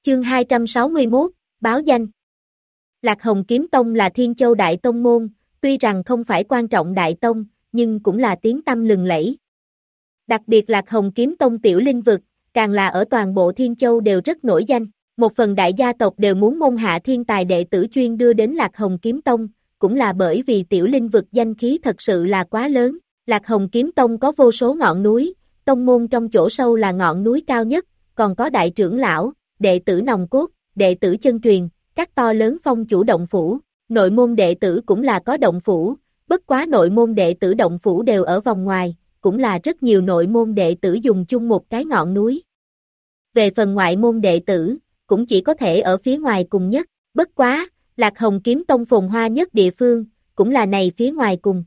Chương 261, báo danh. Lạc Hồng Kiếm Tông là Thiên Châu Đại Tông môn, tuy rằng không phải quan trọng đại tông, nhưng cũng là tiếng tăm lừng lẫy. Đặc biệt Lạc Hồng Kiếm Tông tiểu linh vực, càng là ở toàn bộ Thiên Châu đều rất nổi danh. Một phần đại gia tộc đều muốn môn hạ thiên tài đệ tử chuyên đưa đến Lạc Hồng Kiếm Tông, cũng là bởi vì tiểu linh vực danh khí thật sự là quá lớn. Lạc Hồng Kiếm Tông có vô số ngọn núi, tông môn trong chỗ sâu là ngọn núi cao nhất, còn có đại trưởng lão, đệ tử nòng cốt, đệ tử chân truyền, các to lớn phong chủ động phủ, nội môn đệ tử cũng là có động phủ, bất quá nội môn đệ tử động phủ đều ở vòng ngoài, cũng là rất nhiều nội môn đệ tử dùng chung một cái ngọn núi. Về phần ngoại môn đệ tử, cũng chỉ có thể ở phía ngoài cùng nhất, bất quá, Lạc Hồng Kiếm Tông phồn hoa nhất địa phương, cũng là này phía ngoài cùng.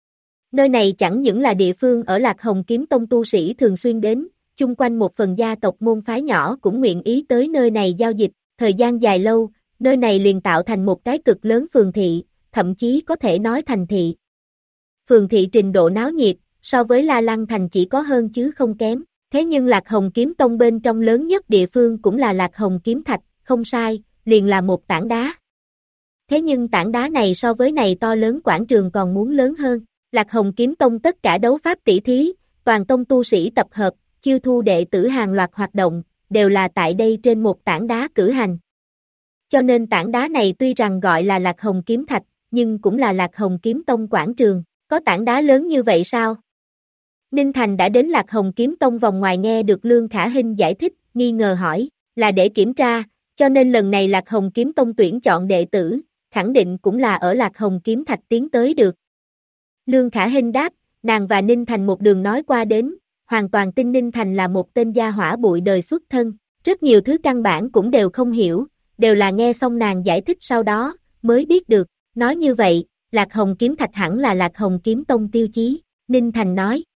Nơi này chẳng những là địa phương ở Lạc Hồng Kiếm Tông tu sĩ thường xuyên đến, chung quanh một phần gia tộc môn phái nhỏ cũng nguyện ý tới nơi này giao dịch, thời gian dài lâu, nơi này liền tạo thành một cái cực lớn phường thị, thậm chí có thể nói thành thị. Phường thị trình độ náo nhiệt, so với La Lăng Thành chỉ có hơn chứ không kém, thế nhưng Lạc Hồng Kiếm Tông bên trong lớn nhất địa phương cũng là Lạc Hồng Kiếm Thạch, không sai, liền là một tảng đá. Thế nhưng tảng đá này so với này to lớn quảng trường còn muốn lớn hơn. Lạc Hồng Kiếm Tông tất cả đấu pháp tỷ thí, toàn tông tu sĩ tập hợp, chiêu thu đệ tử hàng loạt hoạt động, đều là tại đây trên một tảng đá cử hành. Cho nên tảng đá này tuy rằng gọi là Lạc Hồng Kiếm Thạch, nhưng cũng là Lạc Hồng Kiếm Tông quảng trường. Có tảng đá lớn như vậy sao? Ninh Thành đã đến Lạc Hồng Kiếm Tông vòng ngoài nghe được Lương Khả Hinh giải thích, nghi ngờ hỏi, là để kiểm tra, cho nên lần này Lạc Hồng Kiếm Tông tuyển chọn đệ tử, khẳng định cũng là ở Lạc Hồng Kiếm Thạch tiến tới được. Lương Khả Hinh đáp, nàng và Ninh Thành một đường nói qua đến, hoàn toàn tin Ninh Thành là một tên gia hỏa bụi đời xuất thân, rất nhiều thứ căn bản cũng đều không hiểu, đều là nghe xong nàng giải thích sau đó, mới biết được, nói như vậy, Lạc Hồng Kiếm Thạch hẳn là Lạc Hồng Kiếm Tông tiêu chí, Ninh Thành nói.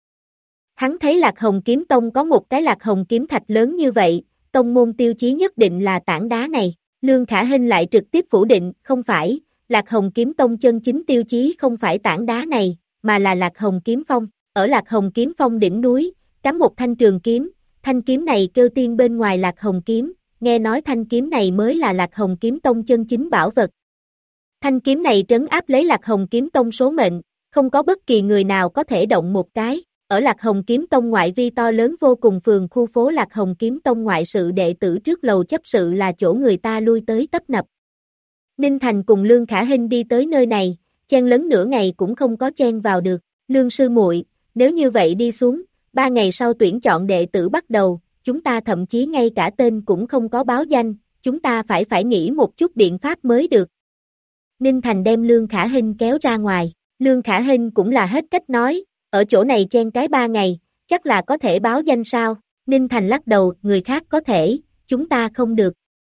Hắn thấy Lạc Hồng Kiếm Tông có một cái Lạc Hồng Kiếm Thạch lớn như vậy, tông môn tiêu chí nhất định là tảng đá này, Lương Khả Hinh lại trực tiếp phủ định, không phải, Lạc Hồng Kiếm Tông chân chính tiêu chí không phải tảng đá này, mà là Lạc Hồng Kiếm Phong, ở Lạc Hồng Kiếm Phong đỉnh núi, cắm một thanh trường kiếm, thanh kiếm này kêu tiên bên ngoài Lạc Hồng Kiếm, nghe nói thanh kiếm này mới là Lạc Hồng Kiếm Tông chân chính bảo vật. Thanh kiếm này trấn áp lấy Lạc Hồng Kiếm Tông số mệnh, không có bất kỳ người nào có thể động một cái. Ở Lạc Hồng Kiếm Tông ngoại vi to lớn vô cùng phường khu phố Lạc Hồng Kiếm Tông ngoại sự đệ tử trước lầu chấp sự là chỗ người ta lui tới tấp nập. Ninh Thành cùng Lương Khả Hinh đi tới nơi này, chen lấn nửa ngày cũng không có chen vào được. Lương sư muội, nếu như vậy đi xuống, 3 ngày sau tuyển chọn đệ tử bắt đầu, chúng ta thậm chí ngay cả tên cũng không có báo danh, chúng ta phải nghĩ một chút biện pháp mới được. Ninh Thành đem Lương Khả Hinh kéo ra ngoài, Lương Khả Hinh cũng là hết cách nói, ở chỗ này chen cái 3 ngày, chắc là có thể báo danh sao? Ninh Thành lắc đầu, người khác có thể, chúng ta không được.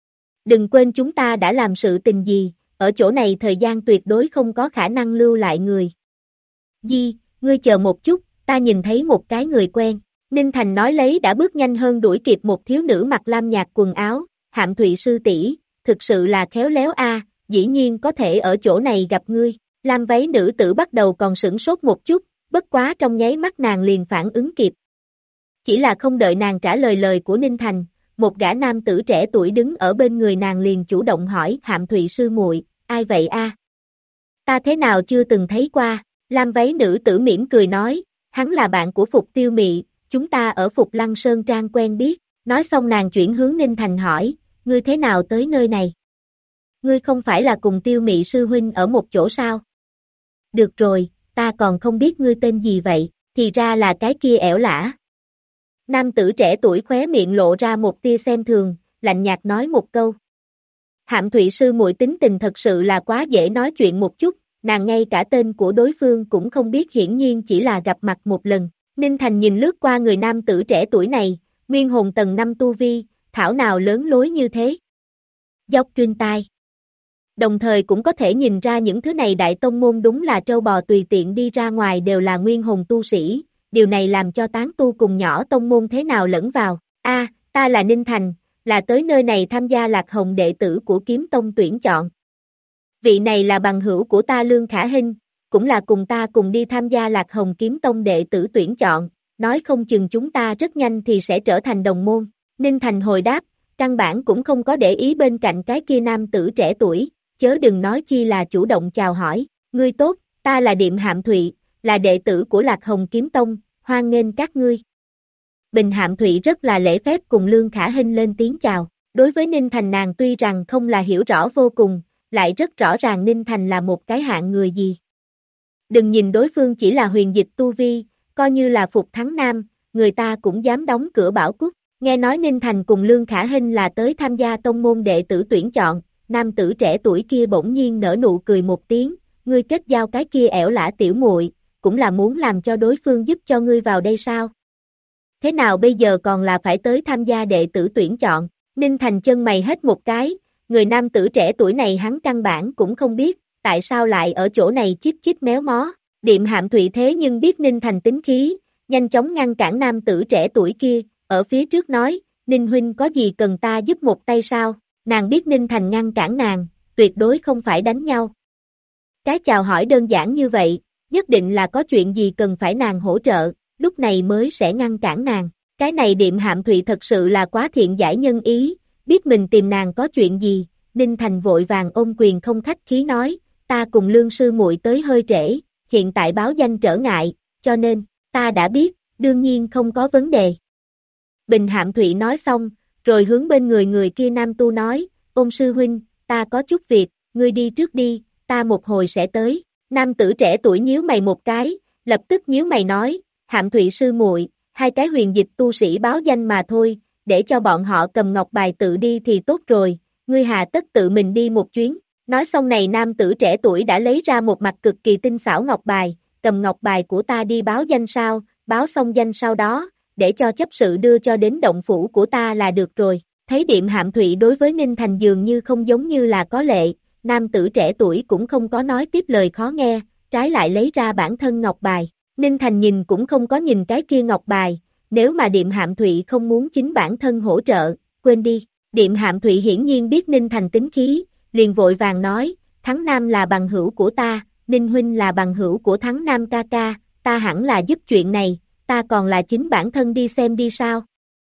Đừng quên chúng ta đã làm sự tình gì, ở chỗ này thời gian tuyệt đối không có khả năng lưu lại người. Di, ngươi chờ một chút, ta nhìn thấy một cái người quen. Ninh Thành nói lấy đã bước nhanh hơn đuổi kịp một thiếu nữ mặc lam nhạt quần áo, Hạm Thụy sư tỷ, thực sự là khéo léo a, dĩ nhiên có thể ở chỗ này gặp ngươi. Lam váy nữ tử bắt đầu còn sửng sốt một chút, bất quá trong nháy mắt nàng liền phản ứng kịp. Chỉ là không đợi nàng trả lời lời của Ninh Thành, một gã nam tử trẻ tuổi đứng ở bên người nàng liền chủ động hỏi, Hạm Thụy sư muội, ai vậy a? Ta thế nào chưa từng thấy qua? Lam váy nữ tử mỉm cười nói, hắn là bạn của Phục Tiêu Mị, chúng ta ở Phục Lăng Sơn Trang quen biết. Nói xong nàng chuyển hướng Ninh Thành hỏi, ngươi thế nào tới nơi này? Ngươi không phải là cùng Tiêu Mị sư huynh ở một chỗ sao? Được rồi, ta còn không biết ngươi tên gì vậy, thì ra là cái kia ẻo lả. Nam tử trẻ tuổi khóe miệng lộ ra một tia xem thường, lạnh nhạt nói một câu. Hạm Thụy sư muội tính tình thật sự là quá dễ nói chuyện một chút, nàng ngay cả tên của đối phương cũng không biết, hiển nhiên chỉ là gặp mặt một lần. Ninh Thành nhìn lướt qua người nam tử trẻ tuổi này, nguyên hồn tầng 5 tu vi, thảo nào lớn lối như thế. Dốc truyền tai. Đồng thời cũng có thể nhìn ra những thứ này đại tông môn đúng là trâu bò tùy tiện đi ra ngoài đều là nguyên hồn tu sĩ, điều này làm cho tán tu cùng nhỏ tông môn thế nào lẫn vào. Ta là Ninh Thành, là tới nơi này tham gia Lạc Hồng đệ tử của Kiếm Tông tuyển chọn. Vị này là bằng hữu của ta Lương Khả Hinh, cũng là cùng ta cùng đi tham gia Lạc Hồng Kiếm Tông đệ tử tuyển chọn, nói không chừng chúng ta rất nhanh thì sẽ trở thành đồng môn. Ninh Thành hồi đáp, căn bản cũng không có để ý bên cạnh cái kia nam tử trẻ tuổi, chớ đừng nói chi là chủ động chào hỏi, ngươi tốt, ta là Điềm Hạm Thụy, là đệ tử của Lạc Hồng Kiếm Tông, hoan nghênh các ngươi. Bình Hạm Thụy rất là lễ phép cùng Lương Khả Hinh lên tiếng chào, đối với Ninh Thành nàng tuy rằng không là hiểu rõ vô cùng, lại rất rõ ràng Ninh Thành là một cái hạng người gì. Đừng nhìn đối phương chỉ là huyền dịch tu vi, coi như là phục thắng nam, người ta cũng dám đóng cửa bảo cút. Nghe nói Ninh Thành cùng Lương Khả Hinh là tới tham gia tông môn đệ tử tuyển chọn, nam tử trẻ tuổi kia bỗng nhiên nở nụ cười một tiếng, ngươi kết giao cái kia ẻo lả tiểu muội, cũng là muốn làm cho đối phương giúp cho ngươi vào đây sao? Thế nào bây giờ còn là phải tới tham gia đệ tử tuyển chọn? Ninh Thành chân mày hết một cái, người nam tử trẻ tuổi này hắn căn bản cũng không biết, tại sao lại ở chỗ này chíp chíp méo mó. Điềm Hạm Thụy thế nhưng biết Ninh Thành tính khí, nhanh chóng ngăn cản nam tử trẻ tuổi kia, ở phía trước nói, Ninh huynh có gì cần ta giúp một tay sao? Nàng biết Ninh Thành ngăn cản nàng, tuyệt đối không phải đánh nhau. Cái chào hỏi đơn giản như vậy, nhất định là có chuyện gì cần phải nàng hỗ trợ, lúc này mới sẽ ngăn cản nàng. Cái này Điềm Hạm Thụy thật sự là quá thiện giải nhân ý, biết mình tìm nàng có chuyện gì, Ninh Thành vội vàng ôm quyền không khách khí nói, ta cùng Lương sư muội tới hơi trễ, hiện tại báo danh trở ngại, cho nên, ta đã biết, đương nhiên không có vấn đề. Bình Hạm Thụy nói xong, rồi hướng bên người kia nam tu nói, ôn sư huynh, ta có chút việc, ngươi đi trước đi, ta một hồi sẽ tới. Nam tử trẻ tuổi nhíu mày một cái, lập tức nhíu mày nói, Hạm Thụy sư muội, hai cái huyền dịch tu sĩ báo danh mà thôi, để cho bọn họ cầm ngọc bài tự đi thì tốt rồi, ngươi hà tất tự mình đi một chuyến. Nói xong này nam tử trẻ tuổi đã lấy ra một mặt cực kỳ tinh xảo ngọc bài, cầm ngọc bài của ta đi báo danh sao, báo xong danh sau đó, để cho chấp sự đưa cho đến động phủ của ta là được rồi. Thấy Điềm Hạm Thụy đối với Ninh Thành dường như không giống như là có lệ, nam tử trẻ tuổi cũng không có nói tiếp lời khó nghe, trái lại lấy ra bản thân ngọc bài. Ninh Thành nhìn cũng không có nhìn cái kia ngọc bài, nếu mà Điềm Hạm Thụy không muốn chính bản thân hỗ trợ, quên đi. Điềm Hạm Thụy hiển nhiên biết Ninh Thành tính khí, liền vội vàng nói, Thắng Nam là bằng hữu của ta, Ninh huynh là bằng hữu của Thắng Nam ca ca, ta hẳn là giúp chuyện này, ta còn là chính bản thân đi xem đi sao.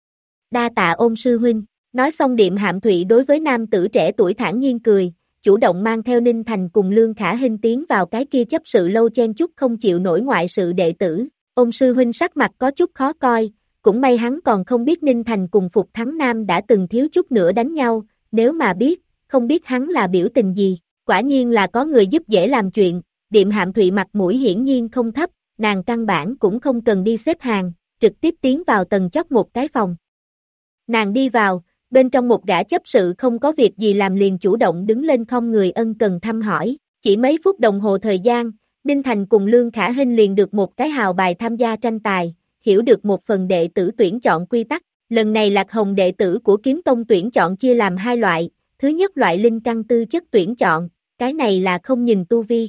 Đa tạ ôn sư huynh, nói xong Điềm Hạm Thụy đối với nam tử trẻ tuổi thản nhiên cười, chủ động mang theo Ninh Thành cùng Lương Khả Hinh tiến vào cái kia chấp sự lâu chen chúc không chịu nổi ngoại sự đệ tử. Ôn sư huynh sắc mặt có chút khó coi, cũng may hắn còn không biết Ninh Thành cùng Phục Thắng Nam đã từng thiếu chút nữa đánh nhau, nếu mà biết, không biết hắn là biểu tình gì. Quả nhiên là có người giúp dễ làm chuyện, Điềm Hạm Thụy mặt mũi hiển nhiên không thấp, nàng căn bản cũng không cần đi xếp hàng, trực tiếp tiến vào tầng chót một cái phòng. Nàng đi vào, bên trong một gã chấp sự không có việc gì làm liền chủ động đứng lên không người ân cần thăm hỏi, chỉ mấy phút đồng hồ thời gian, Ninh Thành cùng Lương Khả Hinh liền được một cái hào bài tham gia tranh tài, hiểu được một phần đệ tử tuyển chọn quy tắc, lần này Lạc Hồng đệ tử của Kiếm Tông tuyển chọn chia làm hai loại, thứ nhất loại linh căn tư chất tuyển chọn, cái này là không nhìn tu vi.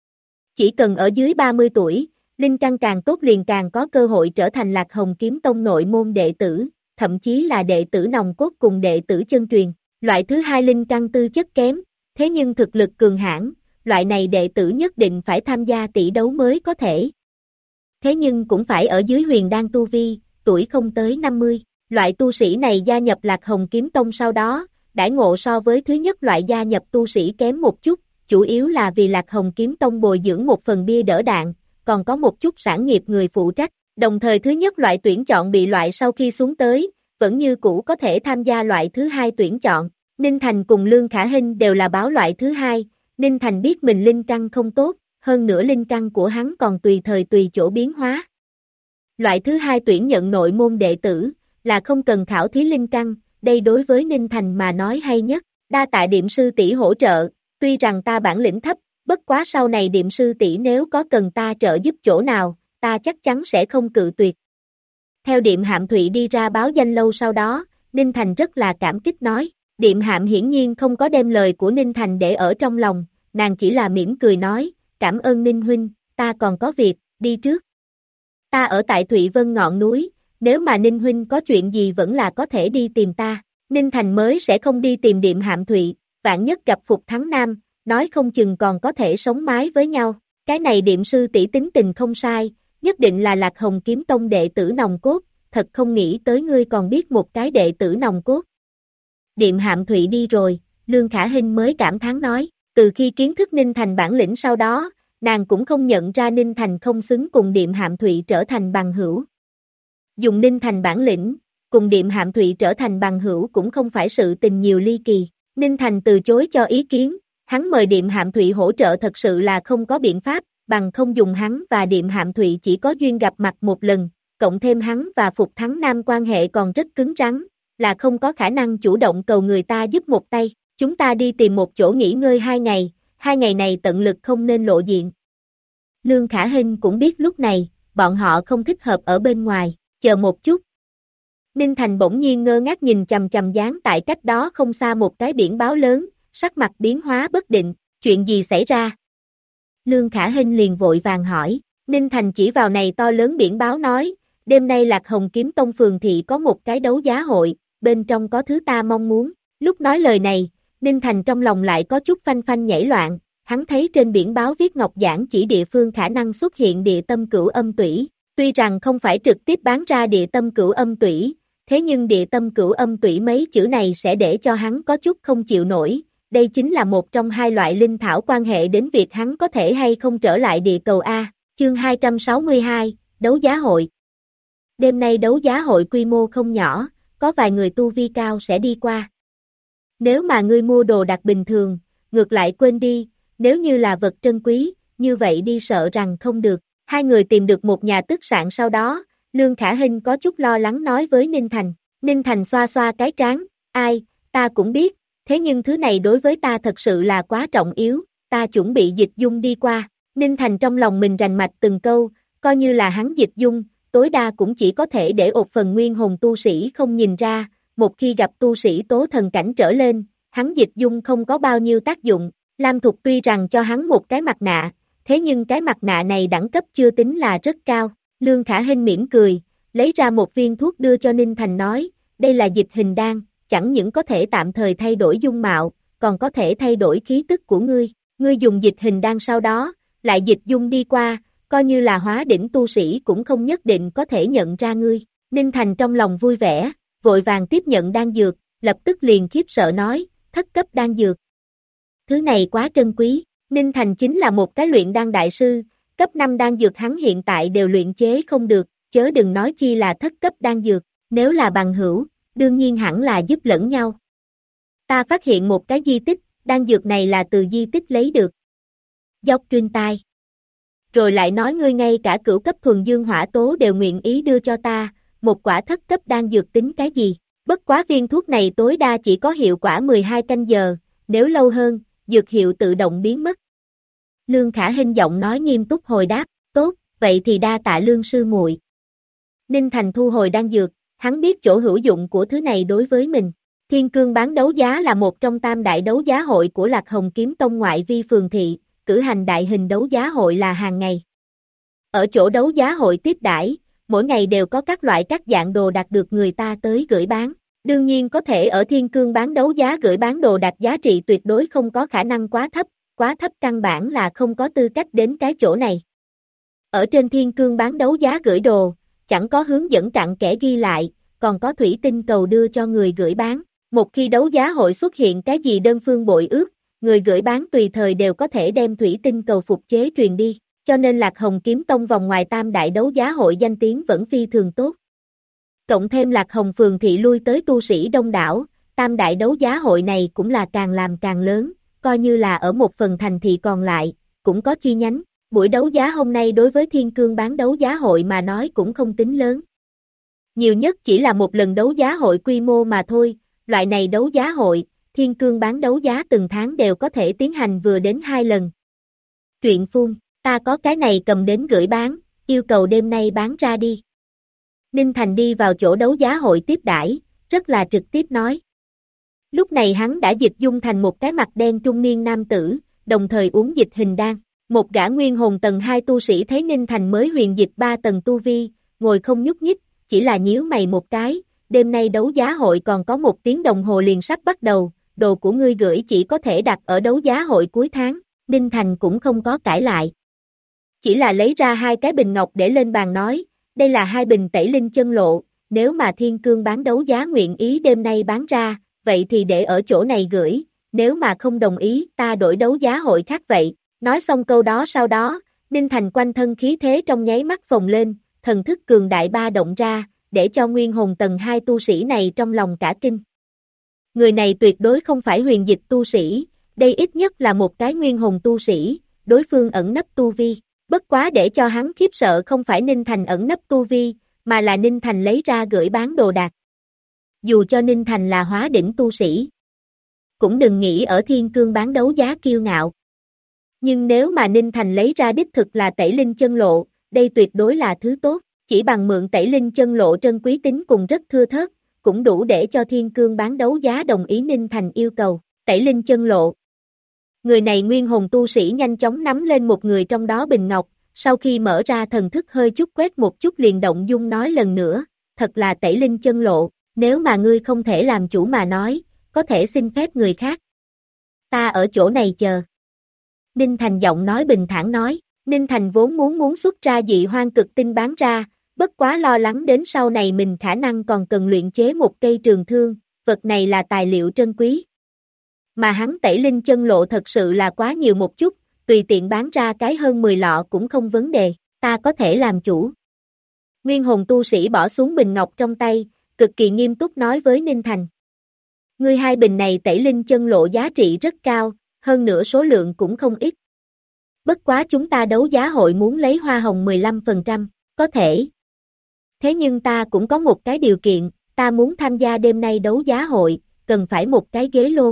Chỉ cần ở dưới 30 tuổi, linh căn càng tốt liền càng có cơ hội trở thành Lạc Hồng Kiếm Tông nội môn đệ tử, thậm chí là đệ tử nòng cốt cùng đệ tử chân truyền. Loại thứ hai linh căn tư chất kém, thế nhưng thực lực cường hãn, loại này đệ tử nhất định phải tham gia tỷ đấu mới có thể. Thế nhưng cũng phải ở dưới huyền đan tu vi, tuổi không tới 50. Loại tu sĩ này gia nhập Lạc Hồng Kiếm Tông sau đó, đãi ngộ so với thứ nhất loại gia nhập tu sĩ kém một chút, chủ yếu là vì Lạc Hồng Kiếm Tông bồi dưỡng một phần bia đỡ đạn, còn có một chút sản nghiệp người phụ trách, đồng thời thứ nhất loại tuyển chọn bị loại sau khi xuống tới, vẫn như cũ có thể tham gia loại thứ hai tuyển chọn. Ninh Thành cùng Lương Khả Hinh đều là báo loại thứ hai, Ninh Thành biết mình linh căn không tốt, hơn nữa linh căn của hắn còn tùy thời tùy chỗ biến hóa. Loại thứ hai tuyển nhận nội môn đệ tử, là không cần khảo thí linh căn, đây đối với Ninh Thành mà nói hay nhất, đa tạ Điềm sư tỷ hỗ trợ, tuy rằng ta bản lĩnh thấp, bất quá sau này Điềm sư tỷ nếu có cần ta trợ giúp chỗ nào, ta chắc chắn sẽ không cự tuyệt. Theo Điềm Hạm Thụy đi ra báo danh lâu sau đó, Ninh Thành rất là cảm kích nói, Điềm Hạm hiển nhiên không có đem lời của Ninh Thành để ở trong lòng, nàng chỉ là mỉm cười nói, cảm ơn Ninh huynh, ta còn có việc, đi trước. Ta ở tại Thụy Vân ngọn núi, nếu mà Ninh huynh có chuyện gì vẫn là có thể đi tìm ta, Ninh Thành mới sẽ không đi tìm Điềm Hạm Thụy, vạn nhất gặp Phục Thắng Nam, nói không chừng còn có thể sống mái với nhau, cái này Điềm sư tỷ tính tình không sai, nhất định là Lạc Hồng Kiếm Tông đệ tử nòng cốt, thật không nghĩ tới ngươi còn biết một cái đệ tử nòng cốt. Điềm Hạm Thụy đi rồi, Lương Khả Hinh mới cảm thán nói, từ khi kiến thức Ninh Thành bản lĩnh sau đó, nàng cũng không nhận ra Ninh Thành không xứng cùng Điềm Hạm Thụy trở thành bằng hữu. Dùng Ninh Thành bản lĩnh, cùng Điềm Hạm Thụy trở thành bằng hữu cũng không phải sự tình nhiều ly kỳ. Ninh Thành từ chối cho ý kiến, hắn mời Điềm Hạm Thụy hỗ trợ thật sự là không có biện pháp, bằng không dùng hắn và Điềm Hạm Thụy chỉ có duyên gặp mặt một lần, cộng thêm hắn và Phục Thắng Nam quan hệ còn rất cứng rắn, là không có khả năng chủ động cầu người ta giúp một tay. Chúng ta đi tìm một chỗ nghỉ ngơi 2 ngày, 2 ngày này tận lực không nên lộ diện. Lương Khả Hinh cũng biết lúc này, bọn họ không thích hợp ở bên ngoài, chờ một chút. Ninh Thành bỗng nhiên ngơ ngác nhìn chằm chằm dáng tại cách đó không xa một cái biển báo lớn, sắc mặt biến hóa bất định, chuyện gì xảy ra? Lương Khả Hinh liền vội vàng hỏi, Ninh Thành chỉ vào này to lớn biển báo nói, đêm nay Lạc Hồng Kiếm Tông phường thị có một cái đấu giá hội, bên trong có thứ ta mong muốn. Lúc nói lời này, Ninh Thành trong lòng lại có chút phanh phanh nhảy loạn, hắn thấy trên biển báo viết ngọc giảng chỉ địa phương khả năng xuất hiện địa tâm cửu âm tủy, tuy rằng không phải trực tiếp bán ra địa tâm cửu âm tủy, thế nhưng địa tâm cửu âm tủy mấy chữ này sẽ để cho hắn có chút không chịu nổi, đây chính là một trong hai loại linh thảo quan hệ đến việc hắn có thể hay không trở lại địa cầu A, chương 262, đấu giá hội. Đêm nay đấu giá hội quy mô không nhỏ, có vài người tu vi cao sẽ đi qua. Nếu mà ngươi mua đồ đặc bình thường, ngược lại quên đi, nếu như là vật trân quý, như vậy đi sợ rằng không được. Hai người tìm được một nhà tức sạn sau đó, Lương Khả Hinh có chút lo lắng nói với Ninh Thành. Ninh Thành xoa xoa cái trán, ai, ta cũng biết, thế nhưng thứ này đối với ta thật sự là quá trọng yếu, ta chuẩn bị dịch dung đi qua. Ninh Thành trong lòng mình rành mạch từng câu, coi như là hắn dịch dung, tối đa cũng chỉ có thể để một phần nguyên hồn tu sĩ không nhìn ra, một khi gặp tu sĩ tố thần cảnh trở lên, hắn dịch dung không có bao nhiêu tác dụng. Lam Thục tuy rằng cho hắn một cái mặt nạ, thế nhưng cái mặt nạ này đẳng cấp chưa tính là rất cao. Lương Khả Hinh mỉm cười, lấy ra một viên thuốc đưa cho Ninh Thành nói, đây là dịch hình đan, chẳng những có thể tạm thời thay đổi dung mạo, còn có thể thay đổi khí tức của ngươi. Ngươi dùng dịch hình đan sau đó, lại dịch dung đi qua, coi như là hóa đỉnh tu sĩ cũng không nhất định có thể nhận ra ngươi. Ninh Thành trong lòng vui vẻ, vội vàng tiếp nhận đan dược, lập tức liền khiếp sợ nói, thất cấp đan dược. Thứ này quá trân quý, Ninh Thành chính là một cái luyện đan đại sư, cấp 5 đan dược hắn hiện tại đều luyện chế không được, chớ đừng nói chi là thất cấp đan dược, nếu là bằng hữu, đương nhiên hẳn là giúp lẫn nhau. Ta phát hiện một cái di tích, đan dược này là từ di tích lấy được. Dốc truyền tai. Rồi lại nói ngươi ngay cả cửu cấp thuần dương hỏa tố đều nguyện ý đưa cho ta, một quả thất cấp đan dược tính cái gì, bất quá viên thuốc này tối đa chỉ có hiệu quả 12 canh giờ, nếu lâu hơn, dược hiệu tự động biến mất. Lương Khả Hinh giọng nói nghiêm túc hồi đáp, tốt, vậy thì đa tạ Lương sư muội. Ninh Thành thu hồi đan dược, hắn biết chỗ hữu dụng của thứ này đối với mình. Thiên Cương bán đấu giá là một trong tam đại đấu giá hội của Lạc Hồng Kiếm Tông ngoại vi phường thị, cử hành đại hình đấu giá hội là hàng ngày. Ở chỗ đấu giá hội tiếp đãi, mỗi ngày đều có các loại các dạng đồ đạc được người ta tới gửi bán. Đương nhiên có thể ở Thiên Cương bán đấu giá gửi bán đồ đạc giá trị tuyệt đối không có khả năng quá thấp căn bản là không có tư cách đến cái chỗ này. Ở trên Thiên Cương bán đấu giá gửi đồ, chẳng có hướng dẫn cặn kẽ ghi lại, còn có thủy tinh cầu đưa cho người gửi bán. Một khi đấu giá hội xuất hiện cái gì đơn phương bội ước, người gửi bán tùy thời đều có thể đem thủy tinh cầu phục chế truyền đi, cho nên Lạc Hồng Kiếm Tông vòng ngoài tam đại đấu giá hội danh tiếng vẫn phi thường tốt. Cộng thêm Lạc Hồng phường thị lui tới tu sĩ đông đảo, tam đại đấu giá hội này cũng là càng làm càng lớn, coi như là ở một phần thành thị còn lại, cũng có chi nhánh. Buổi đấu giá hôm nay đối với Thiên Cương bán đấu giá hội mà nói cũng không tính lớn. Nhiều nhất chỉ là một lần đấu giá hội quy mô mà thôi, loại này đấu giá hội, Thiên Cương bán đấu giá từng tháng đều có thể tiến hành vừa đến 2 lần. Truyện phun, ta có cái này cầm đến gửi bán, yêu cầu đêm nay bán ra đi. Ninh Thành đi vào chỗ đấu giá hội tiếp đãi, rất là trực tiếp nói. Lúc này hắn đã dịch dung thành một cái mặt đen trung niên nam tử, đồng thời uống dịch hình đan. Một gã nguyên hồn tầng 2 tu sĩ thấy Ninh Thành mới huyền dịch 3 tầng tu vi, ngồi không nhúc nhích, chỉ là nhíu mày một cái, đêm nay đấu giá hội còn có 1 tiếng đồng hồ liền sắp bắt đầu, đồ của ngươi gửi chỉ có thể đặt ở đấu giá hội cuối tháng, Ninh Thành cũng không có cãi lại. Chỉ là lấy ra 2 cái bình ngọc để lên bàn nói, đây là 2 bình tẩy linh chân lộ, nếu mà Thiên Cương bán đấu giá nguyện ý đêm nay bán ra, vậy thì để ở chỗ này gửi, nếu mà không đồng ý ta đổi đấu giá hội khác vậy. Nói xong câu đó sau đó, Ninh Thành quanh thân khí thế trong nháy mắt phồng lên, thần thức cường đại ba động ra, để cho nguyên hồn tầng 2 tu sĩ này trong lòng cả kinh. Người này tuyệt đối không phải huyền dịch tu sĩ, đây ít nhất là một cái nguyên hồn tu sĩ, đối phương ẩn nấp tu vi. Bất quá để cho hắn khiếp sợ không phải Ninh Thành ẩn nấp tu vi, mà là Ninh Thành lấy ra gửi bán đồ đạc. Dù cho Ninh Thành là hóa đỉnh tu sĩ, cũng đừng nghĩ ở thiên cương bán đấu giá kiêu ngạo. Nhưng nếu mà Ninh Thành lấy ra đích thực là tẩy linh chân lộ, đây tuyệt đối là thứ tốt, chỉ bằng mượn tẩy linh chân lộ trân quý tính cùng rất thưa thớt, cũng đủ để cho thiên cương bán đấu giá đồng ý Ninh Thành yêu cầu, tẩy linh chân lộ. Người này nguyên hồn tu sĩ nhanh chóng nắm lên một người trong đó bình ngọc, sau khi mở ra thần thức hơi chút quét một chút liền động dung nói lần nữa, thật là tẩy linh chân lộ, nếu mà ngươi không thể làm chủ mà nói, có thể xin phép người khác. Ta ở chỗ này chờ. Ninh Thành giọng nói bình thản nói, Ninh Thành vốn muốn xuất ra dị hoang cực tinh bán ra, bất quá lo lắng đến sau này mình khả năng còn cần luyện chế một cây trường thương, vật này là tài liệu trân quý. Mà hắn tẩy linh chân lộ thật sự là quá nhiều một chút, tùy tiện bán ra cái hơn 10 lọ cũng không vấn đề, ta có thể làm chủ. Nguyên hồn tu sĩ bỏ xuống bình ngọc trong tay, cực kỳ nghiêm túc nói với Ninh Thành. Ngươi hai bình này tẩy linh chân lộ giá trị rất cao, hơn nữa số lượng cũng không ít. Bất quá chúng ta đấu giá hội muốn lấy hoa hồng 15%, có thể. Thế nhưng ta cũng có một cái điều kiện, ta muốn tham gia đêm nay đấu giá hội, cần phải một cái ghế lô.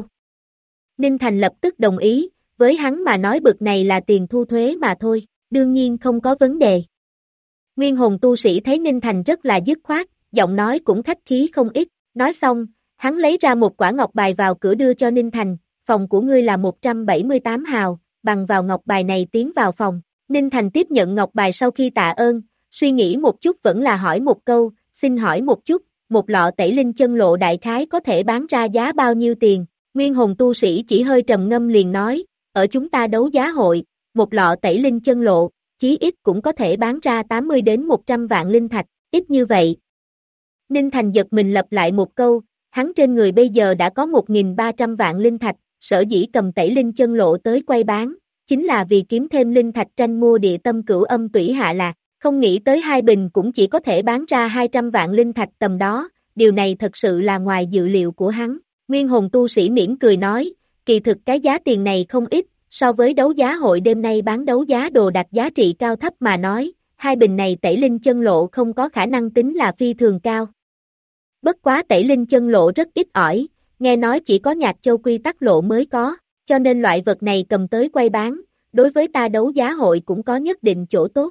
Ninh Thành lập tức đồng ý, với hắn mà nói bực này là tiền thu thuế mà thôi, đương nhiên không có vấn đề. Nguyên hồn tu sĩ thấy Ninh Thành rất là dứt khoát, giọng nói cũng khách khí không ít, nói xong, hắn lấy ra một quả ngọc bài vào cửa đưa cho Ninh Thành, phòng của ngươi là 178 hào, bằng vào ngọc bài này tiến vào phòng. Ninh Thành tiếp nhận ngọc bài sau khi tạ ơn, suy nghĩ một chút vẫn là hỏi một câu, xin hỏi một chút, một lọ tẩy linh chân lộ đại khái có thể bán ra giá bao nhiêu tiền? Nguyên hồn tu sĩ chỉ hơi trầm ngâm liền nói, ở chúng ta đấu giá hội, một lọ tẩy linh chân lộ, chí ít cũng có thể bán ra 80 đến 100 vạn linh thạch, ít như vậy. Ninh Thành giật mình lặp lại một câu, hắn trên người bây giờ đã có 1.300 vạn linh thạch, sở dĩ cầm tẩy linh chân lộ tới quay bán, chính là vì kiếm thêm linh thạch tranh mua địa tâm cửu âm tủy hạ lạc, không nghĩ tới hai bình cũng chỉ có thể bán ra 200 vạn linh thạch tầm đó, điều này thật sự là ngoài dự liệu của hắn. Nguyên hồn tu sĩ mỉm cười nói, kỳ thực cái giá tiền này không ít, so với đấu giá hội đêm nay bán đấu giá đồ đạc giá trị cao thấp mà nói, hai bình này tẩy linh chân lộ không có khả năng tính là phi thường cao. Bất quá tẩy linh chân lộ rất ít ỏi, nghe nói chỉ có Nhạc Châu quy tắc lộ mới có, cho nên loại vật này cầm tới quay bán, đối với ta đấu giá hội cũng có nhất định chỗ tốt.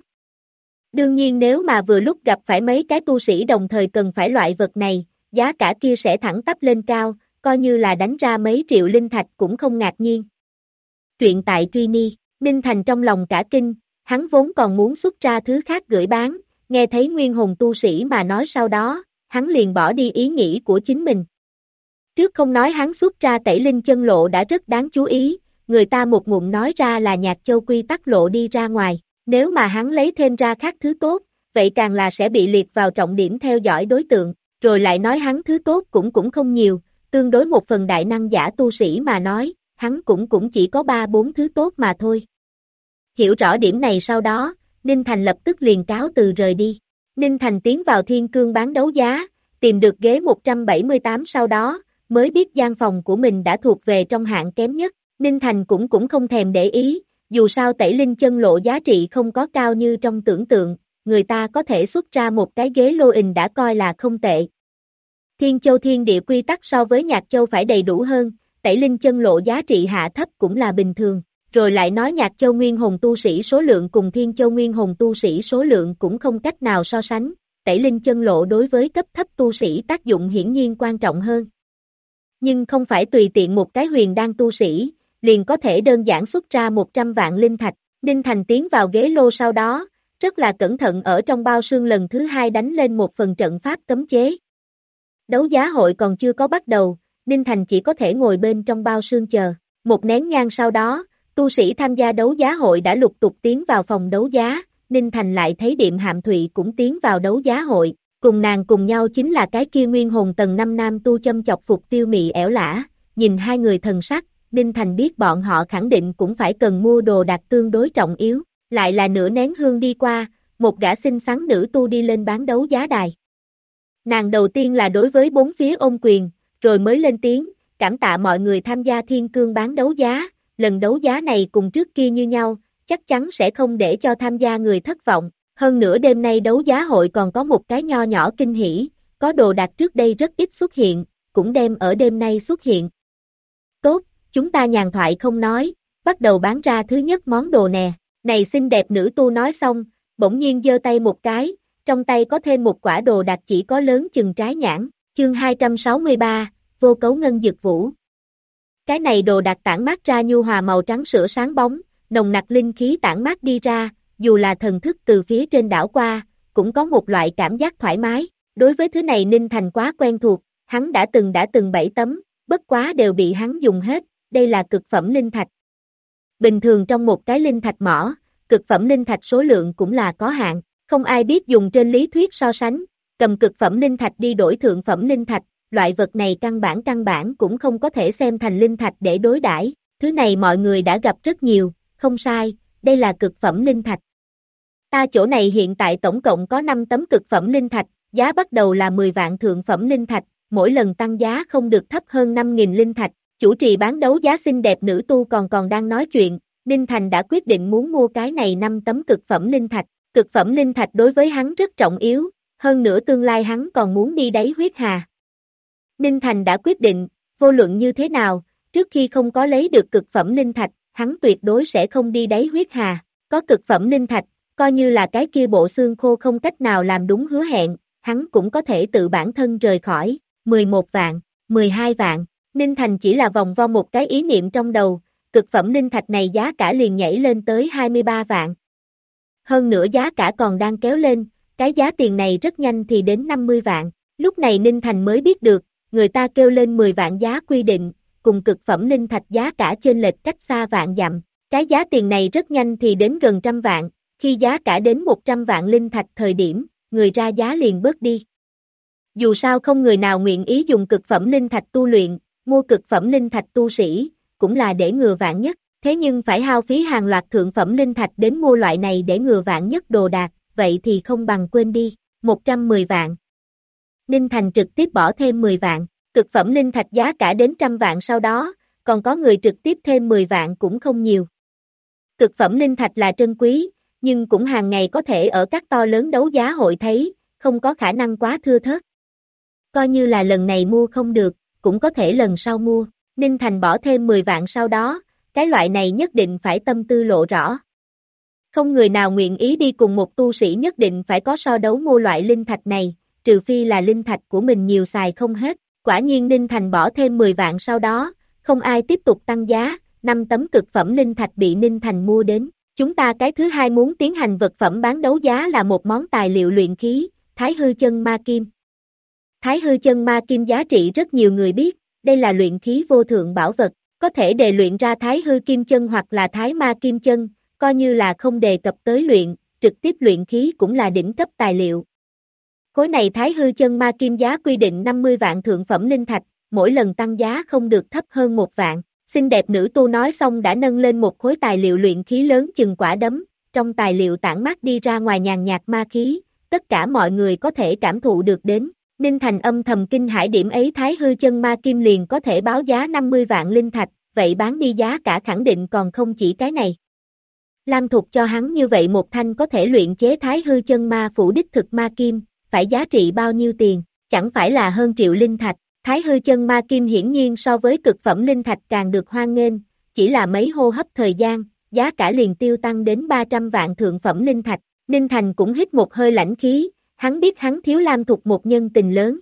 Đương nhiên nếu mà vừa lúc gặp phải mấy cái tu sĩ đồng thời cần phải loại vật này, giá cả kia sẽ thẳng tắp lên cao, coi như là đánh ra mấy triệu linh thạch cũng không ngạc nhiên. Truyện tại Truy. Ninh Thành trong lòng cả kinh, hắn vốn còn muốn xuất ra thứ khác gửi bán, nghe thấy nguyên hồn tu sĩ mà nói sau đó, hắn liền bỏ đi ý nghĩ của chính mình. Trước không nói hắn xuất ra tẩy linh chân lộ đã rất đáng chú ý, người ta một ngụm nói ra là Nhạc Châu quy tắc lộ đi ra ngoài, nếu mà hắn lấy thêm ra khác thứ tốt, vậy càng là sẽ bị liệt vào trọng điểm theo dõi đối tượng, rồi lại nói hắn thứ tốt cũng không nhiều, tương đối một phần đại năng giả tu sĩ mà nói, hắn cũng chỉ có 3-4 thứ tốt mà thôi. Hiểu rõ điểm này sau đó, Ninh Thành lập tức liền cáo từ rời đi. Ninh Thành tiến vào thiên cương bán đấu giá, tìm được ghế 178 sau đó, mới biết gian phòng của mình đã thuộc về trong hạng kém nhất. Ninh Thành cũng không thèm để ý, dù sao tẩy linh chân lộ giá trị không có cao như trong tưởng tượng, người ta có thể xuất ra một cái ghế lô ình đã coi là không tệ. Thiên Châu thiên địa quy tắc so với Nhạc Châu phải đầy đủ hơn, tẩy linh chân lộ giá trị hạ thấp cũng là bình thường, rồi lại nói Nhạc Châu nguyên hồn tu sĩ số lượng cùng Thiên Châu nguyên hồn tu sĩ số lượng cũng không cách nào so sánh, tẩy linh chân lộ đối với cấp thấp tu sĩ tác dụng hiển nhiên quan trọng hơn. Nhưng không phải tùy tiện một cái huyền đan tu sĩ, liền có thể đơn giản xuất ra 100 vạn linh thạch. Ninh Thành tiến vào ghế lô sau đó, rất là cẩn thận ở trong bao sương lần thứ hai đánh lên một phần trận pháp cấm chế. Đấu giá hội còn chưa có bắt đầu, Ninh Thành chỉ có thể ngồi bên trong bao sương chờ. Một nén nhang sau đó, tu sĩ tham gia đấu giá hội đã lục tục tiến vào phòng đấu giá, Ninh Thành lại thấy Điềm Hạm Thụy cũng tiến vào đấu giá hội, Cùng nàng cùng nhau chính là cái kia nguyên hồn tầng 5 nam tu châm chọc Phục Tiêu Mị ẻo lả, nhìn hai người thần sắc, Ninh Thành biết bọn họ khẳng định cũng phải cần mua đồ đạc tương đối trọng yếu, lại là nửa nén hương đi qua, một gã xinh xắn nữ tu đi lên bán đấu giá đài. Nàng đầu tiên là đối với bốn phía ôm quyền, rồi mới lên tiếng, cảm tạ mọi người tham gia thiên cương bán đấu giá, lần đấu giá này cùng trước kia như nhau, chắc chắn sẽ không để cho tham gia người thất vọng. Hơn nữa đêm nay đấu giá hội còn có một cái nho nhỏ kinh hỉ, có đồ đạc trước đây rất ít xuất hiện, cũng đem ở đêm nay xuất hiện. Tốt, chúng ta nhàn thoại không nói, bắt đầu bán ra thứ nhất món đồ nè. Này xinh đẹp nữ tu nói xong, bỗng nhiên giơ tay một cái, trong tay có thêm một quả đồ đạc chỉ có lớn chừng trái nhãn, chương 263, vô cấu ngân dực vũ. Cái này đồ đạc tản mát ra nhu hòa màu trắng sữa sáng bóng, nồng nặc linh khí tản mát đi ra, dù là thần thức từ phía trên đảo qua, cũng có một loại cảm giác thoải mái. Đối với thứ này Ninh Thành quá quen thuộc, hắn đã từng 7 tấm, bất quá đều bị hắn dùng hết, đây là cực phẩm linh thạch. Bình thường trong một cái linh thạch mỏ, cực phẩm linh thạch số lượng cũng là có hạn, không ai biết dùng trên lý thuyết so sánh, cầm cực phẩm linh thạch đi đổi thượng phẩm linh thạch, loại vật này căn bản cũng không có thể xem thành linh thạch để đối đãi. Thứ này mọi người đã gặp rất nhiều, không sai, đây là cực phẩm linh thạch. Ta chỗ này hiện tại tổng cộng có 5 tấm cực phẩm linh thạch, giá bắt đầu là 10 vạn thượng phẩm linh thạch, mỗi lần tăng giá không được thấp hơn 5.000 linh thạch. Chủ trì bán đấu giá xinh đẹp nữ tu còn đang nói chuyện, Ninh Thành đã quyết định muốn mua cái này 5 tấm cực phẩm linh thạch. Cực phẩm linh thạch đối với hắn rất trọng yếu, hơn nữa tương lai hắn còn muốn đi đáy huyết hà. Ninh Thành đã quyết định, vô luận như thế nào, trước khi không có lấy được cực phẩm linh thạch, hắn tuyệt đối sẽ không đi đáy huyết hà. Có cực phẩm linh thạch, coi như là cái kia bộ xương khô không cách nào làm đúng hứa hẹn, hắn cũng có thể tự bản thân rời khỏi. 11 vạn, 12 vạn, Ninh Thành chỉ là vòng vo một cái ý niệm trong đầu, cực phẩm linh thạch này giá cả liền nhảy lên tới 23 vạn. Hơn nữa giá cả còn đang kéo lên, cái giá tiền này rất nhanh thì đến 50 vạn. Lúc này Ninh Thành mới biết được, người ta kêu lên 10 vạn giá quy định, cùng cực phẩm linh thạch giá cả chênh lệch cách xa vạn dặm. Cái giá tiền này rất nhanh thì đến gần trăm vạn, khi giá cả đến 100 vạn linh thạch thời điểm, người ra giá liền bớt đi. Dù sao không người nào nguyện ý dùng cực phẩm linh thạch tu luyện, mua cực phẩm linh thạch tu sĩ, cũng là để ngừa vạn nhất, thế nhưng phải hao phí hàng loạt thượng phẩm linh thạch đến mua loại này để ngừa vạn nhất đồ đạc, vậy thì không bằng quên đi, 110 vạn. Ninh Thành trực tiếp bỏ thêm 10 vạn, cực phẩm linh thạch giá cả đến trăm vạn sau đó, còn có người trực tiếp thêm 10 vạn cũng không nhiều. Cực phẩm linh thạch là trân quý, nhưng cũng hàng ngày có thể ở các to lớn đấu giá hội thấy, không có khả năng quá thưa thớt. Coi như là lần này mua không được, cũng có thể lần sau mua. Ninh Thành bỏ thêm 10 vạn sau đó, cái loại này nhất định phải tâm tư lộ rõ. Không người nào nguyện ý đi cùng một tu sĩ nhất định phải có so đấu mua loại linh thạch này, trừ phi là linh thạch của mình nhiều xài không hết. Quả nhiên Ninh Thành bỏ thêm 10 vạn sau đó, không ai tiếp tục tăng giá, 5 tấm cực phẩm linh thạch bị Ninh Thành mua đến. Chúng ta cái thứ hai muốn tiến hành vật phẩm bán đấu giá là một món tài liệu luyện khí, Thái Hư Chân Ma Kim. Thái Hư Chân Ma Kim giá trị rất nhiều người biết, đây là luyện khí vô thượng bảo vật, có thể đề luyện ra Thái Hư Kim Chân hoặc là Thái Ma Kim Chân, coi như là không đề cập tới luyện, trực tiếp luyện khí cũng là đỉnh cấp tài liệu. Khối này Thái Hư Chân Ma Kim giá quy định 50 vạn thượng phẩm linh thạch, mỗi lần tăng giá không được thấp hơn 1 vạn. Xinh đẹp nữ tu nói xong đã nâng lên một khối tài liệu luyện khí lớn chừng quả đấm, trong tài liệu tản mát đi ra ngoài nhàn nhạt ma khí, tất cả mọi người có thể cảm thụ được đến. Ninh Thành âm thầm kinh hãi điểm ấy Thái Hư Chân Ma Kim liền có thể báo giá 50 vạn linh thạch, vậy bán đi giá cả khẳng định còn không chỉ cái này. Lam Thục cho hắn như vậy một thanh có thể luyện chế Thái Hư Chân Ma phủ đích thực ma kim, phải giá trị bao nhiêu tiền, chẳng phải là hơn triệu linh thạch. Thái Hư Chân Ma Kim hiển nhiên so với cực phẩm linh thạch càng được hoan nghênh, chỉ là mấy hô hấp thời gian, giá cả liền tiêu tăng đến 300 vạn thượng phẩm linh thạch. Ninh Thành cũng hít một hơi lãnh khí, hắn biết hắn thiếu Lam Thục một nhân tình lớn.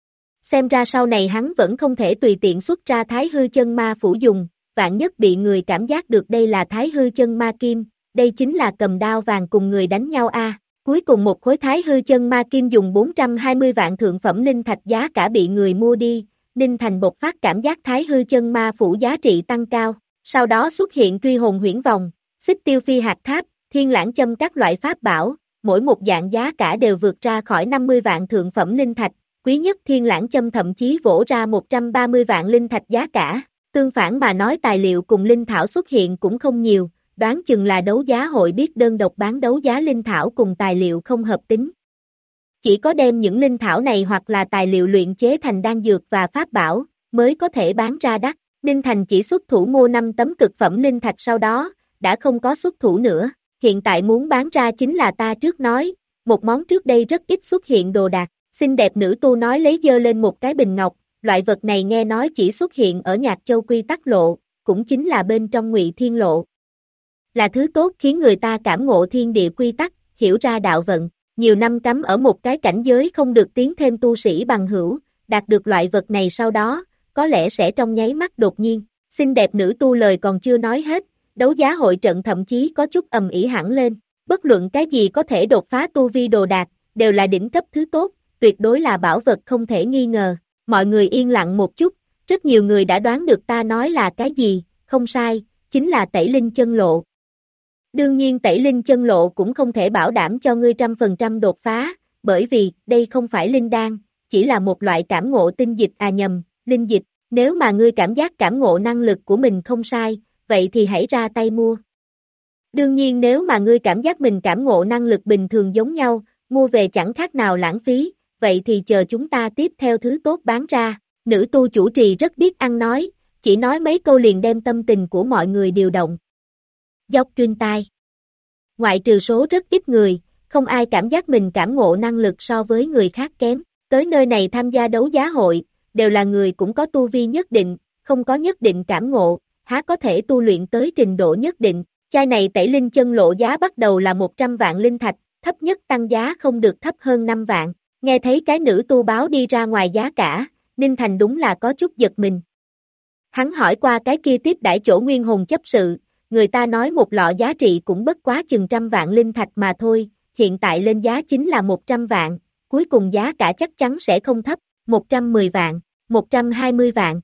Xem ra sau này hắn vẫn không thể tùy tiện xuất ra Thái Hư Chân Ma phủ dùng, vạn nhất bị người cảm giác được đây là Thái Hư Chân Ma Kim, đây chính là cầm đao vàng cùng người đánh nhau a. Cuối cùng một khối Thái Hư Chân Ma Kim dùng 420 vạn thượng phẩm linh thạch giá cả bị người mua đi, Ninh Thành bộc phát cảm giác Thái Hư Chân Ma phủ giá trị tăng cao, sau đó xuất hiện truy hồn huyễn vòng, xích tiêu phi hạt tháp, thiên lãng châm các loại pháp bảo, mỗi một dạng giá cả đều vượt ra khỏi 50 vạn thượng phẩm linh thạch, quý nhất thiên lãng châm thậm chí vỗ ra 130 vạn linh thạch giá cả. Tương phản mà nói tài liệu cùng linh thảo xuất hiện cũng không nhiều, đoán chừng là đấu giá hội biết đơn độc bán đấu giá linh thảo cùng tài liệu không hợp tính. Chỉ có đem những linh thảo này hoặc là tài liệu luyện chế thành đan dược và pháp bảo, mới có thể bán ra đắt. Ninh Thành chỉ xuất thủ mua 5 tấm cực phẩm linh thạch sau đó, đã không có xuất thủ nữa. Hiện tại muốn bán ra chính là ta trước nói, một món trước đây rất ít xuất hiện đồ đạc. Xinh đẹp nữ tu nói lấy dơ lên một cái bình ngọc, loại vật này nghe nói chỉ xuất hiện ở Nhạc Châu quy tắc lộ, cũng chính là bên trong Ngụy Thiên lộ. Là thứ tốt khiến người ta cảm ngộ thiên địa quy tắc, hiểu ra đạo vận. Nhiều năm cắm ở một cái cảnh giới không được tiến thêm tu sĩ bằng hữu, đạt được loại vật này sau đó, có lẽ sẽ trong nháy mắt đột nhiên. Xinh đẹp nữ tu lời còn chưa nói hết, đấu giá hội trận thậm chí có chút ầm ĩ hẳn lên. Bất luận cái gì có thể đột phá tu vi đồ đạc, đều là đỉnh cấp thứ tốt, tuyệt đối là bảo vật không thể nghi ngờ. Mọi người yên lặng một chút, rất nhiều người đã đoán được ta nói là cái gì, không sai, chính là Tẩy Linh Chân Lộ. Đương nhiên Tẩy Linh Chân Lộ cũng không thể bảo đảm cho ngươi 100% đột phá, bởi vì đây không phải linh đan, chỉ là một loại cảm ngộ tinh dịch linh dịch. Nếu mà ngươi cảm giác cảm ngộ năng lực của mình không sai, vậy thì hãy ra tay mua. Đương nhiên nếu mà ngươi cảm giác mình cảm ngộ năng lực bình thường giống nhau, mua về chẳng khác nào lãng phí, vậy thì chờ chúng ta tiếp theo thứ tốt bán ra. Nữ tu chủ trì rất biết ăn nói, chỉ nói mấy câu liền đem tâm tình của mọi người điều động. Dốc truyền tai. Ngoại trừ số rất ít người, không ai cảm giác mình cảm ngộ năng lực so với người khác kém. Tới nơi này tham gia đấu giá hội, đều là người cũng có tu vi nhất định, không có nhất định cảm ngộ, há có thể tu luyện tới trình độ nhất định. Chai này Tẩy Linh Chân Lộ giá bắt đầu là 100 vạn linh thạch, thấp nhất tăng giá không được thấp hơn 5 vạn. Nghe thấy cái nữ tu báo đi ra ngoài giá cả, Ninh Thành đúng là có chút giật mình. Hắn hỏi qua cái kia tiếp đãi chỗ Nguyên Hồn chấp sự, người ta nói một lọ giá trị cũng bất quá chừng 100 vạn linh thạch mà thôi, hiện tại lên giá chính là 100 vạn, cuối cùng giá cả chắc chắn sẽ không thấp, 110 vạn, 120 vạn,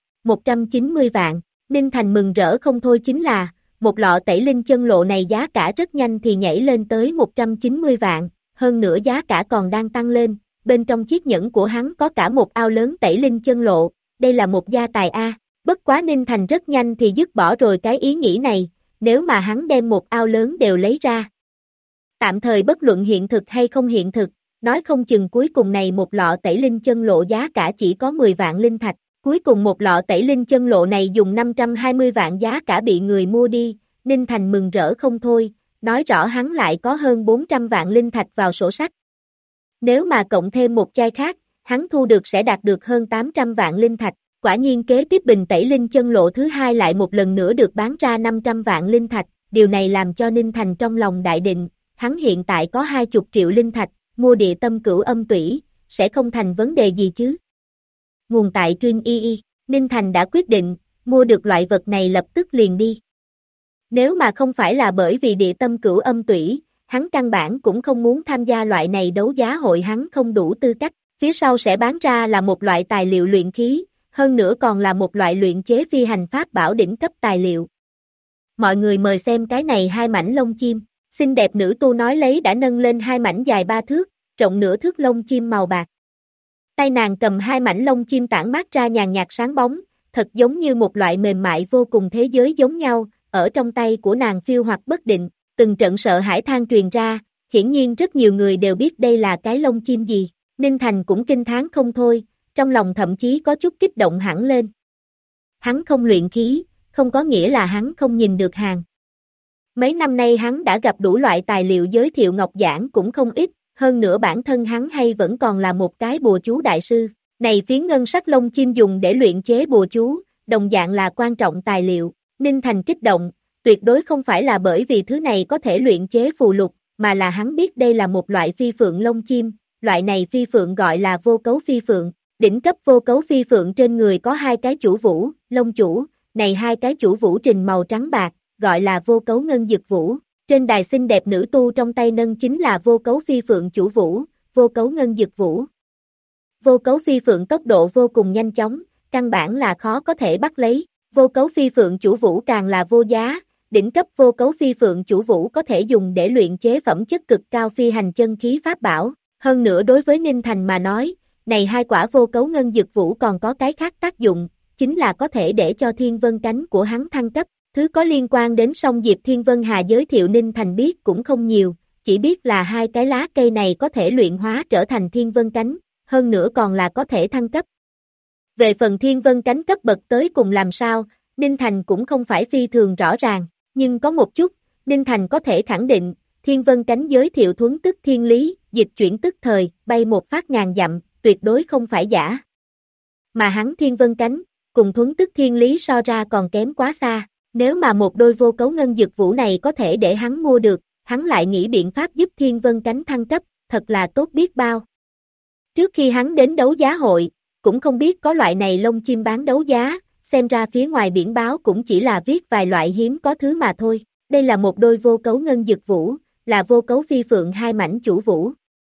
190 vạn. Ninh Thành mừng rỡ không thôi chính là, một lọ Tẩy Linh Chân Lộ này giá cả rất nhanh thì nhảy lên tới 190 vạn, hơn nữa giá cả còn đang tăng lên, bên trong chiếc nhẫn của hắn có cả một ao lớn Tẩy Linh Chân Lộ, đây là một gia tài a. Bất quá Ninh Thành rất nhanh thì dứt bỏ rồi cái ý nghĩ này, nếu mà hắn đem một ao lớn đều lấy ra. Tạm thời bất luận hiện thực hay không hiện thực, nói không chừng cuối cùng này một lọ Tẩy Linh Chân Lộ giá cả chỉ có 10 vạn linh thạch. Cuối cùng một lọ Tẩy Linh Chân Lộ này dùng 520 vạn giá cả bị người mua đi, Ninh Thành mừng rỡ không thôi, nói rõ hắn lại có hơn 400 vạn linh thạch vào sổ sách. Nếu mà cộng thêm một chai khác, hắn thu được sẽ đạt được hơn 800 vạn linh thạch. Quả nhiên kế tiếp bình Tẩy Linh Chân Lộ thứ hai lại một lần nữa được bán ra 500 vạn linh thạch, điều này làm cho Ninh Thành trong lòng đại định, hắn hiện tại có 20 triệu linh thạch, mua địa tâm cửu âm tủy, sẽ không thành vấn đề gì chứ. Nguồn tại Truyên Y, Ninh Thành đã quyết định, mua được loại vật này lập tức liền đi. Nếu mà không phải là bởi vì địa tâm cửu âm tủy, hắn căn bản cũng không muốn tham gia loại này đấu giá hội, hắn không đủ tư cách, phía sau sẽ bán ra là một loại tài liệu luyện khí, hơn nữa còn là một loại luyện chế phi hành pháp bảo đỉnh cấp tài liệu. Mọi người mời xem cái này 2 mảnh lông chim, xinh đẹp nữ tu nói lấy đã nâng lên 2 mảnh dài 3 thước, rộng nửa thước lông chim màu bạc. Tay nàng cầm 2 mảnh lông chim tản mát ra nhàn nhạt sáng bóng, thật giống như một loại mềm mại vô cùng thế giới giống nhau, ở trong tay của nàng phiêu hoặc bất định, từng trận sợ hãi than truyền ra, hiển nhiên rất nhiều người đều biết đây là cái lông chim gì, Ninh Thành cũng kinh thán không thôi, trong lòng thậm chí có chút kích động hẳn lên. Hắn không luyện khí, không có nghĩa là hắn không nhìn được hàng. Mấy năm nay hắn đã gặp đủ loại tài liệu giới thiệu ngọc giảng cũng không ít, hơn nữa bản thân hắn hay vẫn còn là một cái bùa chú đại sư. Này phiến ngân sắc lông chim dùng để luyện chế bùa chú, đồng dạng là quan trọng tài liệu. Ninh Thành kích động, tuyệt đối không phải là bởi vì thứ này có thể luyện chế phù lục, mà là hắn biết đây là một loại phi phượng lông chim, loại này phi phượng gọi là vô cấu phi phượng. Đỉnh cấp vô cấu phi phượng trên người có 2 cái chủ vũ, lông chủ, này 2 cái chủ vũ trình màu trắng bạc, gọi là vô cấu ngân dực vũ. Trên đài xinh đẹp nữ tu trong tay nâng chính là vô cấu phi phượng chủ vũ, vô cấu ngân dực vũ. Vô cấu phi phượng tốc độ vô cùng nhanh chóng, căn bản là khó có thể bắt lấy. Vô cấu phi phượng chủ vũ càng là vô giá, Đỉnh cấp vô cấu phi phượng chủ vũ có thể dùng để luyện chế phẩm chất cực cao phi hành chân khí pháp bảo. Hơn nữa đối với Ninh Thành mà nói, này hai quả vô cấu ngân dực vũ còn có cái khác tác dụng, chính là có thể để cho thiên vân cánh của hắn thăng cấp. Thứ có liên quan đến song Diệp Thiên Vân Hà giới thiệu Ninh Thành biết cũng không nhiều, chỉ biết là hai cái lá cây này có thể luyện hóa trở thành thiên vân cánh, hơn nữa còn là có thể thăng cấp. Về phần thiên vân cánh cấp bậc tới cùng làm sao, Ninh Thành cũng không phải phi thường rõ ràng, nhưng có một chút, Ninh Thành có thể khẳng định, thiên vân cánh giới thiệu thuấn tức thiên lý, dịch chuyển tức thời, bay một phát ngàn dặm, tuyệt đối không phải giả. Mà hắn thiên vân cánh, cùng thuấn tức thiên lý so ra còn kém quá xa, nếu mà một đôi vô cấu ngân dực vũ này có thể để hắn mua được, hắn lại nghĩ biện pháp giúp thiên vân cánh thăng cấp, thật là tốt biết bao. Trước khi hắn đến đấu giá hội, cũng không biết có loại này lông chim bán đấu giá, xem ra phía ngoài biển báo cũng chỉ là viết vài loại hiếm có thứ mà thôi. Đây là một đôi vô cấu ngân dực vũ, là vô cấu phi phượng hai mảnh chủ vũ.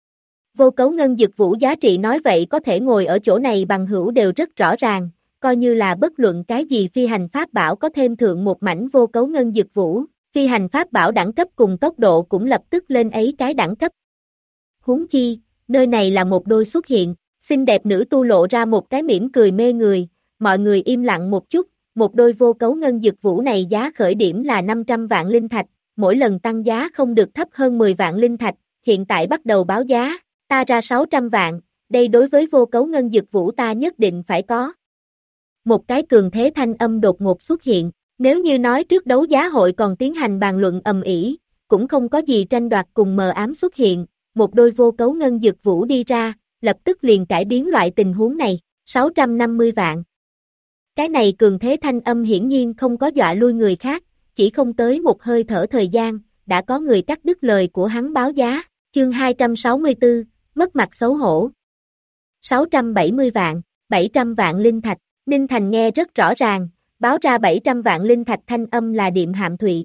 Vô cấu ngân dực vũ giá trị nói vậy có thể ngồi ở chỗ này bằng hữu đều rất rõ ràng, coi như là bất luận cái gì phi hành pháp bảo có thêm thượng một mảnh vô cấu ngân dực vũ, phi hành pháp bảo đẳng cấp cùng tốc độ cũng lập tức lên ấy cái đẳng cấp. Huống chi, nơi này là một đôi xuất hiện, xinh đẹp nữ tu lộ ra một cái mỉm cười mê người, mọi người im lặng một chút, một đôi vô cấu ngân dực vũ này giá khởi điểm là 500 vạn linh thạch, mỗi lần tăng giá không được thấp hơn 10 vạn linh thạch, hiện tại bắt đầu báo giá, ta ra 600 vạn, đây đối với vô cấu ngân dực vũ ta nhất định phải có. Một cái cường thế thanh âm đột ngột xuất hiện, nếu như nói trước đấu giá hội còn tiến hành bàn luận ầm ĩ, cũng không có gì tranh đoạt cùng mờ ám xuất hiện, một đôi vô cấu ngân dực vũ đi ra, lập tức liền cải biến loại tình huống này, 650 vạn. Cái này cường thế thanh âm hiển nhiên không có dọa lui người khác, chỉ không tới một hơi thở thời gian, đã có người cắt đứt lời của hắn báo giá, chương 264, mất mặt xấu hổ. 670 vạn, 700 vạn linh thạch, Ninh Thành nghe rất rõ ràng, báo ra 700 vạn linh thạch thanh âm là Điệm Hạm Thụy.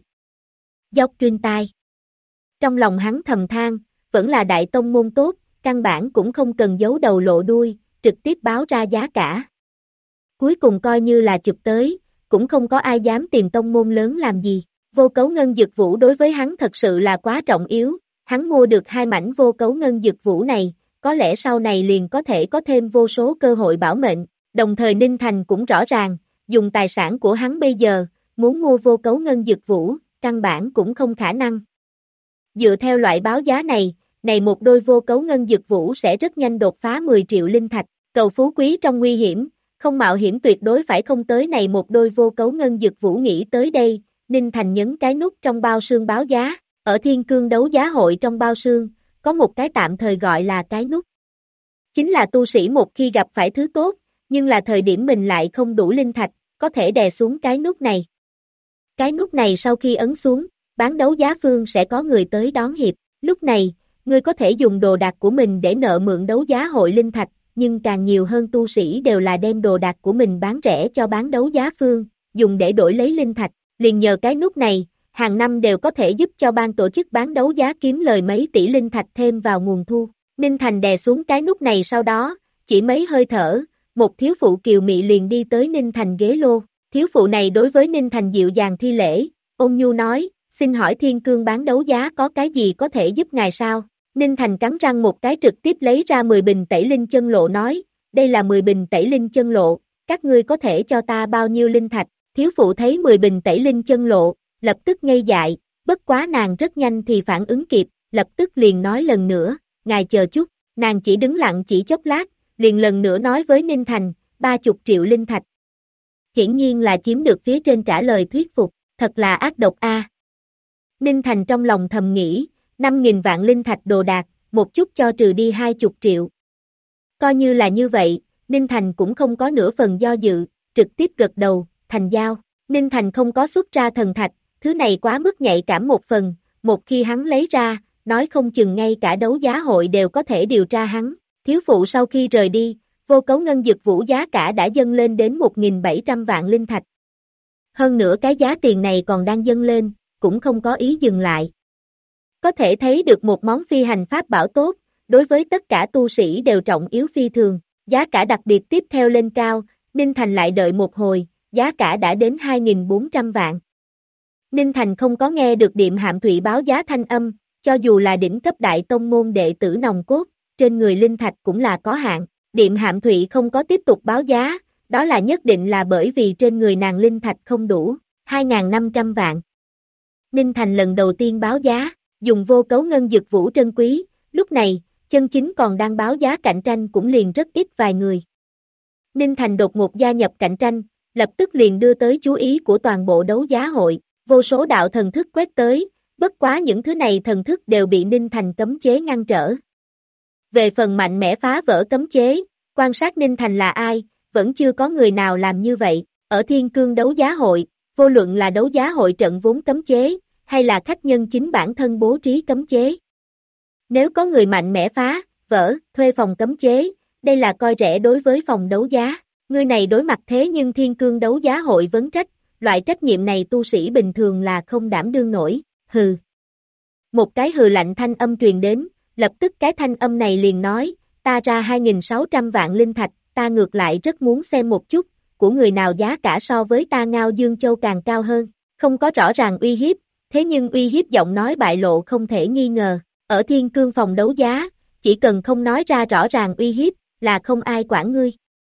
Dốc trên tai. Trong lòng hắn thầm than, vẫn là đại tông môn tốt, căn bản cũng không cần giấu đầu lộ đuôi, trực tiếp báo ra giá cả. Cuối cùng coi như là chụp tới, cũng không có ai dám tìm tông môn lớn làm gì. Vô cấu ngân dực vũ đối với hắn thật sự là quá trọng yếu, hắn mua được hai mảnh vô cấu ngân dực vũ này, có lẽ sau này liền có thể có thêm vô số cơ hội bảo mệnh, đồng thời Ninh Thành cũng rõ ràng, dùng tài sản của hắn bây giờ, muốn mua vô cấu ngân dực vũ, căn bản cũng không khả năng. Dựa theo loại báo giá này, một đôi vô cấu ngân dực vũ sẽ rất nhanh đột phá 10 triệu linh thạch, cầu phú quý trong nguy hiểm, không mạo hiểm tuyệt đối phải không tới này một đôi vô cấu ngân dực vũ nghĩ tới đây, Ninh Thành nhấn cái nút trong bao sương báo giá, ở Thiên Cương đấu giá hội trong bao sương, có một cái tạm thời gọi là cái nút. Chính là tu sĩ một khi gặp phải thứ tốt, nhưng là thời điểm mình lại không đủ linh thạch, có thể đè xuống cái nút này. Cái nút này sau khi ấn xuống, bán đấu giá phương sẽ có người tới đón hiệp, lúc này, ngươi có thể dùng đồ đạc của mình để nợ mượn đấu giá hội linh thạch, nhưng càng nhiều hơn tu sĩ đều là đem đồ đạc của mình bán rẻ cho bán đấu giá phương, dùng để đổi lấy linh thạch, liền nhờ cái nút này, hàng năm đều có thể giúp cho ban tổ chức bán đấu giá kiếm lời mấy tỷ linh thạch thêm vào nguồn thu. Ninh Thành đè xuống cái nút này sau đó, chỉ mấy hơi thở, một thiếu phụ kiều mị liền đi tới Ninh Thành ghế lô, thiếu phụ này đối với Ninh Thành dịu dàng thi lễ, ôn nhu nói, xin hỏi Thiên Cương bán đấu giá có cái gì có thể giúp ngài sao? Ninh Thành cắn răng một cái trực tiếp lấy ra 10 bình tẩy linh chân lộ nói, đây là 10 bình tẩy linh chân lộ, các ngươi có thể cho ta bao nhiêu linh thạch? Thiếu phụ thấy 10 bình tẩy linh chân lộ, lập tức ngây dại, bất quá nàng rất nhanh thì phản ứng kịp, lập tức liền nói lần nữa, ngài chờ chút, nàng chỉ đứng lặng chỉ chốc lát, liền lần nữa nói với Ninh Thành, 30 triệu linh thạch. Hiển nhiên là chiếm được phía trên trả lời thuyết phục, thật là ác độc a. Ninh Thành trong lòng thầm nghĩ, 5.000 vạn linh thạch đồ đạc, một chút cho trừ đi 20 triệu. Coi như là như vậy, Ninh Thành cũng không có nửa phần do dự, trực tiếp gật đầu, thành giao. Ninh Thành không có xuất ra thần thạch, thứ này quá mức nhạy cảm một phần, một khi hắn lấy ra, nói không chừng ngay cả đấu giá hội đều có thể điều tra hắn. Thiếu phụ sau khi rời đi, vô cấu ngân dực vũ giá cả đã dâng lên đến 1.700 vạn linh thạch. Hơn nữa cái giá tiền này còn đang dâng lên, cũng không có ý dừng lại. Có thể thấy được một món phi hành pháp bảo tốt, đối với tất cả tu sĩ đều trọng yếu phi thường, giá cả đặc biệt tiếp theo lên cao, Ninh Thành lại đợi một hồi, giá cả đã đến 2.400 vạn. Ninh Thành không có nghe được Điềm Hạm Thụy báo giá thanh âm, cho dù là đỉnh cấp đại tông môn đệ tử nòng cốt, trên người linh thạch cũng là có hạn. Điềm Hạm Thụy không có tiếp tục báo giá, đó là nhất định là bởi vì trên người nàng linh thạch không đủ, 2.500 vạn. Ninh Thành lần đầu tiên báo giá, dùng vô cấu ngân dực vũ trân quý, lúc này, chân chính còn đang báo giá cạnh tranh cũng liền rất ít vài người. Ninh Thành đột ngột gia nhập cạnh tranh, lập tức liền đưa tới chú ý của toàn bộ đấu giá hội, vô số đạo thần thức quét tới, bất quá những thứ này thần thức đều bị Ninh Thành cấm chế ngăn trở. Về phần mạnh mẽ phá vỡ cấm chế, quan sát Ninh Thành là ai, vẫn chưa có người nào làm như vậy, ở Thiên Cương đấu giá hội, vô luận là đấu giá hội trận vốn cấm chế, hay là khách nhân chính bản thân bố trí cấm chế. Nếu có người mạnh mẽ phá, vỡ, thuê phòng cấm chế, đây là coi rẻ đối với phòng đấu giá, người này đối mặt thế nhưng Thiên Cương đấu giá hội vấn trách, loại trách nhiệm này tu sĩ bình thường là không đảm đương nổi, hừ. Một cái hừ lạnh thanh âm truyền đến, lập tức cái thanh âm này liền nói, ta ra 2.600 vạn linh thạch, ta ngược lại rất muốn xem một chút, của người nào giá cả so với ta Ngao Dương Châu càng cao hơn, không có rõ ràng uy hiếp, thế nhưng uy hiếp giọng nói bại lộ không thể nghi ngờ, ở Thiên Cương phòng đấu giá, chỉ cần không nói ra rõ ràng uy hiếp, là không ai quản ngươi.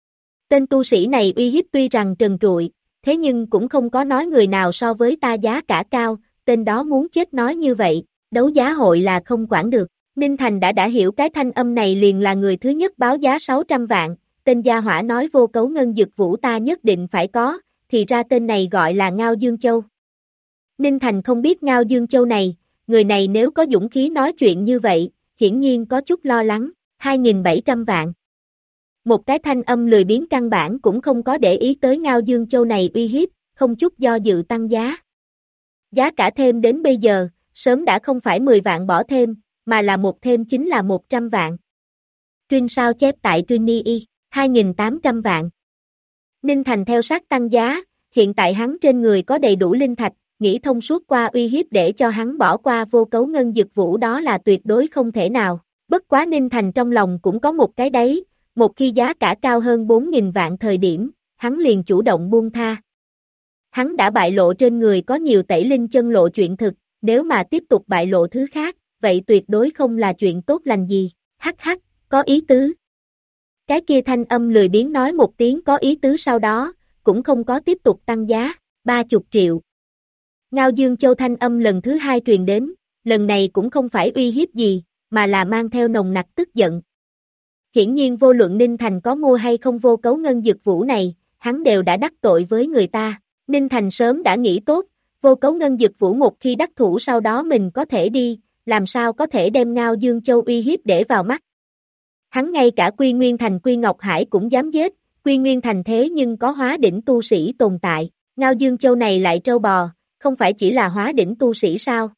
Tên tu sĩ này uy hiếp tuy rằng trần trụi, thế nhưng cũng không có nói người nào so với ta giá cả cao, tên đó muốn chết nói như vậy, đấu giá hội là không quản được. Ninh Thành đã hiểu cái thanh âm này liền là người thứ nhất báo giá 600 vạn, tên gia hỏa nói vô cấu ngân dực vũ ta nhất định phải có, thì ra tên này gọi là Ngao Dương Châu. Ninh Thành không biết Ngao Dương Châu này, người này nếu có dũng khí nói chuyện như vậy, hiển nhiên có chút lo lắng, 2.700 vạn. Một cái thanh âm lười biếng căn bản cũng không có để ý tới Ngao Dương Châu này uy hiếp, không chút do dự tăng giá. Giá cả thêm đến bây giờ, sớm đã không phải 10 vạn bỏ thêm, mà là một thêm chính là 100 vạn. Truyên sao chép tại Trini Y, 2.800 vạn. Ninh Thành theo sát tăng giá, hiện tại hắn trên người có đầy đủ linh thạch, nghĩ thông suốt qua uy hiếp để cho hắn bỏ qua vô cấu ngân dực vũ đó là tuyệt đối không thể nào. Bất quá Ninh Thành trong lòng cũng có một cái đấy, một khi giá cả cao hơn 4.000 vạn thời điểm, hắn liền chủ động buông tha. Hắn đã bại lộ trên người có nhiều tẩy linh chân lộ chuyện thực, nếu mà tiếp tục bại lộ thứ khác, vậy tuyệt đối không là chuyện tốt lành gì, hắc hắc, có ý tứ. Cái kia thanh âm lười biếng nói một tiếng có ý tứ sau đó, cũng không có tiếp tục tăng giá, 30 triệu. Ngao Dương Châu thanh âm lần thứ hai truyền đến, lần này cũng không phải uy hiếp gì, mà là mang theo nồng nặc tức giận. Hiển nhiên vô luận Ninh Thành có mua hay không vô cấu ngân dực vũ này, hắn đều đã đắc tội với người ta. Ninh Thành sớm đã nghĩ tốt, vô cấu ngân dực vũ một khi đắc thủ sau đó mình có thể đi, làm sao có thể đem Ngao Dương Châu uy hiếp để vào mắt. Hắn ngay cả Quy Nguyên Thành Quy Ngọc Hải cũng dám giết, Quy Nguyên Thành thế nhưng có hóa đỉnh tu sĩ tồn tại, Ngao Dương Châu này lại trâu bò, không phải chỉ là hóa đỉnh tu sĩ sao?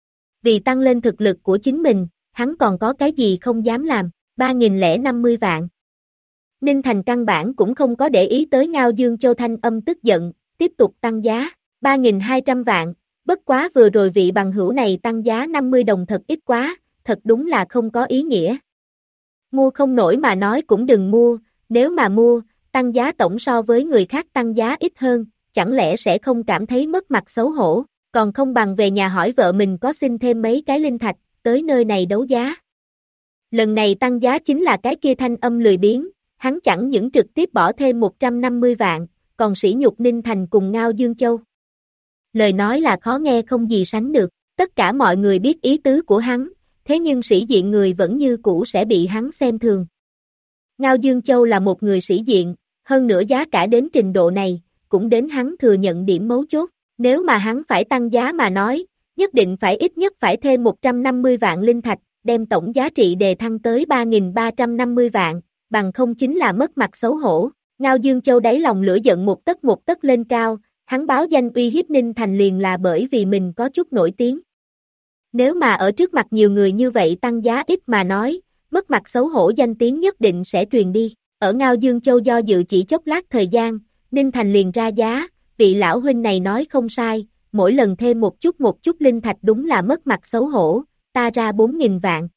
Vì tăng lên thực lực của chính mình, hắn còn có cái gì không dám làm, 3.050 vạn. Ninh Thành căn bản cũng không có để ý tới Ngao Dương Châu thanh âm tức giận, tiếp tục tăng giá, 3.200 vạn, bất quá vừa rồi vị bằng hữu này tăng giá 50 đồng thật ít quá, thật đúng là không có ý nghĩa. Mua không nổi mà nói cũng đừng mua, nếu mà mua, tăng giá tổng so với người khác tăng giá ít hơn, chẳng lẽ sẽ không cảm thấy mất mặt xấu hổ, còn không bằng về nhà hỏi vợ mình có xin thêm mấy cái linh thạch, tới nơi này đấu giá. Lần này tăng giá chính là cái kia thanh âm lười biếng, hắn chẳng những trực tiếp bỏ thêm 150 vạn, còn sỉ nhục Ninh Thành cùng Ngao Dương Châu. Lời nói là khó nghe không gì sánh được, tất cả mọi người biết ý tứ của hắn, thế nhưng sĩ diện người vẫn như cũ sẽ bị hắn xem thường. Ngao Dương Châu là một người sĩ diện, hơn nữa giá cả đến trình độ này, cũng đến hắn thừa nhận điểm mấu chốt, nếu mà hắn phải tăng giá mà nói, nhất định phải ít nhất phải thêm 150 vạn linh thạch, đem tổng giá trị đề thăng tới 3.350 vạn, bằng không chính là mất mặt xấu hổ. Ngao Dương Châu đáy lòng lửa giận một tấc lên cao, hắn báo danh uy hiếp Ninh Thành liền là bởi vì mình có chút nổi tiếng. Nếu mà ở trước mặt nhiều người như vậy tăng giá ít mà nói, mất mặt xấu hổ danh tiếng nhất định sẽ truyền đi. Ở Ngao Dương Châu do dự chỉ chốc lát thời gian, Ninh Thành liền ra giá, vị lão huynh này nói không sai, mỗi lần thêm một chút linh thạch đúng là mất mặt xấu hổ, ta ra 4.000 vạn.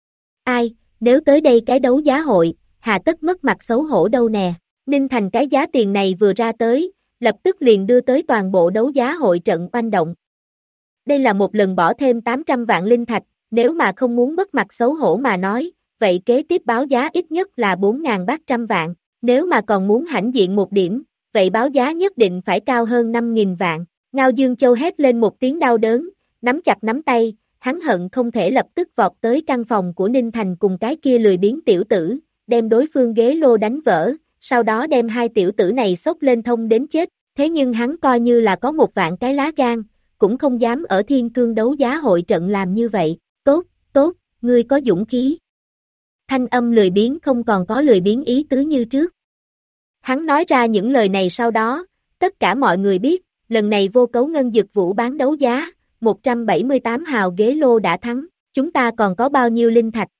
Ai, nếu tới đây cái đấu giá hội, hà tất mất mặt xấu hổ đâu nè. Ninh Thành cái giá tiền này vừa ra tới, lập tức liền đưa tới toàn bộ đấu giá hội trận oanh động, Đây là một lần bỏ thêm 800 vạn linh thạch, nếu mà không muốn mất mặt xấu hổ mà nói, vậy kế tiếp báo giá ít nhất là 4.300 vạn, nếu mà còn muốn hãnh diện một điểm, vậy báo giá nhất định phải cao hơn 5.000 vạn. Ngao Dương Châu hét lên một tiếng đau đớn, nắm chặt nắm tay, hắn hận không thể lập tức vọt tới căn phòng của Ninh Thành cùng cái kia lười biếng tiểu tử, đem đối phương ghế lô đánh vỡ, sau đó đem hai tiểu tử này xốc lên thông đến chết, thế nhưng hắn coi như là có một vạn cái lá gan, cũng không dám ở Thiên Cương đấu giá hội trận làm như vậy, tốt, tốt, ngươi có dũng khí. Thanh âm lười biếng không còn có lười biếng ý tứ như trước. Hắn nói ra những lời này sau đó, tất cả mọi người biết, lần này Vô Cấu Ngân Dực Vũ bán đấu giá, 178 hào ghế lô đã thắng, chúng ta còn có bao nhiêu linh thạch?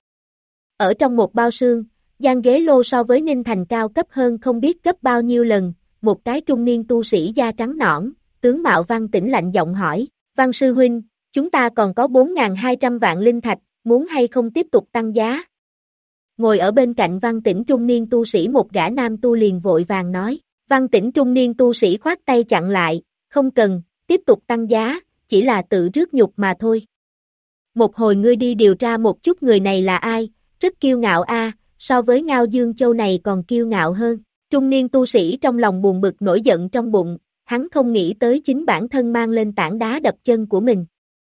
Ở trong một bao sương, gian ghế lô so với Ninh Thành cao cấp hơn không biết gấp bao nhiêu lần, một cái trung niên tu sĩ da trắng nõn, tướng mạo Văn Tĩnh lạnh giọng hỏi, Văn sư huynh, chúng ta còn có 4.200 vạn linh thạch, muốn hay không tiếp tục tăng giá? Ngồi ở bên cạnh Văn Tĩnh trung niên tu sĩ một gã nam tu liền vội vàng nói, Văn Tĩnh trung niên tu sĩ khoát tay chặn lại, không cần, tiếp tục tăng giá, chỉ là tự rước nhục mà thôi. Một hồi ngươi đi điều tra một chút người này là ai, rất kiêu ngạo a, so với Ngao Dương Châu này còn kiêu ngạo hơn. Trung niên tu sĩ trong lòng buồn bực nổi giận trong bụng, hắn không nghĩ tới chính bản thân mang lên tảng đá đập chân của mình.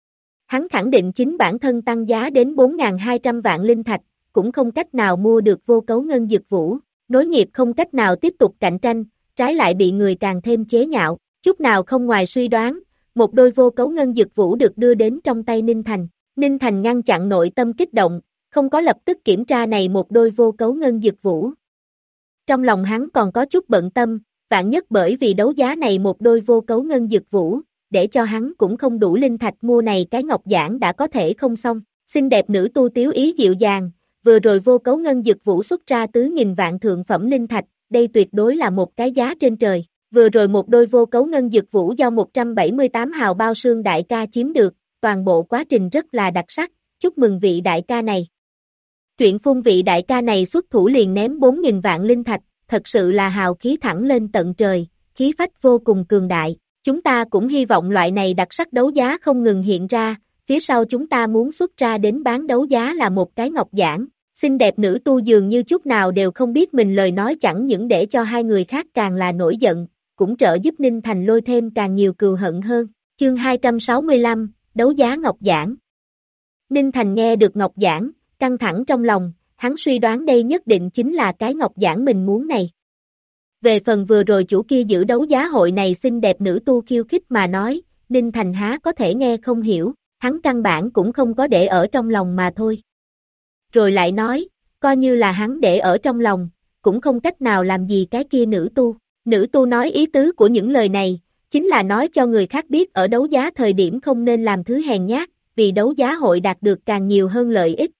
Hắn khẳng định chính bản thân tăng giá đến 4.200 vạn linh thạch, cũng không cách nào mua được Vô Cấu Ngân Dực Vũ, nối nghiệp không cách nào tiếp tục cạnh tranh, trái lại bị người càng thêm chế nhạo, chút nào không ngoài suy đoán, một đôi Vô Cấu Ngân Dực Vũ được đưa đến trong tay Ninh Thành. Ninh Thành ngăn chặn nội tâm kích động, không có lập tức kiểm tra này một đôi Vô Cấu Ngân Dực Vũ. Trong lòng hắn còn có chút bận tâm, vạn nhất bởi vì đấu giá này một đôi Vô Cấu Ngân Dực Vũ, để cho hắn cũng không đủ linh thạch mua này cái ngọc giản đã có thể không xong. Xinh đẹp nữ tu tiếu ý dịu dàng, vừa rồi Vô Cấu Ngân Dực Vũ xuất ra 4.000 vạn thượng phẩm linh thạch, đây tuyệt đối là một cái giá trên trời. Vừa rồi một đôi Vô Cấu Ngân Dực Vũ do 178 hào bao sương đại ca chiếm được, toàn bộ quá trình rất là đặc sắc, chúc mừng vị đại ca này. Truyện phun vị đại ca này xuất thủ liền ném 4.000 vạn linh thạch, thật sự là hào khí thẳng lên tận trời, khí phách vô cùng cường đại. Chúng ta cũng hy vọng loại này đặc sắc đấu giá không ngừng hiện ra, phía sau chúng ta muốn xuất ra đến bán đấu giá là một cái ngọc giản. Xinh đẹp nữ tu dường như chút nào đều không biết mình lời nói chẳng những để cho hai người khác càng là nổi giận, cũng trợ giúp Ninh Thành lôi thêm càng nhiều cừu hận hơn. Chương 265, đấu giá ngọc giản. Ninh Thành nghe được ngọc giản, căng thẳng trong lòng, hắn suy đoán đây nhất định chính là cái ngọc giản mình muốn này. Về phần vừa rồi chủ kia giữ đấu giá hội này xinh đẹp nữ tu khiêu khích mà nói, Ninh Thành há có thể nghe không hiểu, hắn căn bản cũng không có để ở trong lòng mà thôi. Rồi lại nói, coi như là hắn để ở trong lòng, cũng không cách nào làm gì cái kia nữ tu. Nữ tu nói ý tứ của những lời này, chính là nói cho người khác biết ở đấu giá thời điểm không nên làm thứ hèn nhát, vì đấu giá hội đạt được càng nhiều hơn lợi ích.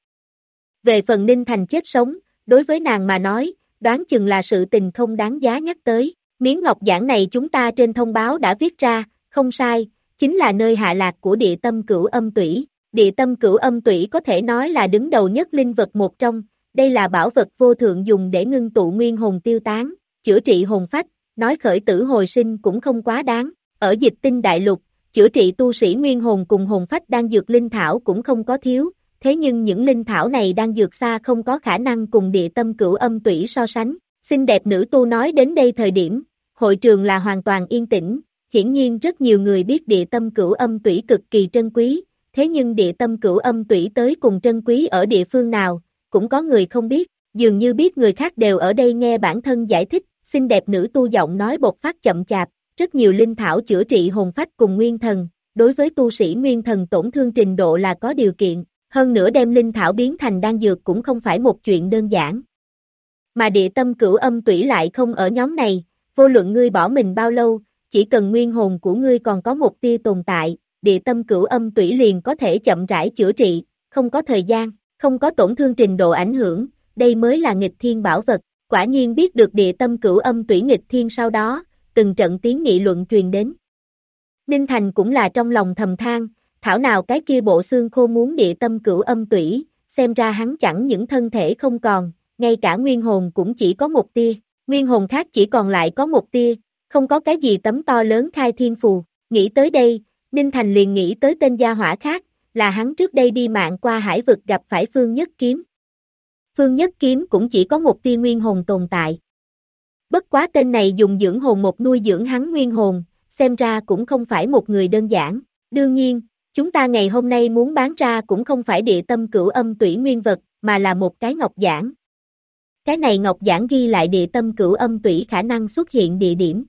Về phần Ninh Thành chết sống, đối với nàng mà nói, đoán chừng là sự tình không đáng giá nhắc tới. Miếng ngọc giản này chúng ta trên thông báo đã viết ra, không sai, chính là nơi hạ lạc của địa tâm Cửu Âm Tủy. Địa tâm Cửu Âm Tủy có thể nói là đứng đầu nhất linh vật một trong, đây là bảo vật vô thượng dùng để ngưng tụ nguyên hồn tiêu tán, chữa trị hồn phách, nói khởi tử hồi sinh cũng không quá đáng. Ở Dịch Tinh Đại Lục, chữa trị tu sĩ nguyên hồn cùng hồn phách đang dược linh thảo cũng không có thiếu, thế nhưng những linh thảo này đang dược xa không có khả năng cùng địa tâm Cửu Âm Tủy so sánh. Xinh đẹp nữ tu nói đến đây thời điểm, hội trường là hoàn toàn yên tĩnh, hiển nhiên rất nhiều người biết địa tâm Cửu Âm Tủy cực kỳ trân quý, thế nhưng địa tâm Cửu Âm Tủy tới cùng trân quý ở địa phương nào, cũng có người không biết, dường như biết người khác đều ở đây nghe bản thân giải thích. Xinh đẹp nữ tu giọng nói bộc phát chậm chạp, rất nhiều linh thảo chữa trị hồn phách cùng nguyên thần, đối với tu sĩ nguyên thần tổn thương trình độ là có điều kiện, hơn nữa đem linh thảo biến thành đan dược cũng không phải một chuyện đơn giản. Mà địa tâm Cửu Âm Tủy lại không ở nhóm này, vô luận ngươi bỏ mình bao lâu, chỉ cần nguyên hồn của ngươi còn có một tia tồn tại, địa tâm Cửu Âm Tủy liền có thể chậm rãi chữa trị, không có thời gian, không có tổn thương trình độ ảnh hưởng, đây mới là nghịch thiên bảo vật. Quả nhiên biết được địa tâm Cửu Âm Tủy nghịch thiên sau đó, từng trận tiếng nghị luận truyền đến. Ninh Thành cũng là trong lòng thầm than, thảo nào cái kia bộ xương khô muốn địa tâm Cửu Âm Tủy, xem ra hắn chẳng những thân thể không còn, ngay cả nguyên hồn cũng chỉ có một tia, nguyên hồn khác chỉ còn lại có một tia, không có cái gì tấm to lớn khai thiên phù. Nghĩ tới đây, Ninh Thành liền nghĩ tới tên gia hỏa khác, là hắn trước đây đi mạng qua hải vực gặp phải Phương Nhất Kiếm. Phương Nhất Kiếm cũng chỉ có một tia nguyên hồn tồn tại. Bất quá tên này dùng dưỡng hồn một nuôi dưỡng hắn nguyên hồn, xem ra cũng không phải một người đơn giản. Đương nhiên, chúng ta ngày hôm nay muốn bán ra cũng không phải địa tâm cửu âm tủy nguyên vật, mà là một cái ngọc giản. Cái này ngọc giản ghi lại địa tâm cửu âm tủy khả năng xuất hiện địa điểm.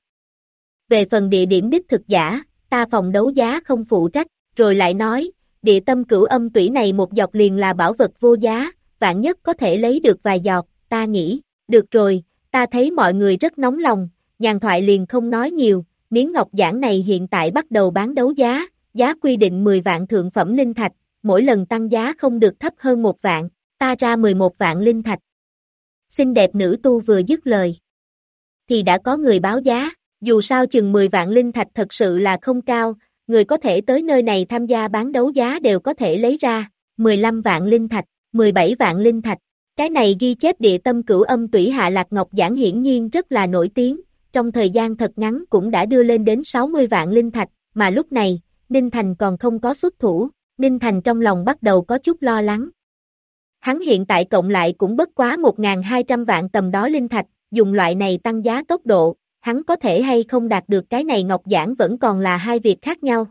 Về phần địa điểm đích thực giả, ta phòng đấu giá không phụ trách, rồi lại nói, địa tâm cửu âm tủy này một giọt liền là bảo vật vô giá, vạn nhất có thể lấy được vài giọt, ta nghĩ, được rồi, ta thấy mọi người rất nóng lòng, nhàn thoại liền không nói nhiều, miếng ngọc giản này hiện tại bắt đầu bán đấu giá, giá quy định 10 vạn thượng phẩm linh thạch, mỗi lần tăng giá không được thấp hơn 1 vạn, ta ra 11 vạn linh thạch. Xinh đẹp nữ tu vừa dứt lời, thì đã có người báo giá, dù sao chừng 10 vạn linh thạch thật sự là không cao, người có thể tới nơi này tham gia bán đấu giá đều có thể lấy ra, 15 vạn linh thạch, 17 vạn linh thạch. Cái này ghi chép địa tâm cửu âm tủy hạ lạc ngọc giản hiển nhiên rất là nổi tiếng, trong thời gian thật ngắn cũng đã đưa lên đến 60 vạn linh thạch, mà lúc này, Ninh Thành còn không có xuất thủ, Ninh Thành trong lòng bắt đầu có chút lo lắng. Hắn hiện tại cộng lại cũng bất quá 1.200 vạn tầm đó linh thạch, dùng loại này tăng giá tốc độ, hắn có thể hay không đạt được cái này ngọc giản vẫn còn là hai việc khác nhau,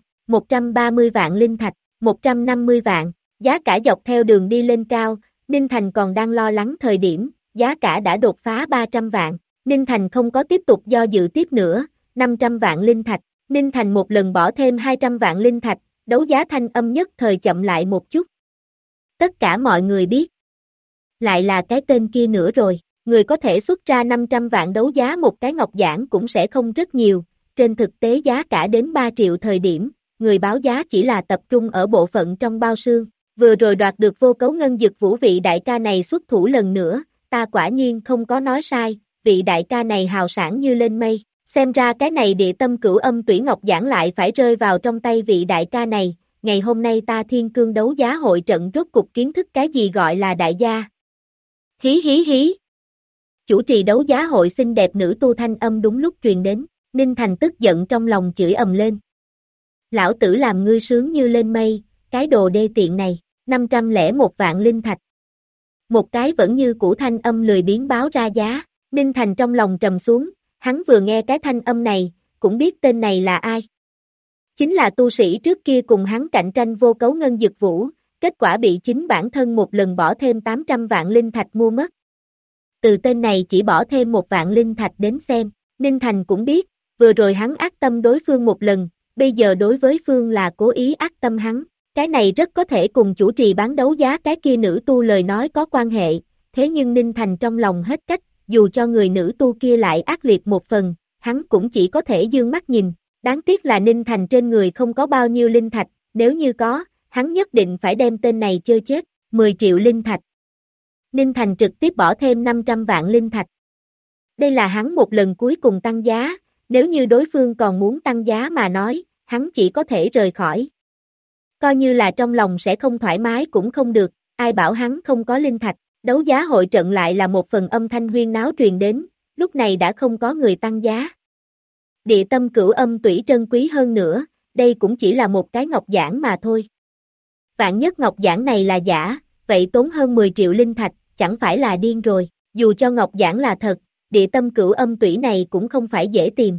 130 vạn linh thạch, 150 vạn, giá cả dọc theo đường đi lên cao, Ninh Thành còn đang lo lắng thời điểm, giá cả đã đột phá 300 vạn, Ninh Thành không có tiếp tục do dự tiếp nữa, 500 vạn linh thạch, Ninh Thành một lần bỏ thêm 200 vạn linh thạch, đấu giá thanh âm nhất thời chậm lại một chút. Tất cả mọi người biết, lại là cái tên kia nữa rồi, người có thể xuất ra 500 vạn đấu giá một cái ngọc giản cũng sẽ không rất nhiều, trên thực tế giá cả đến 3 triệu thời điểm, người báo giá chỉ là tập trung ở bộ phận trong bao xương. Vừa rồi đoạt được vô cấu ngân dực vũ vị đại ca này xuất thủ lần nữa, ta quả nhiên không có nói sai, vị đại ca này hào sản như lên mây, xem ra cái này địa tâm cửu âm tủy ngọc giản lại phải rơi vào trong tay vị đại ca này, ngày hôm nay ta thiên cương đấu giá hội trận rốt cục kiến thức cái gì gọi là đại gia. Hí hí hí. Chủ trì đấu giá hội xinh đẹp nữ tu thanh âm đúng lúc truyền đến, Ninh Thành tức giận trong lòng chửi ầm lên. Lão tử làm ngươi sướng như lên mây, cái đồ đê tiện này. 501 vạn linh thạch. Một cái vẫn như cũ thanh âm lười biếng báo ra giá, Ninh Thành trong lòng trầm xuống, hắn vừa nghe cái thanh âm này, cũng biết tên này là ai. Chính là tu sĩ trước kia cùng hắn cạnh tranh vô cấu ngân dực vũ, kết quả bị chính bản thân một lần bỏ thêm 800 vạn linh thạch mua mất. Từ tên này chỉ bỏ thêm 1 vạn linh thạch đến xem, Ninh Thành cũng biết, vừa rồi hắn ác tâm đối phương một lần, bây giờ đối với phương là cố ý ác tâm hắn. Cái này rất có thể cùng chủ trì bán đấu giá cái kia nữ tu lời nói có quan hệ, thế nhưng Ninh Thành trong lòng hết cách, dù cho người nữ tu kia lại ác liệt một phần, hắn cũng chỉ có thể dương mắt nhìn, đáng tiếc là Ninh Thành trên người không có bao nhiêu linh thạch, nếu như có, hắn nhất định phải đem tên này chơi chết, 10 triệu linh thạch. Ninh Thành trực tiếp bỏ thêm 500 vạn linh thạch. Đây là hắn một lần cuối cùng tăng giá, nếu như đối phương còn muốn tăng giá mà nói, hắn chỉ có thể rời khỏi. Coi như là trong lòng sẽ không thoải mái cũng không được, ai bảo hắn không có linh thạch, đấu giá hội trận lại là một phần âm thanh huyên náo truyền đến, lúc này đã không có người tăng giá. Địa tâm cửu âm tủy trân quý hơn nữa, đây cũng chỉ là một cái ngọc giản mà thôi. Vạn nhất ngọc giản này là giả, vậy tốn hơn 10 triệu linh thạch, chẳng phải là điên rồi, dù cho ngọc giản là thật, địa tâm cửu âm tủy này cũng không phải dễ tìm.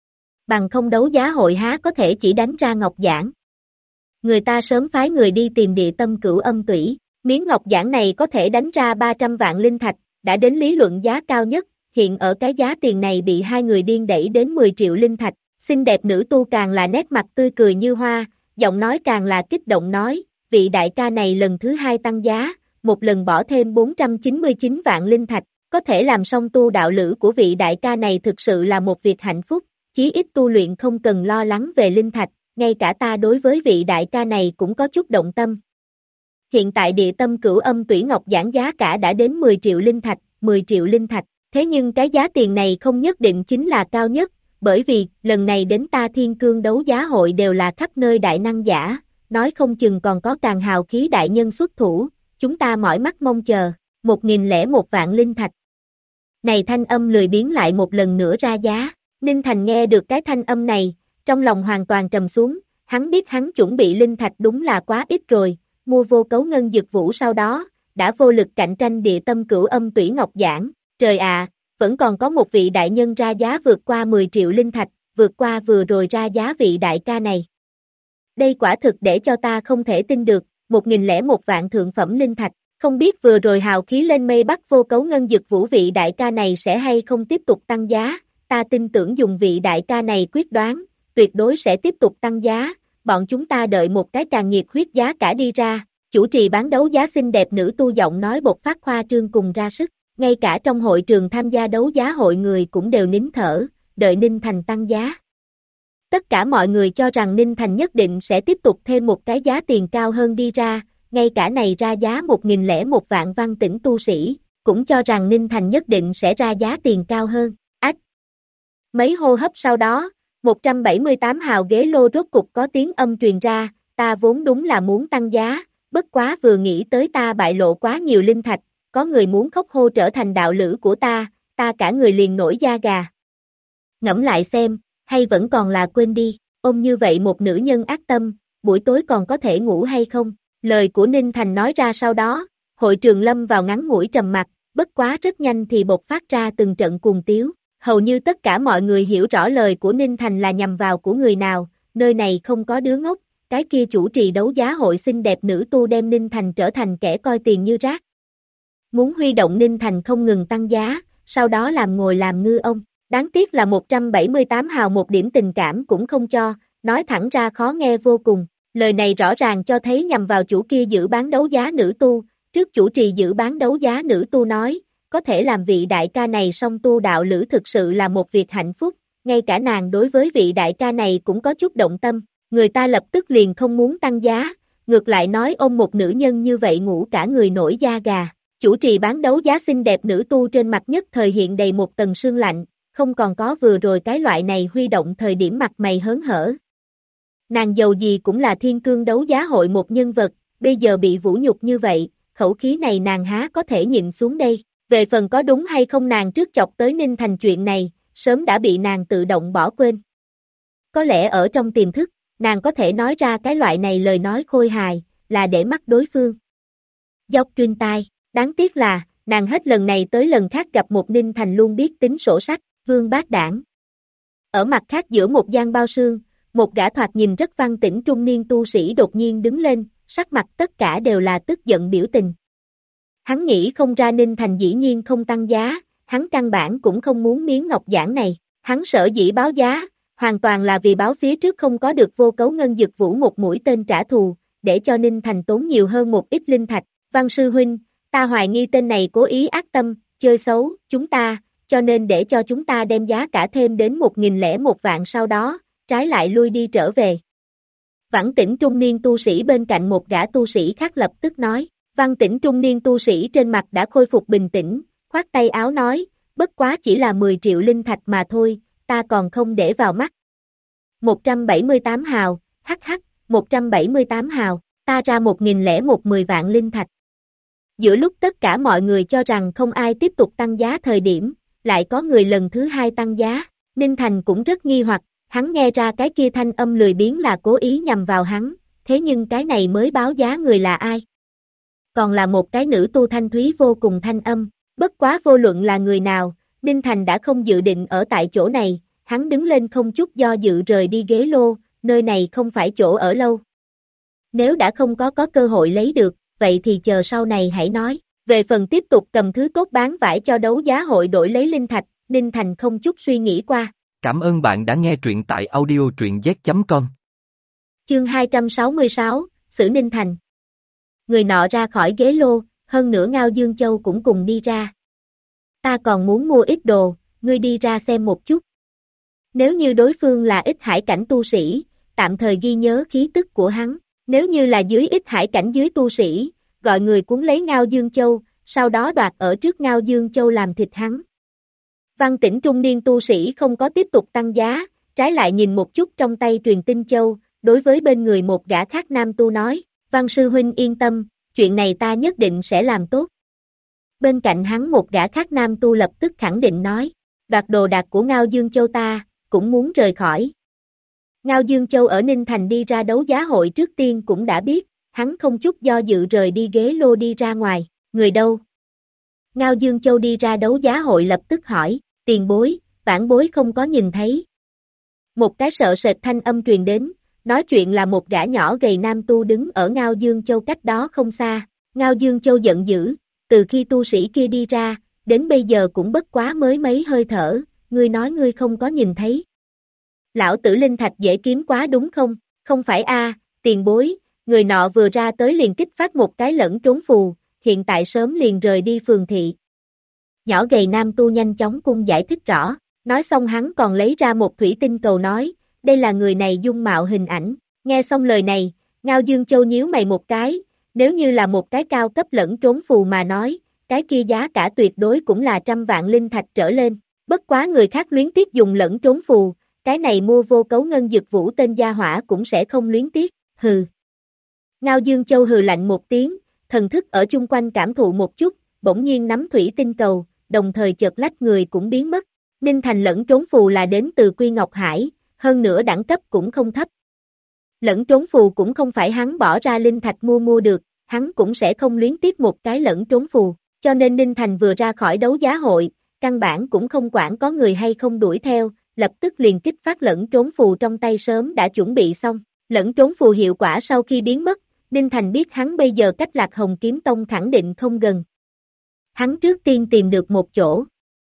Bằng không đấu giá hội há có thể chỉ đánh ra ngọc giản. Người ta sớm phái người đi tìm địa tâm cửu âm tủy, miếng ngọc giản này có thể đánh ra 300 vạn linh thạch, đã đến lý luận giá cao nhất, hiện ở cái giá tiền này bị hai người điên đẩy đến 10 triệu linh thạch, xinh đẹp nữ tu càng là nét mặt tươi cười như hoa, giọng nói càng là kích động nói, vị đại ca này lần thứ hai tăng giá, một lần bỏ thêm 499 vạn linh thạch, có thể làm xong tu đạo lữ của vị đại ca này thực sự là một việc hạnh phúc, chí ít tu luyện không cần lo lắng về linh thạch. Ngay cả ta đối với vị đại ca này cũng có chút động tâm. Hiện tại địa tâm cửu âm tủy ngọc giản giá cả đã đến 10 triệu linh thạch, 10 triệu linh thạch, thế nhưng cái giá tiền này không nhất định chính là cao nhất, bởi vì lần này đến ta thiên cương đấu giá hội đều là khắp nơi đại năng giả, nói không chừng còn có càng hào khí đại nhân xuất thủ, chúng ta mỏi mắt mong chờ, 1001 vạn linh thạch. Này thanh âm lười biếng lại một lần nữa ra giá, Ninh Thành nghe được cái thanh âm này, trong lòng hoàn toàn trầm xuống, hắn biết hắn chuẩn bị linh thạch đúng là quá ít rồi, mua vô cấu ngân dực vũ sau đó, đã vô lực cạnh tranh địa tâm cửu âm tủy ngọc giảng, trời ạ, vẫn còn có một vị đại nhân ra giá vượt qua 10 triệu linh thạch, vượt qua vừa rồi ra giá vị đại ca này. Đây quả thực để cho ta không thể tin được, 1001 vạn thượng phẩm linh thạch, không biết vừa rồi hào khí lên mây bắt vô cấu ngân dực vũ vị đại ca này sẽ hay không tiếp tục tăng giá, ta tin tưởng dùng vị đại ca này quyết đoán, tuyệt đối sẽ tiếp tục tăng giá, bọn chúng ta đợi một cái càng nhiệt huyết giá cả đi ra, chủ trì bán đấu giá xinh đẹp nữ tu giọng nói bộc phát khoa trương cùng ra sức, ngay cả trong hội trường tham gia đấu giá hội người cũng đều nín thở, đợi Ninh Thành tăng giá. Tất cả mọi người cho rằng Ninh Thành nhất định sẽ tiếp tục thêm một cái giá tiền cao hơn đi ra, ngay cả này ra giá 1001 vạn văn tỉnh tu sĩ, cũng cho rằng Ninh Thành nhất định sẽ ra giá tiền cao hơn. Ách! Mấy hô hấp sau đó, 178 hào ghế lô rốt cục có tiếng âm truyền ra, ta vốn đúng là muốn tăng giá, bất quá vừa nghĩ tới ta bại lộ quá nhiều linh thạch, có người muốn khóc hô trở thành đạo lữ của ta cả người liền nổi da gà. Ngẫm lại xem, hay vẫn còn là quên đi, ôm như vậy một nữ nhân ác tâm, buổi tối còn có thể ngủ hay không? Lời của Ninh Thành nói ra sau đó, hội trường lâm vào ngắn ngủi trầm mặc, bất quá rất nhanh thì bộc phát ra từng trận cuồng tiếu, hầu như tất cả mọi người hiểu rõ lời của Ninh Thành là nhằm vào của người nào, nơi này không có đứa ngốc, cái kia chủ trì đấu giá hội xinh đẹp nữ tu đem Ninh Thành trở thành kẻ coi tiền như rác. Muốn huy động Ninh Thành không ngừng tăng giá, sau đó làm ngồi làm ngư ông. Đáng tiếc là 178 hào một điểm tình cảm cũng không cho, nói thẳng ra khó nghe vô cùng. Lời này rõ ràng cho thấy nhằm vào chủ kia giữ bán đấu giá nữ tu, trước chủ trì giữ bán đấu giá nữ tu nói, có thể làm vị đại ca này song tu đạo lữ thực sự là một việc hạnh phúc, ngay cả nàng đối với vị đại ca này cũng có chút động tâm, người ta lập tức liền không muốn tăng giá, ngược lại nói ôm một nữ nhân như vậy ngủ cả người nổi da gà. Chủ trì bán đấu giá xinh đẹp nữ tu trên mặt nhất thời hiện đầy một tầng sương lạnh, không còn có vừa rồi cái loại này huy động thời điểm mặt mày hớn hở. Nàng giàu gì cũng là thiên cương đấu giá hội một nhân vật, bây giờ bị vũ nhục như vậy, khẩu khí này nàng há có thể nhịn xuống đây. Về phần có đúng hay không nàng trước chọc tới Ninh Thành chuyện này, sớm đã bị nàng tự động bỏ quên. Có lẽ ở trong tiềm thức, nàng có thể nói ra cái loại này lời nói khôi hài, là để mắc đối phương. Dốc truyền tai, đáng tiếc là, nàng hết lần này tới lần khác gặp một Ninh Thành luôn biết tính sổ sách, vương bát đảng. Ở mặt khác giữa một gian bao sương, một gã thoạt nhìn rất văn tĩnh trung niên tu sĩ đột nhiên đứng lên, sắc mặt tất cả đều là tức giận biểu tình. Hắn nghĩ không ra Ninh Thành dĩ nhiên không tăng giá, hắn căn bản cũng không muốn miếng ngọc giản này, hắn sở dĩ báo giá, hoàn toàn là vì báo phía trước không có được vô cấu ngân dực vũ một mũi tên trả thù, để cho Ninh Thành tốn nhiều hơn một ít linh thạch. Văn sư huynh, ta hoài nghi tên này cố ý ác tâm, chơi xấu, chúng ta, cho nên để cho chúng ta đem giá cả thêm đến 1001 vạn sau đó, trái lại lui đi trở về. Vãn Tĩnh trung niên tu sĩ bên cạnh một gã tu sĩ khác lập tức nói, Văn Tĩnh trung niên tu sĩ trên mặt đã khôi phục bình tĩnh, khoát tay áo nói, bất quá chỉ là 10 triệu linh thạch mà thôi, ta còn không để vào mắt. 178 hào, hắc hắc, 178 hào, ta ra 1010 vạn linh thạch. Giữa lúc tất cả mọi người cho rằng không ai tiếp tục tăng giá thời điểm, lại có người lần thứ hai tăng giá, Ninh Thành cũng rất nghi hoặc, hắn nghe ra cái kia thanh âm lười biếng là cố ý nhằm vào hắn, thế nhưng cái này mới báo giá người là ai? Còn là một cái nữ tu thanh thúy vô cùng thanh âm, bất quá vô luận là người nào, Ninh Thành đã không dự định ở tại chỗ này, hắn đứng lên không chút do dự rời đi ghế lô, nơi này không phải chỗ ở lâu. Nếu đã không có cơ hội lấy được, vậy thì chờ sau này hãy nói, về phần tiếp tục cầm thứ tốt bán vải cho đấu giá hội đổi lấy linh thạch, Ninh Thành không chút suy nghĩ qua. Cảm ơn bạn đã nghe truyện tại audio.z.com. Chương 266, xử Ninh Thành. Người nọ ra khỏi ghế lô, hơn nữa Ngao Dương Châu cũng cùng đi ra. Ta còn muốn mua ít đồ, ngươi đi ra xem một chút. Nếu như đối phương là ít hải cảnh tu sĩ, tạm thời ghi nhớ khí tức của hắn. Nếu như là dưới ít hải cảnh dưới tu sĩ, gọi người cuốn lấy Ngao Dương Châu, sau đó đoạt ở trước Ngao Dương Châu làm thịt hắn. Văn Tĩnh trung niên tu sĩ không có tiếp tục tăng giá, trái lại nhìn một chút trong tay truyền tinh châu, đối với bên người một gã khác nam tu nói, Văn sư huynh yên tâm, chuyện này ta nhất định sẽ làm tốt. Bên cạnh hắn một gã khác nam tu lập tức khẳng định nói, đoạt đồ đạc của Ngao Dương Châu ta, cũng muốn rời khỏi. Ngao Dương Châu ở Ninh Thành đi ra đấu giá hội trước tiên cũng đã biết, hắn không chút do dự rời đi ghế lô đi ra ngoài, người đâu? Ngao Dương Châu đi ra đấu giá hội lập tức hỏi, tiền bối, vãn bối không có nhìn thấy. Một cái sợ sệt thanh âm truyền đến, nói chuyện là một gã nhỏ gầy nam tu đứng ở Ngao Dương Châu cách đó không xa. Ngao Dương Châu giận dữ, từ khi tu sĩ kia đi ra, đến bây giờ cũng bất quá mới mấy hơi thở, ngươi nói ngươi không có nhìn thấy. Lão tử linh thạch dễ kiếm quá đúng không? Không phải a, tiền bối, người nọ vừa ra tới liền kích phát một cái lẫn trốn phù, hiện tại sớm liền rời đi phường thị. Nhỏ gầy nam tu nhanh chóng cung giải thích rõ, nói xong hắn còn lấy ra một thủy tinh cầu nói, đây là người này dung mạo hình ảnh, nghe xong lời này, Ngao Dương Châu nhíu mày một cái, nếu như là một cái cao cấp lẫn trốn phù mà nói, cái kia giá cả tuyệt đối cũng là 100 vạn linh thạch trở lên, bất quá người khác luyến tiếc dùng lẫn trốn phù, cái này mua vô cấu ngân dực vũ tên gia hỏa cũng sẽ không luyến tiếc, hừ. Ngao Dương Châu hừ lạnh một tiếng, thần thức ở chung quanh cảm thụ một chút, bỗng nhiên nắm thủy tinh cầu, đồng thời chợt lách người cũng biến mất. Ninh Thành lẫn trốn phù là đến từ Quy Ngọc Hải, hơn nữa đẳng cấp cũng không thấp. Lẫn trốn phù cũng không phải hắn bỏ ra linh thạch mua được, hắn cũng sẽ không luyến tiếc một cái lẫn trốn phù, cho nên Ninh Thành vừa ra khỏi đấu giá hội, căn bản cũng không quản có người hay không đuổi theo, lập tức liền kích phát lẫn trốn phù trong tay sớm đã chuẩn bị xong. Lẫn trốn phù hiệu quả sau khi biến mất, Ninh Thành biết hắn bây giờ cách Lạc Hồng Kiếm Tông khẳng định không gần. Hắn trước tiên tìm được một chỗ,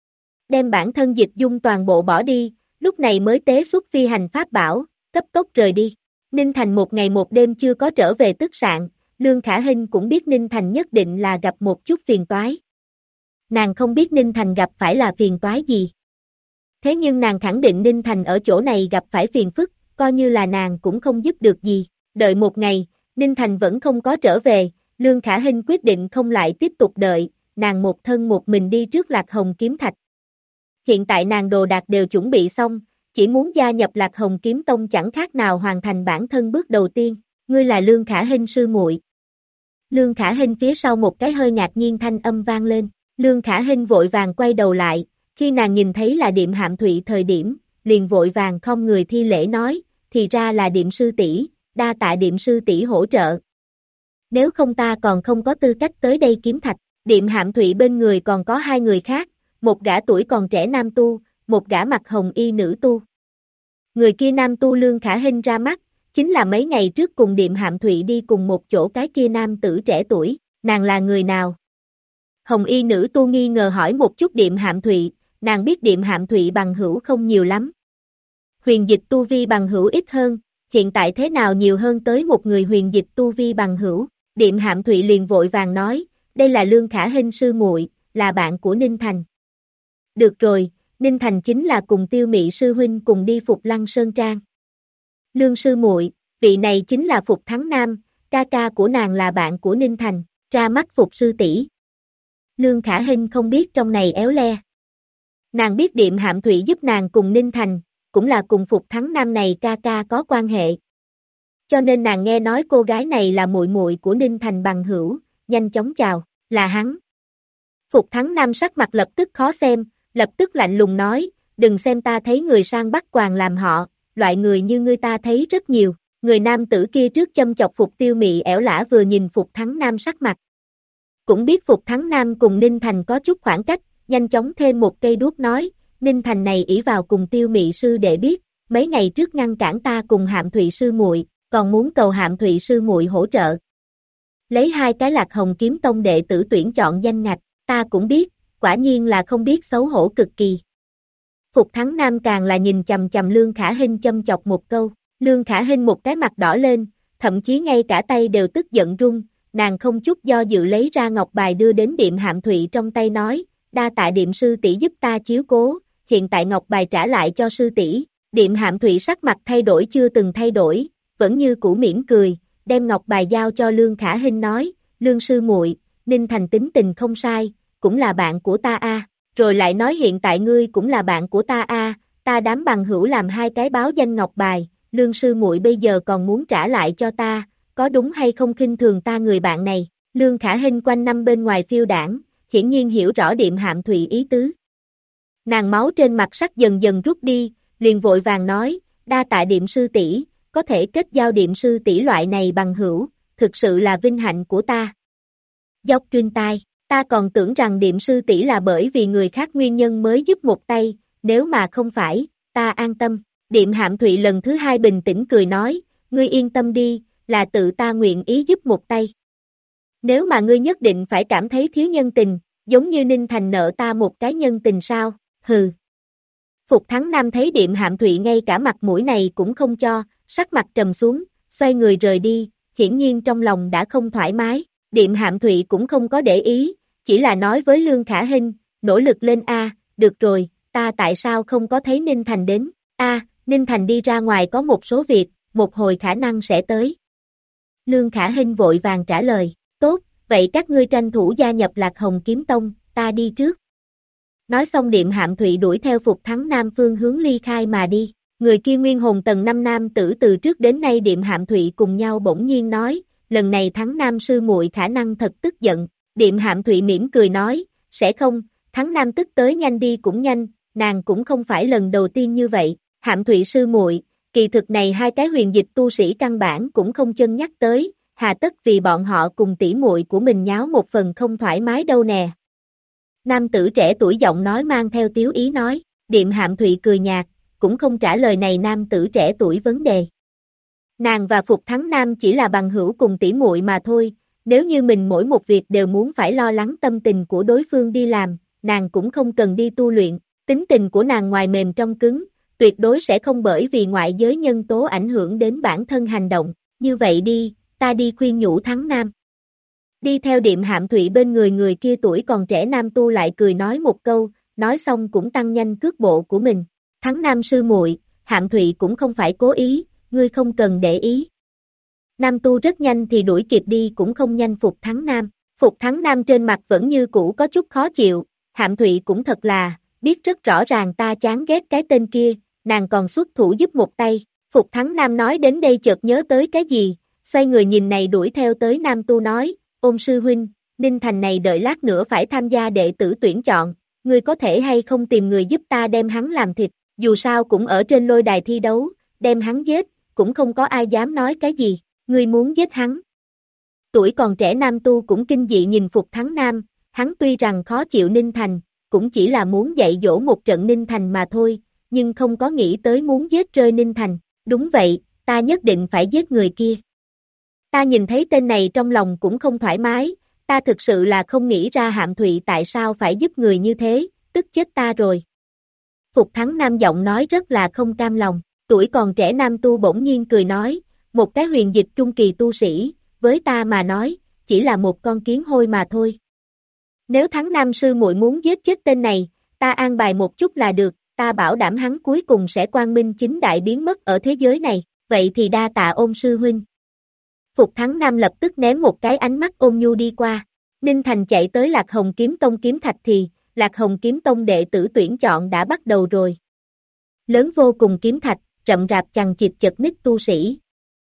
đem bản thân dịch dung toàn bộ bỏ đi, lúc này mới tế xuất phi hành pháp bảo, cấp tốc rời đi. Ninh Thành một ngày một đêm chưa có trở về tức sạn, Lương Khả Hinh cũng biết Ninh Thành nhất định là gặp một chút phiền toái. Nàng không biết Ninh Thành gặp phải là phiền toái gì. Thế nhưng nàng khẳng định Ninh Thành ở chỗ này gặp phải phiền phức, coi như là nàng cũng không giúp được gì. Đợi một ngày, Ninh Thành vẫn không có trở về, Lương Khả Hinh quyết định không lại tiếp tục đợi, nàng một thân một mình đi trước Lạc Hồng Kiếm Thạch. Hiện tại nàng đồ đạc đều chuẩn bị xong, chỉ muốn gia nhập Lạc Hồng Kiếm Tông chẳng khác nào hoàn thành bản thân bước đầu tiên. Ngươi là Lương Khả Hinh sư muội. Lương Khả Hinh phía sau một cái hơi ngạc nhiên thanh âm vang lên, Lương Khả Hinh vội vàng quay đầu lại, khi nàng nhìn thấy là Điệm Hạm Thụy thời điểm, liền vội vàng khom người thi lễ nói, thì ra là Điệm sư tỷ, đa tạ Điệm sư tỷ hỗ trợ. Nếu không ta còn không có tư cách tới đây kiếm thạch. Điệm Hạm Thụy bên người còn có hai người khác, một gã tuổi còn trẻ nam tu, một gã mặc hồng y nữ tu. Người kia nam tu Lương Khả Hinh ra mắt, chính là mấy ngày trước cùng Điệm Hạm Thụy đi cùng một chỗ cái kia nam tử trẻ tuổi, nàng là người nào? Hồng y nữ tu nghi ngờ hỏi một chút Điệm Hạm Thụy, nàng biết Điệm Hạm Thụy bằng hữu không nhiều lắm. Huyền dịch tu vi bằng hữu ít hơn, hiện tại thế nào nhiều hơn tới một người huyền dịch tu vi bằng hữu? Điệm Hạm Thụy liền vội vàng nói, đây là Lương Khả Hinh sư muội, là bạn của Ninh Thành. Được rồi, Ninh Thành chính là cùng Tiêu Mị sư huynh cùng đi Phục Lăng Sơn Trang. Lương sư muội, vị này chính là Phục Thắng Nam, ca ca của nàng là bạn của Ninh Thành, ra mắt Phục sư tỷ. Lương Khả Hinh không biết trong này éo le. Nàng biết Điệm Hạm Thụy giúp nàng cùng Ninh Thành, cũng là cùng Phục Thắng Nam này ca ca có quan hệ. Cho nên nàng nghe nói cô gái này là muội muội của Ninh Thành bằng hữu, nhanh chóng chào, là hắn. Phục Thắng Nam sắc mặt lập tức khó xem, lập tức lạnh lùng nói, đừng xem ta thấy người sang bắt quàng làm họ, loại người như ngươi ta thấy rất nhiều. Người nam tử kia trước châm chọc Phục Tiêu Mị ẻo lả vừa nhìn Phục Thắng Nam sắc mặt. Cũng biết Phục Thắng Nam cùng Ninh Thành có chút khoảng cách, nhanh chóng thêm một cây đuốc nói, Ninh Thành này ỷ vào cùng Tiêu Mị sư đệ biết, mấy ngày trước ngăn cản ta cùng Hạm Thụy sư muội, còn muốn cầu Hạm Thụy sư muội hỗ trợ. Lấy hai cái Lạc Hồng Kiếm Tông đệ tử tuyển chọn danh ngạch, ta cũng biết, quả nhiên là không biết xấu hổ cực kỳ. Phục Thắng Nam càng là nhìn chằm chằm Lương Khả Hinh châm chọc một câu, Lương Khả Hinh một cái mặt đỏ lên, thậm chí ngay cả tay đều tức giận run, nàng không chút do dự lấy ra ngọc bài đưa đến Điệm Hạm Thụy trong tay nói, đa tạ Điệm sư tỷ giúp ta chiếu cố, hiện tại ngọc bài trả lại cho sư tỷ. Điệm Hạm Thụy sắc mặt thay đổi chưa từng thay đổi, vẫn như cũ mỉm cười, đem ngọc bài giao cho Lương Khả Hinh nói, Lương sư muội, Ninh Thành tính tình không sai, cũng là bạn của ta a. Rồi lại nói hiện tại ngươi cũng là bạn của ta a, ta đám bằng hữu làm hai cái báo danh ngọc bài, Lương sư muội bây giờ còn muốn trả lại cho ta, có đúng hay không khinh thường ta người bạn này? Lương Khả Hinh quanh năm bên ngoài phiêu đảng, hiển nhiên hiểu rõ Điệm Hạm Thụy ý tứ. Nàng máu trên mặt sắc dần dần rút đi, liền vội vàng nói, Đa tạ Điệm sư tỷ, có thể kết giao Điệm sư tỷ loại này bằng hữu, thực sự là vinh hạnh của ta. Dốc Trinh tai, ta còn tưởng rằng Điệm sư tỷ là bởi vì người khác nguyên nhân mới giúp một tay, nếu mà không phải, ta an tâm. Điệm Hạm Thụy lần thứ hai bình tĩnh cười nói, ngươi yên tâm đi, là tự ta nguyện ý giúp một tay. Nếu mà ngươi nhất định phải cảm thấy thiếu nhân tình, giống như Ninh Thành nợ ta một cái nhân tình sao, hừ. Phục Thắng Nam thấy Điệm Hạm Thụy ngay cả mặt mũi này cũng không cho, sắc mặt trầm xuống, xoay người rời đi, hiển nhiên trong lòng đã không thoải mái. Điệm Hạm Thụy cũng không có để ý, chỉ là nói với Lương Khả Hinh, nỗ lực lên a, được rồi, ta tại sao không có thấy Ninh Thành đến, Ninh Thành đi ra ngoài có một số việc, một hồi khả năng sẽ tới. Lương Khả Hinh vội vàng trả lời, tốt, vậy các ngươi tranh thủ gia nhập Lạc Hồng Kiếm Tông, ta đi trước. Nói xong Điệm Hạm Thụy đuổi theo Phục Thắng Nam phương hướng ly khai mà đi. Người kia nguyên hồn tầng 5 nam tử từ trước đến nay Điệm Hạm Thụy cùng nhau bỗng nhiên nói, lần này Thắng Nam sư muội khả năng thật tức giận. Điệm Hạm Thụy mỉm cười nói, sẽ không, Thắng Nam tức tới nhanh đi cũng nhanh, nàng cũng không phải lần đầu tiên như vậy. Hạm Thụy sư muội, kỳ thực này hai cái huyền dịch tu sĩ căn bản cũng không chân nhắc tới, hà tất vì bọn họ cùng tỷ muội của mình nháo một phần không thoải mái đâu nè. Nam tử trẻ tuổi giọng nói mang theo tiếu ý nói, Điệm Hạm Thụy cười nhạt, cũng không trả lời này nam tử trẻ tuổi vấn đề. Nàng và Phục Thắng Nam chỉ là bằng hữu cùng tỷ muội mà thôi, nếu như mình mỗi một việc đều muốn phải lo lắng tâm tình của đối phương đi làm, nàng cũng không cần đi tu luyện, tính tình của nàng ngoài mềm trong cứng, tuyệt đối sẽ không bởi vì ngoại giới nhân tố ảnh hưởng đến bản thân hành động, như vậy đi, ta đi khuyên nhủ Thắng Nam. Đi theo Điệm Hạm Thụy bên người kia tuổi còn trẻ nam tu lại cười nói một câu, nói xong cũng tăng nhanh cước bộ của mình. Thắng Nam sư muội, Hạm Thụy cũng không phải cố ý, ngươi không cần để ý. Nam tu rất nhanh thì đuổi kịp đi cũng không nhanh Phục Thắng Nam. Phục Thắng Nam trên mặt vẫn như cũ có chút khó chịu, Hạm Thụy cũng thật là, biết rất rõ ràng ta chán ghét cái tên kia, nàng còn xuất thủ giúp một tay. Phục Thắng Nam nói đến đây chợt nhớ tới cái gì, xoay người nhìn này đuổi theo tới Nam tu nói, ôn sư huynh, Ninh Thành này đợi lát nữa phải tham gia đệ tử tuyển chọn, ngươi có thể hay không tìm người giúp ta đem hắn làm thịt, dù sao cũng ở trên lôi đài thi đấu, đem hắn giết, cũng không có ai dám nói cái gì, ngươi muốn giết hắn. Tuổi còn trẻ nam tu cũng kinh dị nhìn Phục Thắng Nam, hắn tuy rằng khó chịu Ninh Thành, cũng chỉ là muốn dạy dỗ một trận Ninh Thành mà thôi, nhưng không có nghĩ tới muốn giết rơi Ninh Thành, đúng vậy, ta nhất định phải giết người kia. Ta nhìn thấy tên này trong lòng cũng không thoải mái, ta thực sự là không nghĩ ra Hạm Thụy tại sao phải giúp người như thế, tức chết ta rồi. Phục Thắng Nam giọng nói rất là không cam lòng, tuổi còn trẻ nam tu bỗng nhiên cười nói, một cái huyền dịch trung kỳ tu sĩ, với ta mà nói, chỉ là một con kiến hôi mà thôi. Nếu Thắng Nam sư muội muốn giết chết tên này, ta an bài một chút là được, ta bảo đảm hắn cuối cùng sẽ quang minh chính đại biến mất ở thế giới này, vậy thì đa tạ ôn sư huynh. Phục Thắng Nam lập tức ném một cái ánh mắt ôn nhu đi qua. Ninh Thành chạy tới Lạc Hồng Kiếm Tông kiếm thạch thì, Lạc Hồng Kiếm Tông đệ tử tuyển chọn đã bắt đầu rồi. Lớn vô cùng kiếm thạch, rậm rạp chằng chịt chật ních tu sĩ.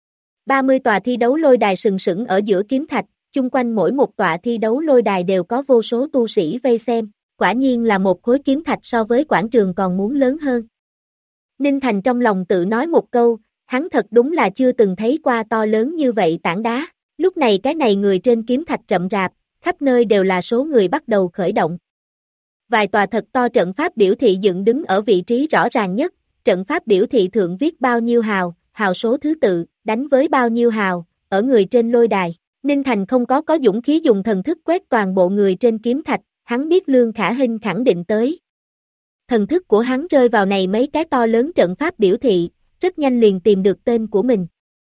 30 tòa thi đấu lôi đài sừng sững ở giữa kiếm thạch, chung quanh mỗi một tòa thi đấu lôi đài đều có vô số tu sĩ vây xem, quả nhiên là một khối kiếm thạch so với quảng trường còn muốn lớn hơn. Ninh Thành trong lòng tự nói một câu, hắn thật đúng là chưa từng thấy qua to lớn như vậy tảng đá, lúc này cái này người trên kiếm thạch rậm rạp, khắp nơi đều là số người bắt đầu khởi động. Vài tòa thật to trận pháp biểu thị dựng đứng ở vị trí rõ ràng nhất, trận pháp biểu thị thượng viết bao nhiêu hào, hào số thứ tự, đánh với bao nhiêu hào, ở người trên lôi đài. Ninh Thành không có dũng khí dùng thần thức quét toàn bộ người trên kiếm thạch, hắn biết Lương Khả Hinh khẳng định tới. Thần thức của hắn rơi vào này mấy cái to lớn trận pháp biểu thị, rất nhanh liền tìm được tên của mình.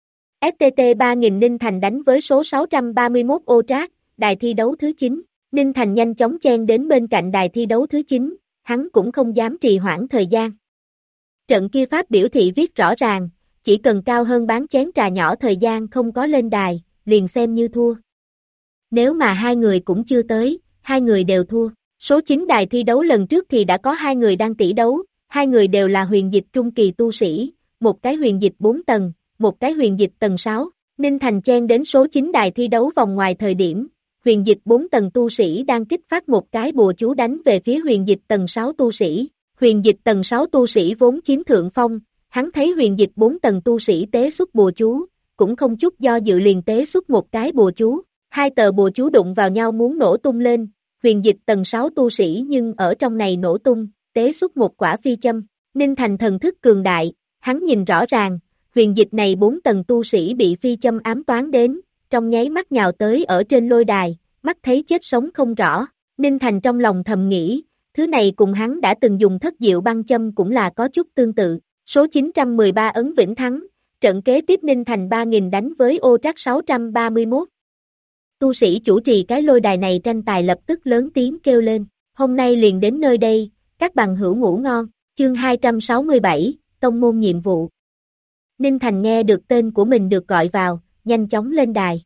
STT 3000 Ninh Thành đánh với số 631 ô trác, đài thi đấu thứ 9. Ninh Thành nhanh chóng chen đến bên cạnh đài thi đấu thứ 9, hắn cũng không dám trì hoãn thời gian. Trận kia pháp biểu thị viết rõ ràng, chỉ cần cao hơn bán chén trà nhỏ thời gian không có lên đài, liền xem như thua. Nếu mà hai người cũng chưa tới, hai người đều thua. Số 9 đài thi đấu lần trước thì đã có hai người đang tỷ đấu, hai người đều là huyền dịch trung kỳ tu sĩ, một cái huyền dịch 4 tầng, một cái huyền dịch tầng 6. Ninh Thành chen đến số 9 đài thi đấu vòng ngoài thời điểm, huyền dịch 4 tầng tu sĩ đang kích phát một cái bùa chú đánh về phía huyền dịch tầng 6 tu sĩ. Huyền dịch tầng 6 tu sĩ vốn chiếm thượng phong, Hắn thấy huyền dịch 4 tầng tu sĩ tế xuất bùa chú, cũng không chút do dự liền tế xuất một cái bùa chú. Hai tờ bùa chú đụng vào nhau muốn nổ tung lên, huyền dịch tầng 6 tu sĩ nhưng ở trong này nổ tung, tế xuất một quả phi châm. Ninh Thành thần thức cường đại, hắn nhìn rõ ràng, huyền dịch này 4 tầng tu sĩ bị phi châm ám toán đến, trong nháy mắt nhào tới ở trên lôi đài, mắt thấy chết sống không rõ. Ninh Thành trong lòng thầm nghĩ, thứ này cùng hắn đã từng dùng thất diệu băng châm cũng là có chút tương tự. Số 913 ấn vĩnh thắng, trận kế tiếp Ninh Thành 3.000 đánh với Ô Trác 631. Tu sĩ chủ trì cái lôi đài này tranh tài lập tức lớn tiếng kêu lên, hôm nay liền đến nơi đây, các bằng hữu ngủ ngon, chương 267, tông môn nhiệm vụ. Ninh Thành nghe được tên của mình được gọi vào, nhanh chóng lên đài.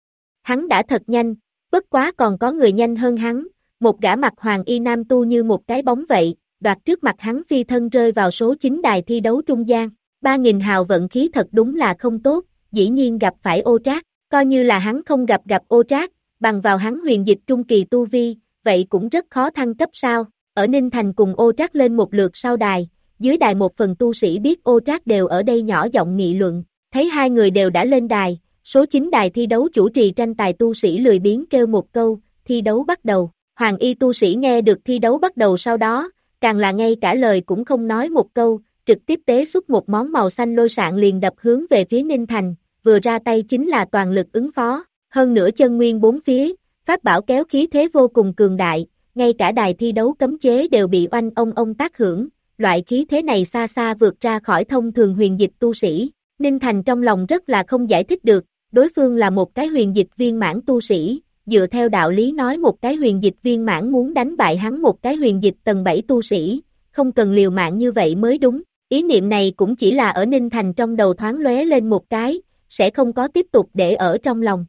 Hắn đã thật nhanh, bất quá còn có người nhanh hơn hắn, một gã mặc hoàng y nam tu như một cái bóng vậy, đoạt trước mặt hắn phi thân rơi vào số 9 đài thi đấu trung gian. 3.000 hào vận khí thật đúng là không tốt, dĩ nhiên gặp phải Ô Trác, coi như là hắn không gặp Ô Trác, bằng vào hắn huyền dịch trung kỳ tu vi, vậy cũng rất khó thăng cấp sao. Ở Ninh Thành cùng Ô Trác lên một lượt sau đài, dưới đài một phần tu sĩ biết Ô Trác đều ở đây nhỏ giọng nghị luận, thấy hai người đều đã lên đài, số 9 đài thi đấu chủ trì tranh tài tu sĩ lười biếng kêu một câu, thi đấu bắt đầu. Hoàng y tu sĩ nghe được thi đấu bắt đầu sau đó, càng là ngay cả lời cũng không nói một câu, trực tiếp tế xuất một món màu xanh lôi sạn liền đập hướng về phía Ninh Thành, vừa ra tay chính là toàn lực ứng phó, hơn nữa chân nguyên bốn phía, pháp bảo kéo khí thế vô cùng cường đại, ngay cả đài thi đấu cấm chế đều bị oanh ông tác hưởng, loại khí thế này xa xa vượt ra khỏi thông thường huyền dịch tu sĩ. Ninh Thành trong lòng rất là không giải thích được, đối phương là một cái huyền dịch viên mãn tu sĩ, dựa theo đạo lý nói một cái huyền dịch viên mãn muốn đánh bại hắn một cái huyền dịch tầng 7 tu sĩ, không cần liều mạng như vậy mới đúng. Ý niệm này cũng chỉ là ở Ninh Thành trong đầu thoáng lóe lên một cái, sẽ không có tiếp tục để ở trong lòng.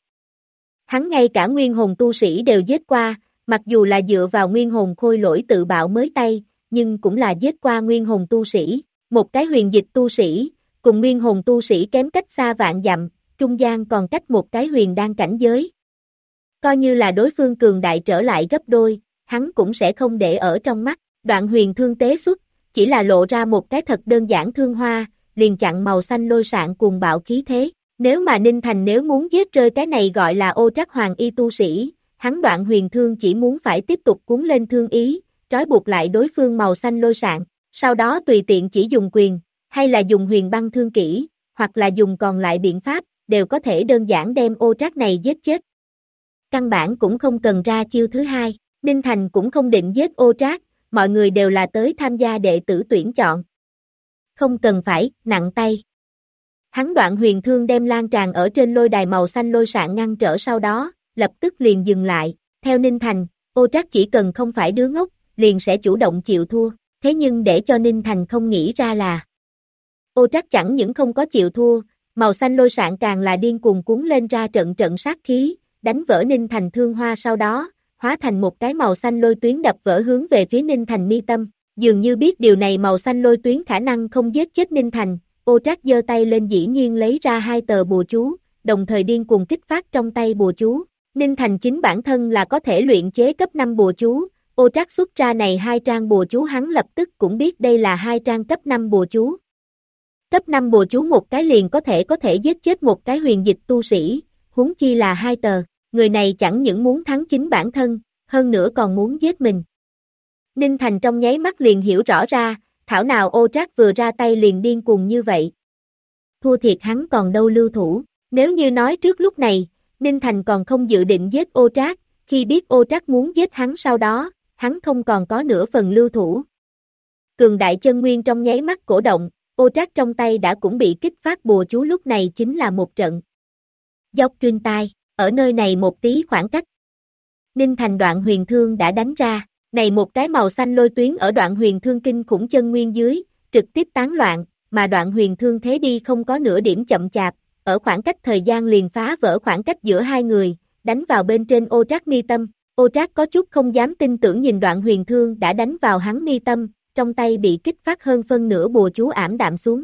Hắn ngay cả nguyên hồn tu sĩ đều giết qua, mặc dù là dựa vào nguyên hồn khôi lỗi tự bạo mới tay, nhưng cũng là giết qua nguyên hồn tu sĩ. Một cái huyền dịch tu sĩ, cùng nguyên hồn tu sĩ kém cách xa vạn dặm, trung gian còn cách một cái huyền đan cảnh giới. Coi như là đối phương cường đại trở lại gấp đôi, hắn cũng sẽ không để ở trong mắt. Đoạn huyền thương tế xuất, chỉ là lộ ra một cái thật đơn giản thương hoa, liền chặn màu xanh lôi sạn cuồng bạo khí thế. Nếu mà Ninh Thành nếu muốn giết rơi cái này gọi là Ô Trác hoàng y tu sĩ, hắn đoạn huyền thương chỉ muốn phải tiếp tục cuốn lên thương ý, trói buộc lại đối phương màu xanh lôi sạn, sau đó tùy tiện chỉ dùng quyền, hay là dùng huyền băng thương kỹ, hoặc là dùng còn lại biện pháp, đều có thể đơn giản đem Ô Trác này giết chết. Căn bản cũng không cần ra chiêu thứ hai, Ninh Thành cũng không định giết Ô Trác, mọi người đều là tới tham gia đệ tử tuyển chọn. Không cần phải, nặng tay. Hắn đoạn huyền thương đem lan tràn ở trên lôi đài màu xanh lôi sạn ngăn trở sau đó, lập tức liền dừng lại. Theo Ninh Thành, Ô Trác chỉ cần không phải đứa ngốc, liền sẽ chủ động chịu thua. Thế nhưng để cho Ninh Thành không nghĩ ra là Ô Trác chẳng những không có chịu thua, màu xanh lôi sạn càng là điên cuồng cuốn lên ra trận sát khí, đánh vỡ Ninh Thành thương hoa sau đó, hóa thành một cái màu xanh lôi tuyến đập vỡ hướng về phía Ninh Thành mi tâm. Dường như biết điều này màu xanh lôi tuyến khả năng không giết chết Ninh Thành, Ô Trác giơ tay lên dĩ nhiên lấy ra hai tờ bùa chú, đồng thời điên cuồng kích phát trong tay bùa chú. Ninh Thành chính bản thân là có thể luyện chế cấp 5 bùa chú, Ô Trác xuất ra này hai trang bùa chú hắn lập tức cũng biết đây là hai trang cấp 5 bùa chú. Cấp 5 bùa chú một cái liền có thể giết chết một cái huyền dịch tu sĩ, huống chi là hai tờ, người này chẳng những muốn thắng chính bản thân, hơn nữa còn muốn giết mình. Ninh Thành trong nháy mắt liền hiểu rõ ra, thảo nào Ô Trác vừa ra tay liền điên cuồng như vậy. Thua thiệt hắn còn đâu lưu thủ, nếu như nói trước lúc này, Ninh Thành còn không dự định giết Ô Trác, khi biết Ô Trác muốn giết hắn sau đó, hắn không còn có nửa phần lưu thủ. Cường đại chân nguyên trong nháy mắt cổ động, Ô Trác trong tay đã cũng bị kích phát bùa chú lúc này chính là một trận dốc trên tai, ở nơi này một tí khoảng cách. Ninh Thành đoạn huyền thương đã đánh ra, này một cái màu xanh lôi tuyến ở đoạn huyền thương kinh khủng chân nguyên dưới, trực tiếp tán loạn, mà đoạn huyền thương thế đi không có nửa điểm chậm chạp, ở khoảng cách thời gian liền phá vỡ khoảng cách giữa hai người, đánh vào bên trên Ô Trác mi tâm. Ô Trác có chút không dám tin tưởng nhìn đoạn huyền thương đã đánh vào hắn mi tâm, trong tay bị kích phát hơn phân nửa bùa chú ảm đạm xuống.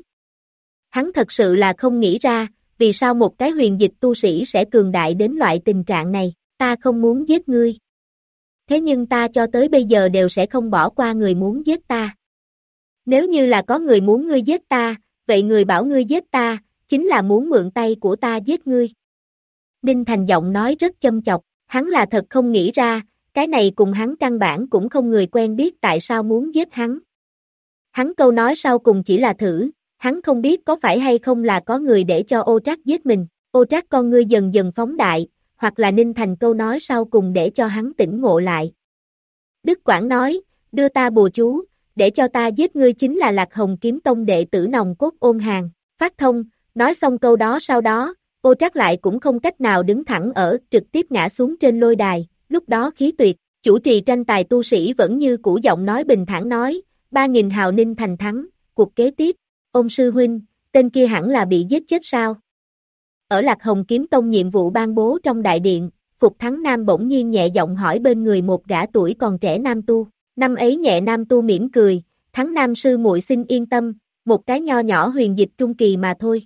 Hắn thật sự là không nghĩ ra, vì sao một cái huyền dịch tu sĩ sẽ cường đại đến loại tình trạng này, ta không muốn giết ngươi. Thế nhưng ta cho tới bây giờ đều sẽ không bỏ qua người muốn giết ta. Nếu như là có người muốn ngươi giết ta, vậy người bảo ngươi giết ta, chính là muốn mượn tay của ta giết ngươi. Ninh Thành giọng nói rất châm chọc, hắn là thật không nghĩ ra, cái này cùng hắn căn bản cũng không người quen biết tại sao muốn giết hắn. Hắn câu nói sau cùng chỉ là thử, hắn không biết có phải hay không là có người để cho Ô Trác giết mình, Ô Trác con ngươi dần dần phóng đại, hoặc là Ninh Thành câu nói sau cùng để cho hắn tỉnh ngộ lại. Đức Quảng nói, đưa ta bùa chú, để cho ta giết ngươi chính là Lạc Hồng Kiếm Tông đệ tử nòng cốt Ôn Hàn, phát thông, nói xong câu đó sau đó, Ô Trác lại cũng không cách nào đứng thẳng ở, trực tiếp ngã xuống trên lôi đài, lúc đó khí tuyệt, chủ trì tranh tài tu sĩ vẫn như cũ giọng nói bình thản nói, 3.000 hào Ninh Thành thắng, cuộc kế tiếp, ông sư huynh, tên kia hẳn là bị giết chết sao? Ở Lạc Hồng Kiếm Tông nhiệm vụ ban bố trong đại điện, Phục Thắng Nam bỗng nhiên nhẹ giọng hỏi bên người một gã tuổi còn trẻ nam tu, năm ấy nhẹ nam tu mỉm cười, Thắng Nam sư muội xin yên tâm, một cái nho nhỏ huyền dịch trung kỳ mà thôi.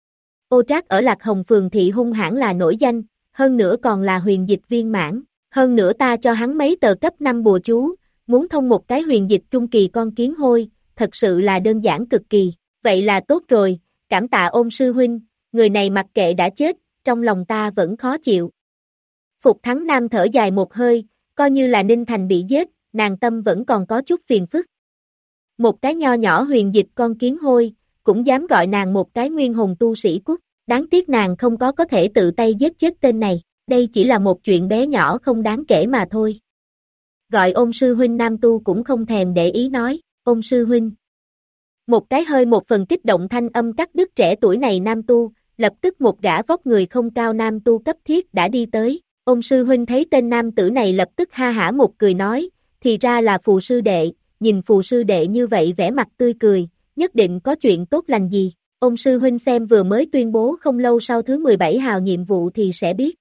Ô Trác ở Lạc Hồng Phường thị hung hãn là nổi danh, hơn nữa còn là huyền dịch viên mãn, hơn nữa ta cho hắn mấy tờ cấp 5 bùa chú, muốn thông một cái huyền dịch trung kỳ con kiến hôi, thật sự là đơn giản cực kỳ, vậy là tốt rồi, cảm tạ Ôn sư huynh, người này mặc kệ đã chết, trong lòng ta vẫn khó chịu. Phục Thắng Nam thở dài một hơi, coi như là Ninh Thành bị giết, nàng tâm vẫn còn có chút phiền phức. Một cái nho nhỏ huyền dịch con kiến hôi, cũng dám gọi nàng một cái nguyên hồn tu sĩ cút, đáng tiếc nàng không có thể tự tay giết chết tên này, đây chỉ là một chuyện bé nhỏ không đáng kể mà thôi. Gọi Ôn sư huynh nam tu cũng không thèm để ý nói, Ôn sư huynh. Một cái hơi một phần kích động thanh âm cắt đứt trẻ tuổi này nam tu, lập tức một gã vóc người không cao nam tu cấp thiết đã đi tới, Ôn sư huynh thấy tên nam tử này lập tức ha hả một cười nói, thì ra là phù sư đệ, nhìn phù sư đệ như vậy vẻ mặt tươi cười, nhất định có chuyện tốt lành gì, Ôn sư huynh xem vừa mới tuyên bố không lâu sau thứ 17 hào nhiệm vụ thì sẽ biết.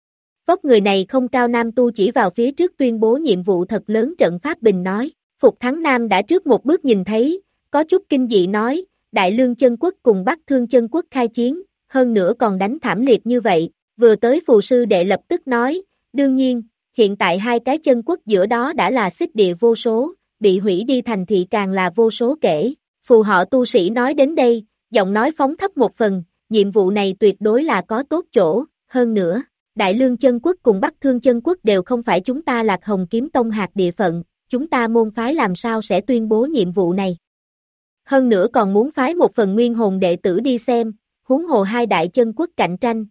Vóc người này không cao nam tu chỉ vào phía trước tuyên bố nhiệm vụ thật lớn trận pháp bình nói, Phục Thắng Nam đã trước một bước nhìn thấy, có chút kinh dị nói, Đại Lương chân quốc cùng Bắc Thương chân quốc khai chiến, hơn nữa còn đánh thảm liệt như vậy, vừa tới phù sư đệ lập tức nói, đương nhiên, hiện tại hai cái chân quốc giữa đó đã là xích địa vô số, bị hủy đi thành thị càng là vô số kể, phù họ tu sĩ nói đến đây, giọng nói phóng thấp một phần, nhiệm vụ này tuyệt đối là có tốt chỗ, hơn nữa, Đại Lương chân quốc cùng Bắc Thương chân quốc đều không phải chúng ta Lạc Hồng Kiếm Tông hạt địa phận, chúng ta môn phái làm sao sẽ tuyên bố nhiệm vụ này. Hơn nữa còn muốn phái một phần nguyên hồn đệ tử đi xem, huống hồ hai đại chân quốc cạnh tranh,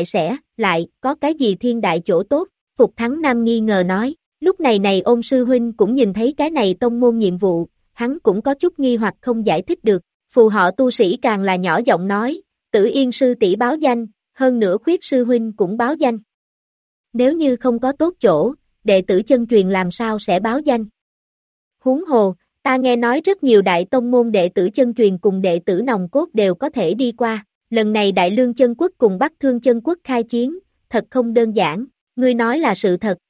lại, có cái gì thiên đại chỗ tốt, Phục Thắng Nam nghi ngờ nói, lúc này Ôn sư huynh cũng nhìn thấy cái này tông môn nhiệm vụ, hắn cũng có chút nghi hoặc không giải thích được, phù họ tu sĩ càng là nhỏ giọng nói, Tử Yên sư tỷ báo danh, hơn nữa Khuyết sư huynh cũng báo danh. Nếu như không có tốt chỗ, đệ tử chân truyền làm sao sẽ báo danh? Huống hồ, ta nghe nói rất nhiều đại tông môn đệ tử chân truyền cùng đệ tử nòng cốt đều có thể đi qua, lần này Đại Lương chân quốc cùng Bắc Thương chân quốc khai chiến, thật không đơn giản, ngươi nói là sự thật.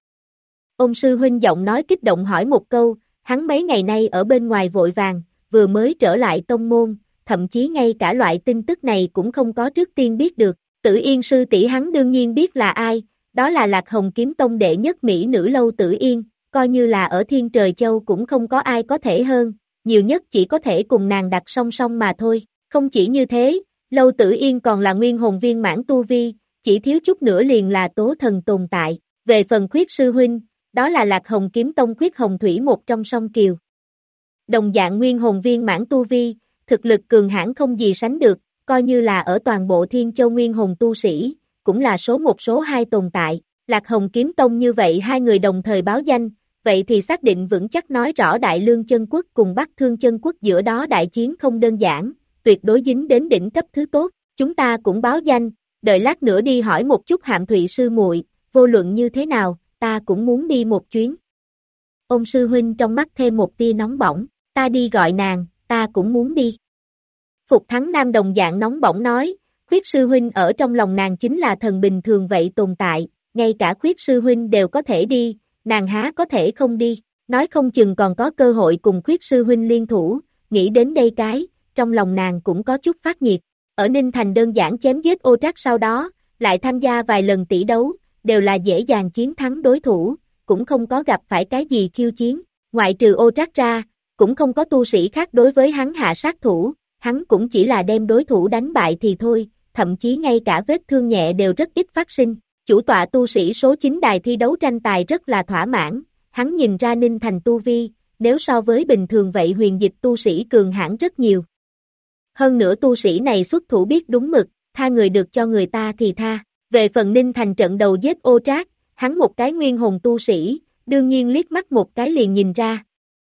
Ôn sư huynh giọng nói kích động hỏi một câu, hắn mấy ngày nay ở bên ngoài vội vàng, vừa mới trở lại tông môn, thậm chí ngay cả loại tin tức này cũng không có trước tiên biết được, Tử Yên sư tỷ hắn đương nhiên biết là ai, đó là Lạc Hồng Kiếm Tông đệ nhất mỹ nữ Lâu Tử Yên, coi như là ở Thiên Trời Châu cũng không có ai có thể hơn, nhiều nhất chỉ có thể cùng nàng đặt song song mà thôi, không chỉ như thế, Lâu Tử Yên còn là nguyên hồn viên mãn tu vi, chỉ thiếu chút nữa liền là tố thần tồn tại, về phần Khuyết sư huynh, đó là Lạc Hồng Kiếm Tông Khuyết Hồng Thủy một trong song kiều. Đồng dạng nguyên hồn viên mãn tu vi, thực lực cường hãn không gì sánh được, coi như là ở toàn bộ Thiên Châu nguyên hồn tu sĩ, cũng là số một số hai tồn tại, Lạc Hồng Kiếm Tông như vậy hai người đồng thời báo danh, vậy thì xác định vững chắc nói rõ Đại Lương chân quốc cùng Bắc Thương chân quốc giữa đó đại chiến không đơn giản, tuyệt đối dính đến đỉnh cấp thứ tốt, chúng ta cũng báo danh, đợi lát nữa đi hỏi một chút Hạm Thụy sư muội, vô luận như thế nào, ta cũng muốn đi một chuyến. Ôn sư huynh trong mắt thêm một tia nóng bỏng, ta đi gọi nàng, ta cũng muốn đi. Phục Thắng Nam đồng dạng nóng bỏng nói, Khuyết sư huynh ở trong lòng nàng chính là thần bình thường vậy tồn tại, ngay cả Khuyết sư huynh đều có thể đi, nàng há có thể không đi, nói không chừng còn có cơ hội cùng Khuyết sư huynh liên thủ, nghĩ đến đây cái, trong lòng nàng cũng có chút phát nhiệt, ở Ninh Thành đơn giản chém giết Ô Trác sau đó, lại tham gia vài lần tỷ đấu, đều là dễ dàng chiến thắng đối thủ, cũng không có gặp phải cái gì khiêu chiến, ngoại trừ Ô Trác ra, cũng không có tu sĩ khác đối với hắn hạ sát thủ, hắn cũng chỉ là đem đối thủ đánh bại thì thôi, thậm chí ngay cả vết thương nhẹ đều rất ít phát sinh. Chủ tọa tu sĩ số 9 đài thi đấu tranh tài rất là thỏa mãn, hắn nhìn ra Ninh Thành tu vi, nếu so với bình thường vậy huyền dịch tu sĩ cường hãn rất nhiều. Hơn nữa tu sĩ này xuất thủ biết đúng mực, tha người được cho người ta thì tha. Về phần Ninh Thành trận đầu giết Ô Trác, hắn một cái nguyên hồn tu sĩ, đương nhiên liếc mắt một cái liền nhìn ra.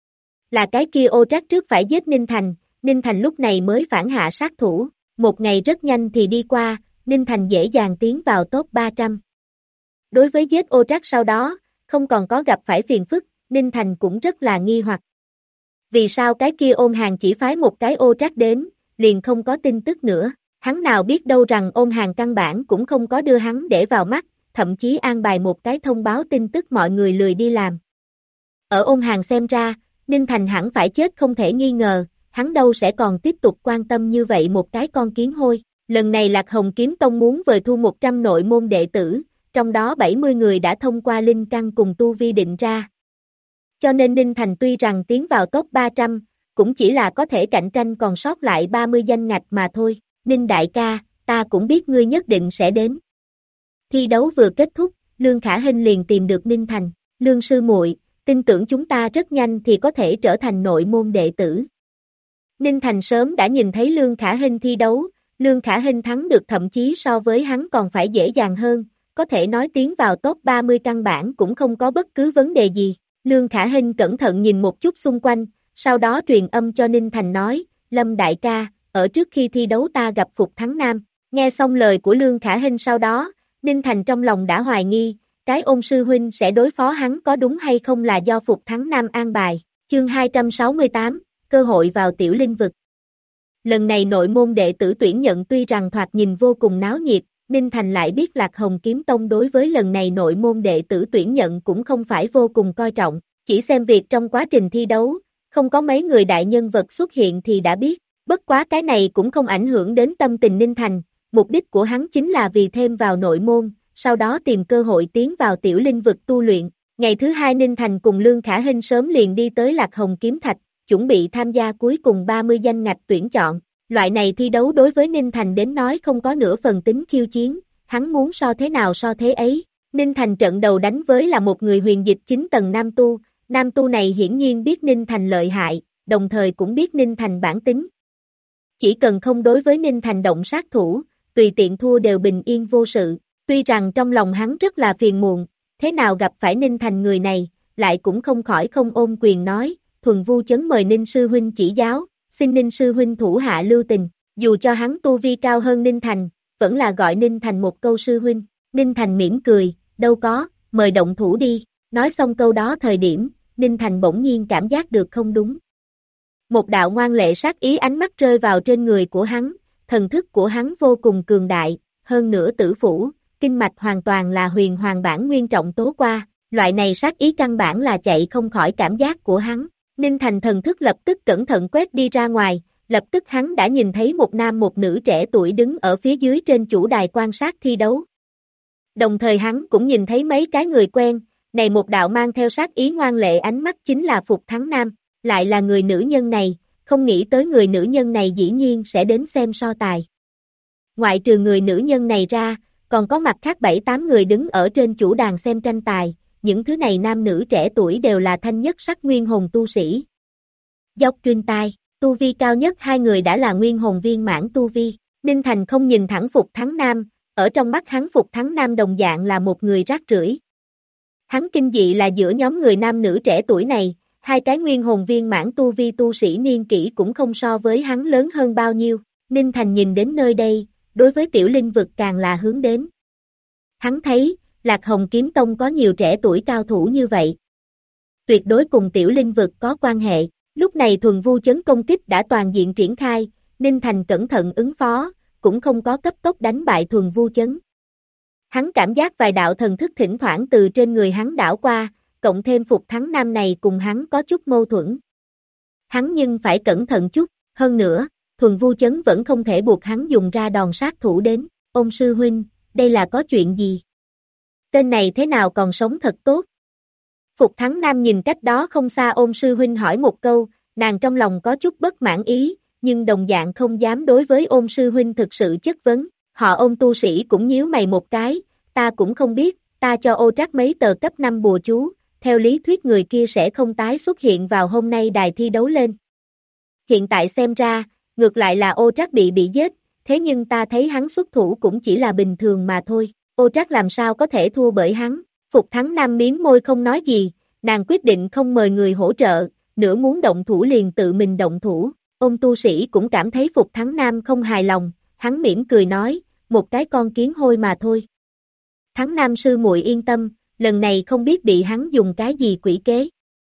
Là cái kia Ô Trác trước phải giết Ninh Thành lúc này mới phản hạ sát thủ, một ngày rất nhanh thì đi qua, Ninh Thành dễ dàng tiến vào top 300. Đối với giết Ô Trác sau đó, không còn có gặp phải phiền phức, Ninh Thành cũng rất là nghi hoặc. Vì sao cái kia ôn hàng chỉ phái một cái Ô Trác đến, liền không có tin tức nữa, hắn nào biết đâu rằng ôn hàng căn bản cũng không có đưa hắn để vào mắt, thậm chí an bài một cái thông báo tin tức mọi người lười đi làm. Ở ôn hàng xem ra, Ninh Thành hẳn phải chết không thể nghi ngờ, hắn đâu sẽ còn tiếp tục quan tâm như vậy một cái con kiến hôi. Lần này Lạc Hồng Kiếm Tông muốn vời thu 100 nội môn đệ tử, trong đó 70 người đã thông qua linh căn cùng tu vi định ra. Cho nên Ninh Thành tuy rằng tiến vào top 300, cũng chỉ là có thể cạnh tranh còn sót lại 30 danh ngạch mà thôi. Ninh đại ca, ta cũng biết ngươi nhất định sẽ đến. Thi đấu vừa kết thúc, Lương Khả Hinh liền tìm được Ninh Thành. Lương sư muội, tin tưởng chúng ta rất nhanh thì có thể trở thành nội môn đệ tử. Ninh Thành sớm đã nhìn thấy Lương Khả Hinh thi đấu, Lương Khả Hinh thắng được thậm chí so với hắn còn phải dễ dàng hơn, có thể nói tiến vào top 30 căn bản cũng không có bất cứ vấn đề gì. Lương Khả Hinh cẩn thận nhìn một chút xung quanh, sau đó truyền âm cho Ninh Thành nói, Lâm đại ca, ở trước khi thi đấu ta gặp Phục Thắng Nam. Nghe xong lời của Lương Khả Hinh sau đó, Ninh Thành trong lòng đã hoài nghi, cái ôn sư huynh sẽ đối phó hắn có đúng hay không là do Phục Thắng Nam an bài. Chương 268, cơ hội vào tiểu linh vực. Lần này nội môn đệ tử tuyển nhận tuy rằng thoạt nhìn vô cùng náo nhiệt, Ninh Thành lại biết Lạc Hồng Kiếm Tông đối với lần này nội môn đệ tử tuyển nhận cũng không phải vô cùng coi trọng, chỉ xem việc trong quá trình thi đấu, không có mấy người đại nhân vật xuất hiện thì đã biết, bất quá cái này cũng không ảnh hưởng đến tâm tình Ninh Thành, mục đích của hắn chính là vì thêm vào nội môn, sau đó tìm cơ hội tiến vào tiểu linh vực tu luyện. Ngày thứ hai Ninh Thành cùng Lương Khả Hinh sớm liền đi tới Lạc Hồng Kiếm Thạch, chuẩn bị tham gia cuối cùng 30 danh ngạch tuyển chọn. Loại này thi đấu đối với Ninh Thành đến nói không có nửa phần tính khiêu chiến, hắn muốn so thế nào so thế ấy. Ninh Thành trận đầu đánh với là một người huyền dịch 9 tầng nam tu này hiển nhiên biết Ninh Thành lợi hại, đồng thời cũng biết Ninh Thành bản tính. Chỉ cần không đối với Ninh Thành động sát thủ, tùy tiện thua đều bình yên vô sự, tuy rằng trong lòng hắn rất là phiền muộn, thế nào gặp phải Ninh Thành người này, lại cũng không khỏi không ôm quyền nói, Thuần Vu Chấn mời Ninh sư huynh chỉ giáo, xin Ninh sư huynh thủ hạ lưu tình, dù cho hắn tu vi cao hơn Ninh Thành, vẫn là gọi Ninh Thành một câu sư huynh. Ninh Thành mỉm cười, đâu có, mời động thủ đi. Nói xong câu đó thời điểm, Ninh Thành bỗng nhiên cảm giác được không đúng. Một đạo ngoan lệ sát ý ánh mắt rơi vào trên người của hắn, thần thức của hắn vô cùng cường đại, hơn nữa tử phủ, kinh mạch hoàn toàn là huyền hoàng bản nguyên trọng tố qua, loại này sát ý căn bản là chạy không khỏi cảm giác của hắn. Ninh Thành thần thức lập tức cẩn thận quét đi ra ngoài, lập tức hắn đã nhìn thấy một nam một nữ trẻ tuổi đứng ở phía dưới trên chủ đài quan sát thi đấu. Đồng thời hắn cũng nhìn thấy mấy cái người quen, này một đạo mang theo sát ý ngoan lệ ánh mắt chính là Phục Thắng Nam, lại là người nữ nhân này, không nghĩ tới người nữ nhân này dĩ nhiên sẽ đến xem so tài. Ngoại trừ người nữ nhân này ra, còn có mặt khác 7-8 người đứng ở trên chủ đàn xem tranh tài, những thứ này nam nữ trẻ tuổi đều là thanh nhất sắc nguyên hồn tu sĩ. Dốc truyền tai, tu vi cao nhất hai người đã là nguyên hồn viên mãn tu vi, Ninh Thành không nhìn thẳng Phục Thắng Nam, ở trong mắt hắn Phục Thắng Nam đồng dạng là một người rác rưởi. Hắn kinh dị là giữa nhóm người nam nữ trẻ tuổi này, hai cái nguyên hồn viên mãn tu vi tu sĩ niên kỷ cũng không so với hắn lớn hơn bao nhiêu, Ninh Thành nhìn đến nơi đây, đối với tiểu linh vực càng là hướng đến. Hắn thấy, Lạc Hồng Kiếm Tông có nhiều trẻ tuổi cao thủ như vậy. Tuyệt đối cùng tiểu linh vực có quan hệ, lúc này Thuần Vu Chấn công kích đã toàn diện triển khai, Ninh Thành cẩn thận ứng phó, cũng không có cấp tốc đánh bại Thuần Vu Chấn. Hắn cảm giác vài đạo thần thức thỉnh thoảng từ trên người hắn đảo qua, cộng thêm Phục Thắng Nam này cùng hắn có chút mâu thuẫn. Hắn nhưng phải cẩn thận chút, hơn nữa, Thuần Vu Chấn vẫn không thể buộc hắn dùng ra đòn sát thủ đến, ôn sư huynh, đây là có chuyện gì? Tên này thế nào còn sống thật tốt? Phục Thắng Nam nhìn cách đó không xa ôn sư huynh hỏi một câu, nàng trong lòng có chút bất mãn ý, nhưng đồng dạng không dám đối với Ôn sư huynh thực sự chất vấn. Họ Ôn tu sĩ cũng nhíu mày một cái, ta cũng không biết, ta cho Ô Trác mấy tờ cấp 5 bùa chú, theo lý thuyết người kia sẽ không tái xuất hiện vào hôm nay đài thi đấu lên. Hiện tại xem ra, ngược lại là Ô Trác bị giết, thế nhưng ta thấy hắn xuất thủ cũng chỉ là bình thường mà thôi, Ô Trác làm sao có thể thua bởi hắn. Phục Thắng Nam miếm môi không nói gì, nàng quyết định không mời người hỗ trợ, nửa muốn động thủ liền tự mình động thủ. Ôn tu sĩ cũng cảm thấy Phục Thắng Nam không hài lòng, hắn mỉm cười nói, một cái con kiến hôi mà thôi. Thắng Nam sư muội yên tâm, lần này không biết bị hắn dùng cái gì quỷ kế.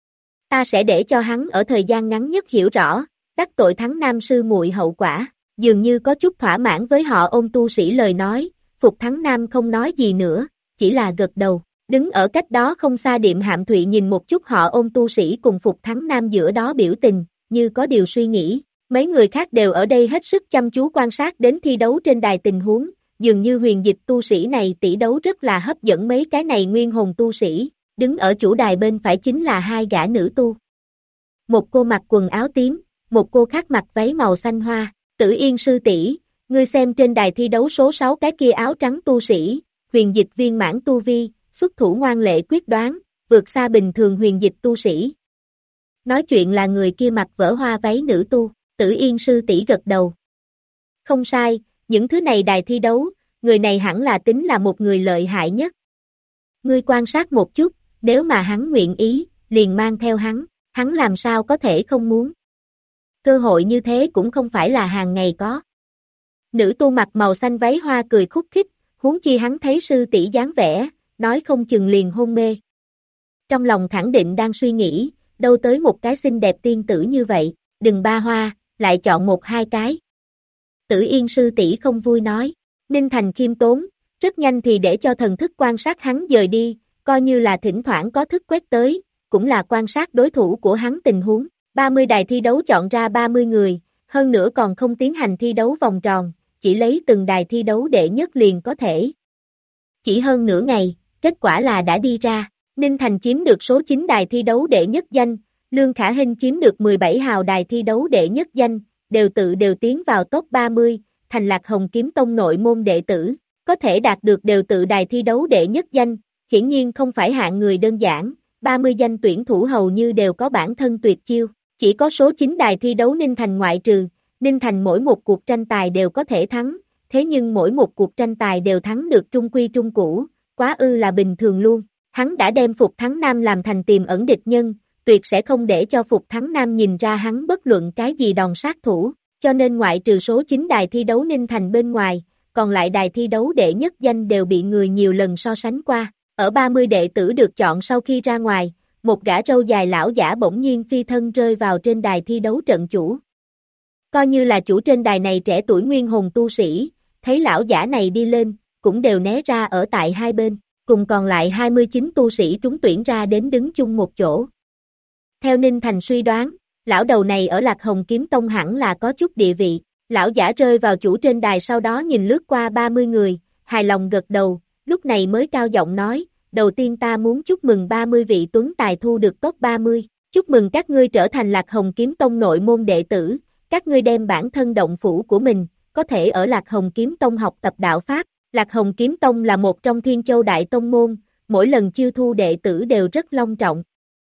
Ta sẽ để cho hắn ở thời gian ngắn nhất hiểu rõ, đắc tội Thắng Nam sư muội hậu quả. Dường như có chút thỏa mãn với họ Ôn tu sĩ lời nói, Phục Thắng Nam không nói gì nữa, chỉ là gật đầu. Đứng ở cách đó không xa Điềm Hạm Thụy nhìn một chút họ Ôn tu sĩ cùng Phục Thắng Nam giữa đó biểu tình, như có điều suy nghĩ. Mấy người khác đều ở đây hết sức chăm chú quan sát đến thi đấu trên đài tình huống, dường như huyền dịch tu sĩ này tỷ đấu rất là hấp dẫn mấy cái này nguyên hồn tu sĩ. Đứng ở chủ đài bên phải chính là hai gã nữ tu. Một cô mặc quần áo tím, một cô khác mặc váy màu xanh hoa. Tử Yên sư tỷ, ngươi xem trên đài thi đấu số 6 cái kia áo trắng tu sĩ, huyền dịch viên mãn tu vi, xuất thủ ngoan lệ quyết đoán, vượt xa bình thường huyền dịch tu sĩ. Nói chuyện là người kia mặc vỡ hoa váy nữ tu, Tử Yên sư tỷ gật đầu. Không sai, những thứ này đài thi đấu, người này hẳn là tính là một người lợi hại nhất. Ngươi quan sát một chút, nếu mà hắn nguyện ý, liền mang theo hắn làm sao có thể không muốn. Cơ hội như thế cũng không phải là hàng ngày có. Nữ tu mặc màu xanh váy hoa cười khúc khích, huống chi hắn thấy sư tỷ dáng vẻ, nói không chừng liền hôn mê. Trong lòng khẳng định đang suy nghĩ, đâu tới một cái xinh đẹp tiên tử như vậy, đừng ba hoa, lại chọn một hai cái. Tử Yên sư tỷ không vui nói, Ninh Thành khiêm tốn, rất nhanh thì để cho thần thức quan sát hắn dời đi, coi như là thỉnh thoảng có thức quét tới, cũng là quan sát đối thủ của hắn tình huống. 30 đài thi đấu chọn ra 30 người, hơn nữa còn không tiến hành thi đấu vòng tròn, chỉ lấy từng đài thi đấu đệ nhất liền có thể. Chỉ hơn nửa ngày, kết quả là đã đi ra, Ninh Thành chiếm được số 9 đài thi đấu đệ nhất danh, Lương Khả Hinh chiếm được 17 hào đài thi đấu đệ nhất danh, đều tiến vào top 30, thành Lạc Hồng Kiếm Tông nội môn đệ tử, có thể đạt được đều tự đài thi đấu đệ nhất danh, hiển nhiên không phải hạng người đơn giản, 30 danh tuyển thủ hầu như đều có bản thân tuyệt chiêu. Chỉ có số 9 đài thi đấu Ninh Thành ngoại trừ, Ninh Thành mỗi một cuộc tranh tài đều có thể thắng, thế nhưng mỗi một cuộc tranh tài đều thắng được trung quy trung cũ, quá ư là bình thường luôn. Hắn đã đem Phục Thắng Nam làm thành tiềm ẩn địch nhân, tuyệt sẽ không để cho Phục Thắng Nam nhìn ra hắn bất luận cái gì đòn sát thủ, cho nên ngoại trừ số 9 đài thi đấu Ninh Thành bên ngoài, còn lại đài thi đấu đệ nhất danh đều bị người nhiều lần so sánh qua. Ở 30 đệ tử được chọn sau khi ra ngoài, một gã râu dài lão giả bỗng nhiên phi thân rơi vào trên đài thi đấu trận chủ. Coi như là chủ trên đài này trẻ tuổi nguyên hồn tu sĩ, thấy lão giả này đi lên, cũng đều né ra ở tại hai bên, cùng còn lại 29 tu sĩ trúng tuyển ra đến đứng chung một chỗ. Theo Ninh Thành suy đoán, lão đầu này ở Lạc Hồng Kiếm Tông hẳn là có chút địa vị, lão giả rơi vào chủ trên đài sau đó nhìn lướt qua 30 người, hài lòng gật đầu, lúc này mới cao giọng nói, đầu tiên ta muốn chúc mừng 30 vị tuấn tài thu được top 30, chúc mừng các ngươi trở thành Lạc Hồng Kiếm Tông nội môn đệ tử, các ngươi đem bản thân động phủ của mình, có thể ở Lạc Hồng Kiếm Tông học tập đạo Pháp. Lạc Hồng Kiếm Tông là một trong Thiên Châu Đại Tông môn, mỗi lần chiêu thu đệ tử đều rất long trọng.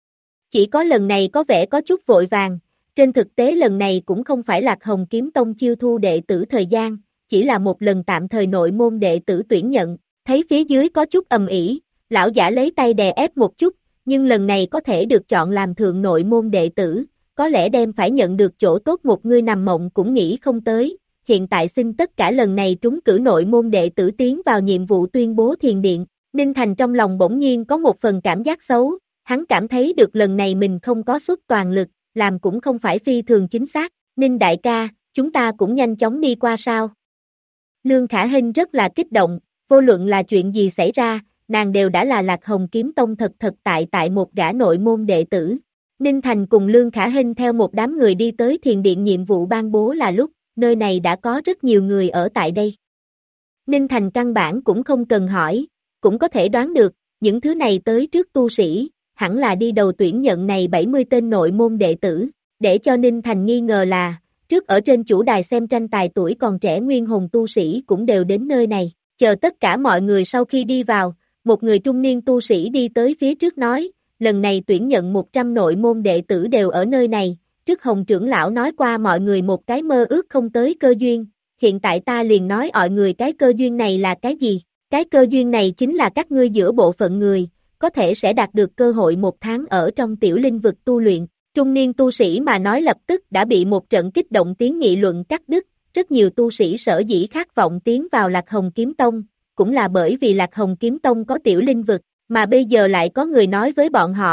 Chỉ có lần này có vẻ có chút vội vàng, trên thực tế lần này cũng không phải Lạc Hồng Kiếm Tông chiêu thu đệ tử thời gian, chỉ là một lần tạm thời nội môn đệ tử tuyển nhận, thấy phía dưới có chút ầm ĩ, lão giả lấy tay đè ép một chút, nhưng lần này có thể được chọn làm thượng nội môn đệ tử, có lẽ đem phải nhận được chỗ tốt một người nằm mộng cũng nghĩ không tới, hiện tại xin tất cả lần này trúng cử nội môn đệ tử tiến vào nhiệm vụ tuyên bố thiền điện, Ninh Thành trong lòng bỗng nhiên có một phần cảm giác xấu, hắn cảm thấy được lần này mình không có xuất toàn lực, làm cũng không phải phi thường chính xác, Ninh đại ca, chúng ta cũng nhanh chóng đi qua sao? Lương Khả Hinh rất là kích động, vô luận là chuyện gì xảy ra, nàng đều đã là Lạc Hồng Kiếm Tông thật tại một gã nội môn đệ tử. Ninh Thành cùng Lương Khả Hinh theo một đám người đi tới thiền điện nhiệm vụ ban bố là lúc, nơi này đã có rất nhiều người ở tại đây. Ninh Thành căn bản cũng không cần hỏi, cũng có thể đoán được, những thứ này tới trước tu sĩ, hẳn là đi đầu tuyển nhận này 70 tên nội môn đệ tử, để cho Ninh Thành nghi ngờ là, trước ở trên chủ đài xem tranh tài tuổi còn trẻ nguyên hồn tu sĩ cũng đều đến nơi này, chờ tất cả mọi người sau khi đi vào, một người trung niên tu sĩ đi tới phía trước nói, lần này tuyển nhận 100 nội môn đệ tử đều ở nơi này, trước Hồng trưởng lão nói qua mọi người một cái mơ ước không tới cơ duyên, hiện tại ta liền nói mọi người cái cơ duyên này là cái gì, cái cơ duyên này chính là các ngươi giữa bộ phận người, có thể sẽ đạt được cơ hội 1 tháng ở trong tiểu linh vực tu luyện. Trung niên tu sĩ mà nói lập tức đã bị một trận kích động tiếng nghị luận cắt đứt, rất nhiều tu sĩ sở dĩ khát vọng tiến vào Lạc Hồng Kiếm Tông, cũng là bởi vì Lạc Hồng Kiếm Tông có tiểu linh vực, mà bây giờ lại có người nói với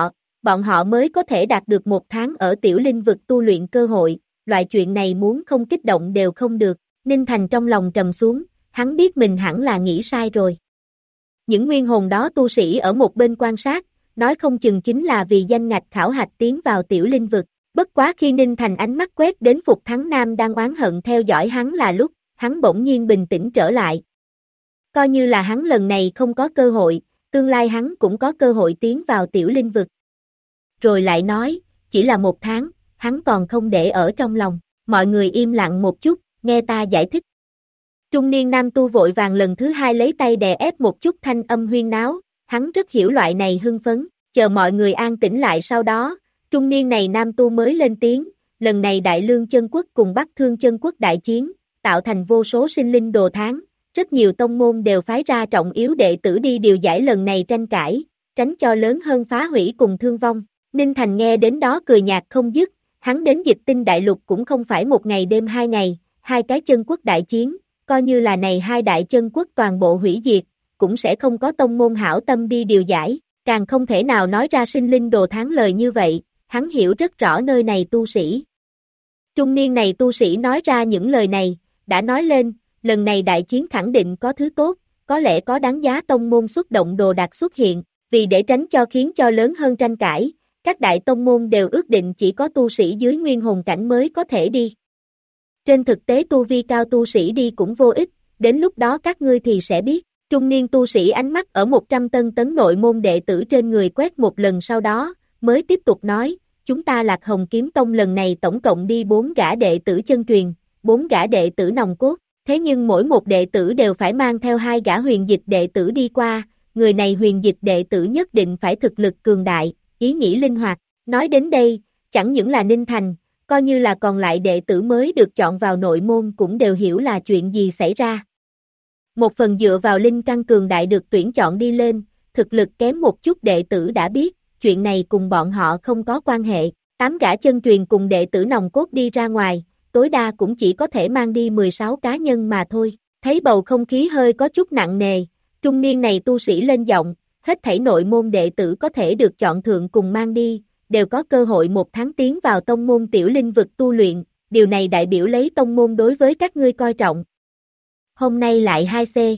bọn họ mới có thể đạt được 1 tháng ở tiểu linh vực tu luyện cơ hội, loại chuyện này muốn không kích động đều không được, Ninh Thành trong lòng trầm xuống, hắn biết mình hẳn là nghĩ sai rồi. Những nguyên hồn đó tu sĩ ở một bên quan sát, nói không chừng chính là vì danh ngạch khảo hạch tiến vào tiểu linh vực, bất quá khi Ninh Thành ánh mắt quét đến Phục Thắng Nam đang oán hận theo dõi hắn là lúc, hắn bỗng nhiên bình tĩnh trở lại. Coi như là hắn lần này không có cơ hội, tương lai hắn cũng có cơ hội tiến vào tiểu linh vực. Rồi lại nói, chỉ là 1 tháng, hắn còn không để ở trong lòng, mọi người im lặng một chút, nghe ta giải thích. Trung niên nam tu vội vàng lần thứ 2 lấy tay đè ép một chút thanh âm huyên náo, hắn rất hiểu loại này hưng phấn, chờ mọi người an tĩnh lại sau đó, trung niên này nam tu mới lên tiếng, lần này Đại Lương Chân Quốc cùng Bắc Thương Chân Quốc đại chiến, tạo thành vô số sinh linh đồ thán, rất nhiều tông môn đều phái ra trọng yếu đệ tử đi điều giải lần này tranh cãi, tránh cho lớn hơn phá hủy cùng thương vong. Ninh Thành nghe đến đó cười nhạt không dứt, hắn đến Dịch Tinh Đại Lục cũng không phải 1 ngày đêm 2 ngày, 2 cái chân quốc đại chiến, coi như là này 2 đại chân quốc toàn bộ hủy diệt, cũng sẽ không có tông môn hảo tâm đi điều giải, càng không thể nào nói ra sinh linh đồ thán lời như vậy, hắn hiểu rất rõ nơi này tu sĩ. Trung niên này tu sĩ nói ra những lời này, đã nói lên, lần này đại chiến khẳng định có thứ tốt, có lẽ có đáng giá tông môn xuất động đồ đạc xuất hiện, vì để tránh cho khiến cho lớn hơn tranh cãi, các đại tông môn đều ước định chỉ có tu sĩ dưới nguyên hồn cảnh mới có thể đi. Trên thực tế tu vi cao tu sĩ đi cũng vô ích, đến lúc đó các ngươi thì sẽ biết. Trung niên tu sĩ ánh mắt ở 100 tân tấn nội môn đệ tử trên người quét một lần sau đó, mới tiếp tục nói, chúng ta Lạc Hồng Kiếm Tông lần này tổng cộng đi 4 gã đệ tử chân truyền, 4 gã đệ tử nòng cốt, thế nhưng mỗi một đệ tử đều phải mang theo 2 gã huyền dịch đệ tử đi qua, người này huyền dịch đệ tử nhất định phải thực lực cường đại, ý nghĩ linh hoạt, nói đến đây, chẳng những là Ninh Thành, coi như là còn lại đệ tử mới được chọn vào nội môn cũng đều hiểu là chuyện gì xảy ra. Một phần dựa vào linh căn cường đại được tuyển chọn đi lên, thực lực kém một chút đệ tử đã biết, chuyện này cùng bọn họ không có quan hệ, 8 gã chân truyền cùng đệ tử nòng cốt đi ra ngoài, tối đa cũng chỉ có thể mang đi 16 cá nhân mà thôi, thấy bầu không khí hơi có chút nặng nề, trung niên này tu sĩ lên giọng, hết thảy nội môn đệ tử có thể được chọn thượng cùng mang đi, đều có cơ hội 1 tháng tiến vào tông môn tiểu linh vực tu luyện, điều này đại biểu lấy tông môn đối với các ngươi coi trọng. Hôm nay lại 2C.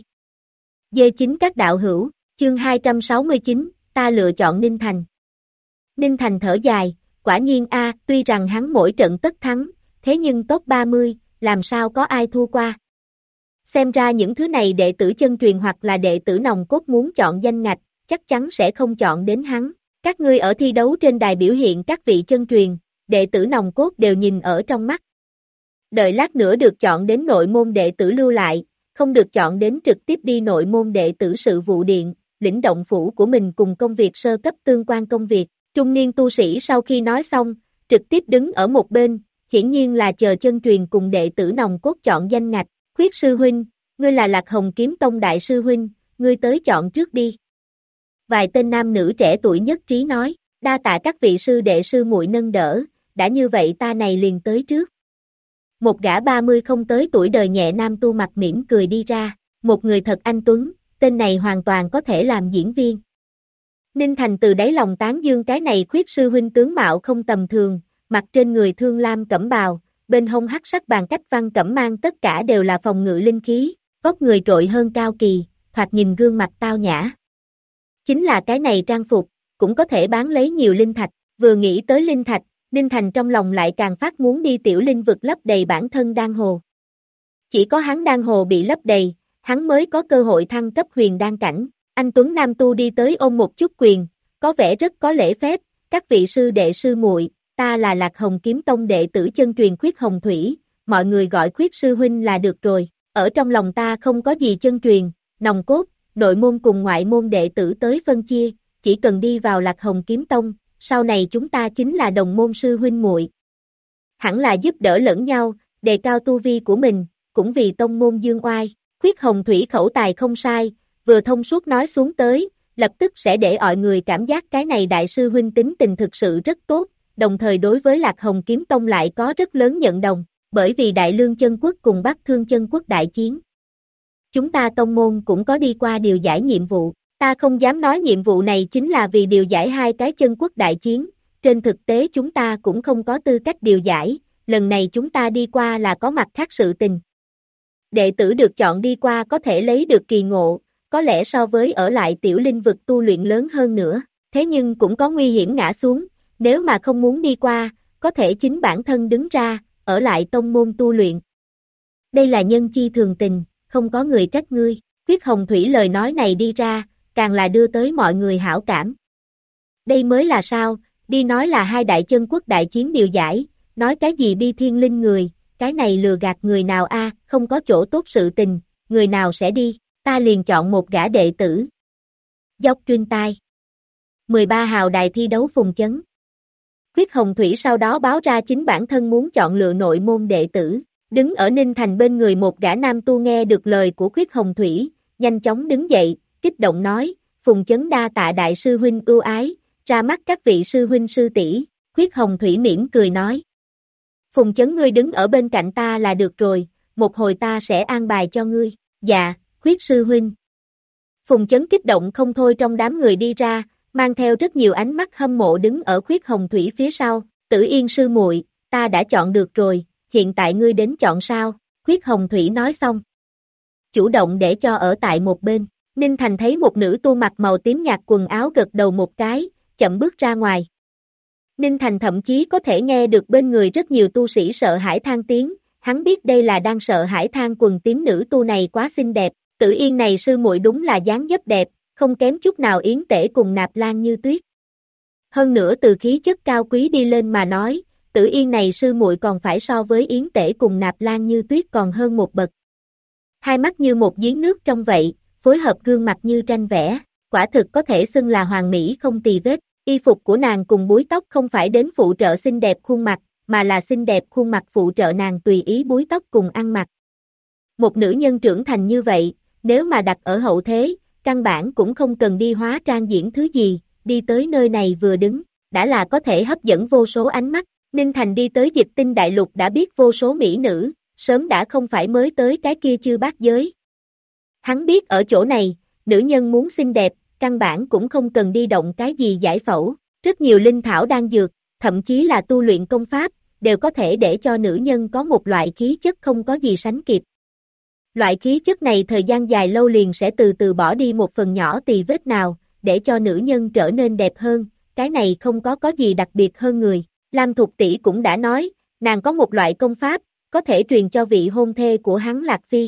D9 các đạo hữu, chương 269, ta lựa chọn Ninh Thành. Ninh Thành thở dài, quả nhiên tuy rằng hắn mỗi trận tất thắng, thế nhưng top 30, làm sao có ai thua qua. Xem ra những thứ này đệ tử chân truyền hoặc là đệ tử nòng cốt muốn chọn danh ngạch, chắc chắn sẽ không chọn đến hắn. Các ngươi ở thi đấu trên đài biểu hiện các vị chân truyền, đệ tử nòng cốt đều nhìn ở trong mắt. Đợi lát nữa được chọn đến nội môn đệ tử lưu lại, không được chọn đến trực tiếp đi nội môn đệ tử sự vụ điện, lĩnh động phủ của mình cùng công việc sơ cấp tương quan công việc. Trung niên tu sĩ sau khi nói xong, trực tiếp đứng ở một bên, hiển nhiên là chờ chân truyền cùng đệ tử nòng cốt chọn danh ngạch. Khuyết sư huynh, ngươi là Lạc Hồng Kiếm Tông đại sư huynh, ngươi tới chọn trước đi. Vài tên nam nữ trẻ tuổi nhất trí nói, đa tạ các vị sư đệ sư muội nâng đỡ, đã như vậy ta này liền tới trước. Một gã 30 không tới tuổi đời nhẹ nam tu mặt mỉm cười đi ra, một người thật anh tuấn, tên này hoàn toàn có thể làm diễn viên. Ninh Thành từ đáy lòng tán dương cái này Khuyết sư huynh tướng mạo không tầm thường, mặt trên người thương lam cẩm bào, bên hông hắc sắc bàn cách văn cẩm mang tất cả đều là phòng ngự linh khí, vóc người trội hơn cao kỳ, thoạt nhìn gương mặt tao nhã. Chính là cái này trang phục, cũng có thể bán lấy nhiều linh thạch, vừa nghĩ tới linh thạch, Ninh Thành trong lòng lại càng phát muốn đi tiểu linh vực lấp đầy bản thân đan hồ. Chỉ có hắn đan hồ bị lấp đầy, hắn mới có cơ hội thăng cấp huyền đan cảnh. Anh Tuấn Nam Tu đi tới ôm một chút quyền, có vẻ rất có lễ phép, các vị sư đệ sư muội, ta là Lạc Hồng Kiếm Tông đệ tử chân truyền Khuyết Hồng Thủy, mọi người gọi Khuyết sư huynh là được rồi, ở trong lòng ta không có gì chân truyền, nòng cốt, nội môn cùng ngoại môn đệ tử tới phân chia, chỉ cần đi vào Lạc Hồng Kiếm Tông, sau này chúng ta chính là đồng môn sư huynh muội. Hẳn là giúp đỡ lẫn nhau, đề cao tu vi của mình, cũng vì tông môn dương oai. Khuyết Hồng Thủy khẩu tài không sai, vừa thông suốt nói xuống tới, lập tức sẽ để mọi người cảm giác cái này đại sư huynh tính tình thực sự rất tốt, đồng thời đối với Lạc Hồng Kiếm Tông lại có rất lớn nhận đồng, bởi vì Đại Lương Chân Quốc cùng Bắc Thương Chân Quốc đại chiến. Chúng ta tông môn cũng có đi qua điều giải nhiệm vụ, ta không dám nói nhiệm vụ này chính là vì điều giải hai cái chân quốc đại chiến, trên thực tế chúng ta cũng không có tư cách điều giải, lần này chúng ta đi qua là có mặt khác sự tình. Đệ tử được chọn đi qua có thể lấy được kỳ ngộ, có lẽ so với ở lại tiểu linh vực tu luyện lớn hơn nữa, thế nhưng cũng có nguy hiểm ngã xuống, nếu mà không muốn đi qua, có thể chính bản thân đứng ra, ở lại tông môn tu luyện. Đây là nhân chi thường tình, không có người trách ngươi, Khuyết Hồng Thủy lời nói này đi ra, càng là đưa tới mọi người hảo cảm. Đây mới là sao, đi nói là hai đại chân quốc đại chiến điều giải, nói cái gì bi thiên linh người, cái này lừa gạt người nào a, không có chỗ tốt sự tình, người nào sẽ đi, ta liền chọn một gã đệ tử. Dốc Truyên Tai 13 hào đài thi đấu Phùng Chấn. Khuyết Hồng Thủy sau đó báo ra chính bản thân muốn chọn lựa nội môn đệ tử, đứng ở Ninh Thành bên người một gã nam tu nghe được lời của Khuyết Hồng Thủy, nhanh chóng đứng dậy, kích động nói, Phùng Chấn đa tạ đại sư huynh ưu ái, ra mắt các vị sư huynh sư tỷ. Khuyết Hồng Thủy mỉm cười nói. Phùng Chấn ngươi đứng ở bên cạnh ta là được rồi, một hồi ta sẽ an bài cho ngươi, dạ, Khuyết sư huynh. Phùng Chấn kích động không thôi trong đám người đi ra, mang theo rất nhiều ánh mắt hâm mộ đứng ở Khuyết Hồng Thủy phía sau, Tử Yên sư muội, ta đã chọn được rồi, hiện tại ngươi đến chọn sao, Khuyết Hồng Thủy nói xong. Chủ động để cho ở tại một bên, Ninh Thành thấy một nữ tu mặc màu tím nhạt quần áo gật đầu một cái, chậm bước ra ngoài. Ninh Thành thậm chí có thể nghe được bên người rất nhiều tu sĩ sợ hãi than tiếng, hắn biết đây là đang sợ hãi than quần tím nữ tu này quá xinh đẹp, Tử Yên này sư muội đúng là dáng dấp đẹp, không kém chút nào Yến Tể cùng Nạp Lan Như Tuyết. Hơn nữa từ khí chất cao quý đi lên mà nói, Tử Yên này sư muội còn phải so với Yến Tể cùng Nạp Lan Như Tuyết còn hơn một bậc. Hai mắt như một giếng nước trong vậy, phối hợp gương mặt như tranh vẽ, quả thực có thể xưng là hoàn mỹ không tì vết. Y phục của nàng cùng búi tóc không phải đến phụ trợ xinh đẹp khuôn mặt, mà là xinh đẹp khuôn mặt phụ trợ nàng tùy ý búi tóc cùng ăn mặc. Một nữ nhân trưởng thành như vậy, nếu mà đặt ở hậu thế, căn bản cũng không cần đi hóa trang diễn thứ gì, đi tới nơi này vừa đứng, đã là có thể hấp dẫn vô số ánh mắt. Ninh Thành đi tới Dịch Tinh Đại Lục đã biết vô số mỹ nữ, sớm đã không phải mới tới cái kia chư bát giới. Hắn biết ở chỗ này, nữ nhân muốn xinh đẹp, căn bản cũng không cần đi động cái gì giải phẫu, rất nhiều linh thảo đan dược, thậm chí là tu luyện công pháp, đều có thể để cho nữ nhân có một loại khí chất không có gì sánh kịp. Loại khí chất này thời gian dài lâu liền sẽ từ từ bỏ đi một phần nhỏ tì vết nào, để cho nữ nhân trở nên đẹp hơn, cái này không có gì đặc biệt hơn người. Lam Thục Tỷ cũng đã nói, nàng có một loại công pháp, có thể truyền cho vị hôn thê của hắn Lạc Phi.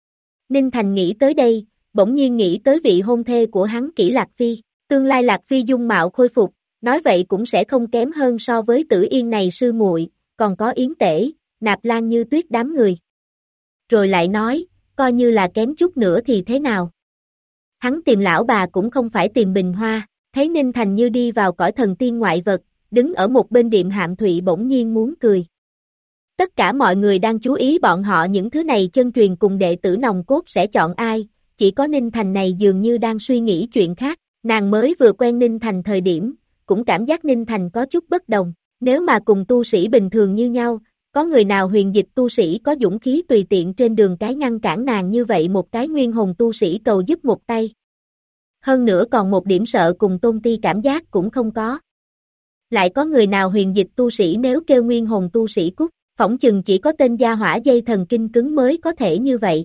Ninh Thành nghĩ tới đây, bỗng nhiên nghĩ tới vị hôn thê của hắn Kỷ Lạc Phi, tương lai Lạc Phi dung mạo khôi phục, nói vậy cũng sẽ không kém hơn so với Tử Yên này sư muội, còn có Yến Tể, Nạp Lan Như Tuyết đám người. Rồi lại nói, coi như là kém chút nữa thì thế nào? Hắn tìm lão bà cũng không phải tìm bình hoa, thấy Ninh Thành như đi vào cõi thần tiên ngoại vật, đứng ở một bên Điềm Hạm Thụy bỗng nhiên muốn cười. Tất cả mọi người đang chú ý bọn họ những thứ này chân truyền cùng đệ tử nòng cốt sẽ chọn ai, chỉ có Ninh Thành này dường như đang suy nghĩ chuyện khác, nàng mới vừa quen Ninh Thành thời điểm, cũng cảm giác Ninh Thành có chút bất đồng, nếu mà cùng tu sĩ bình thường như nhau, có người nào huyền dịch tu sĩ có dũng khí tùy tiện trên đường cái ngăn cản nàng như vậy một cái nguyên hồn tu sĩ cầu giúp một tay. Hơn nữa còn một điểm sợ cùng tôn ti cảm giác cũng không có. Lại có người nào huyền dịch tu sĩ nếu kêu nguyên hồn tu sĩ cút, phỏng chừng chỉ có tên gia hỏa dây thần kinh cứng mới có thể như vậy.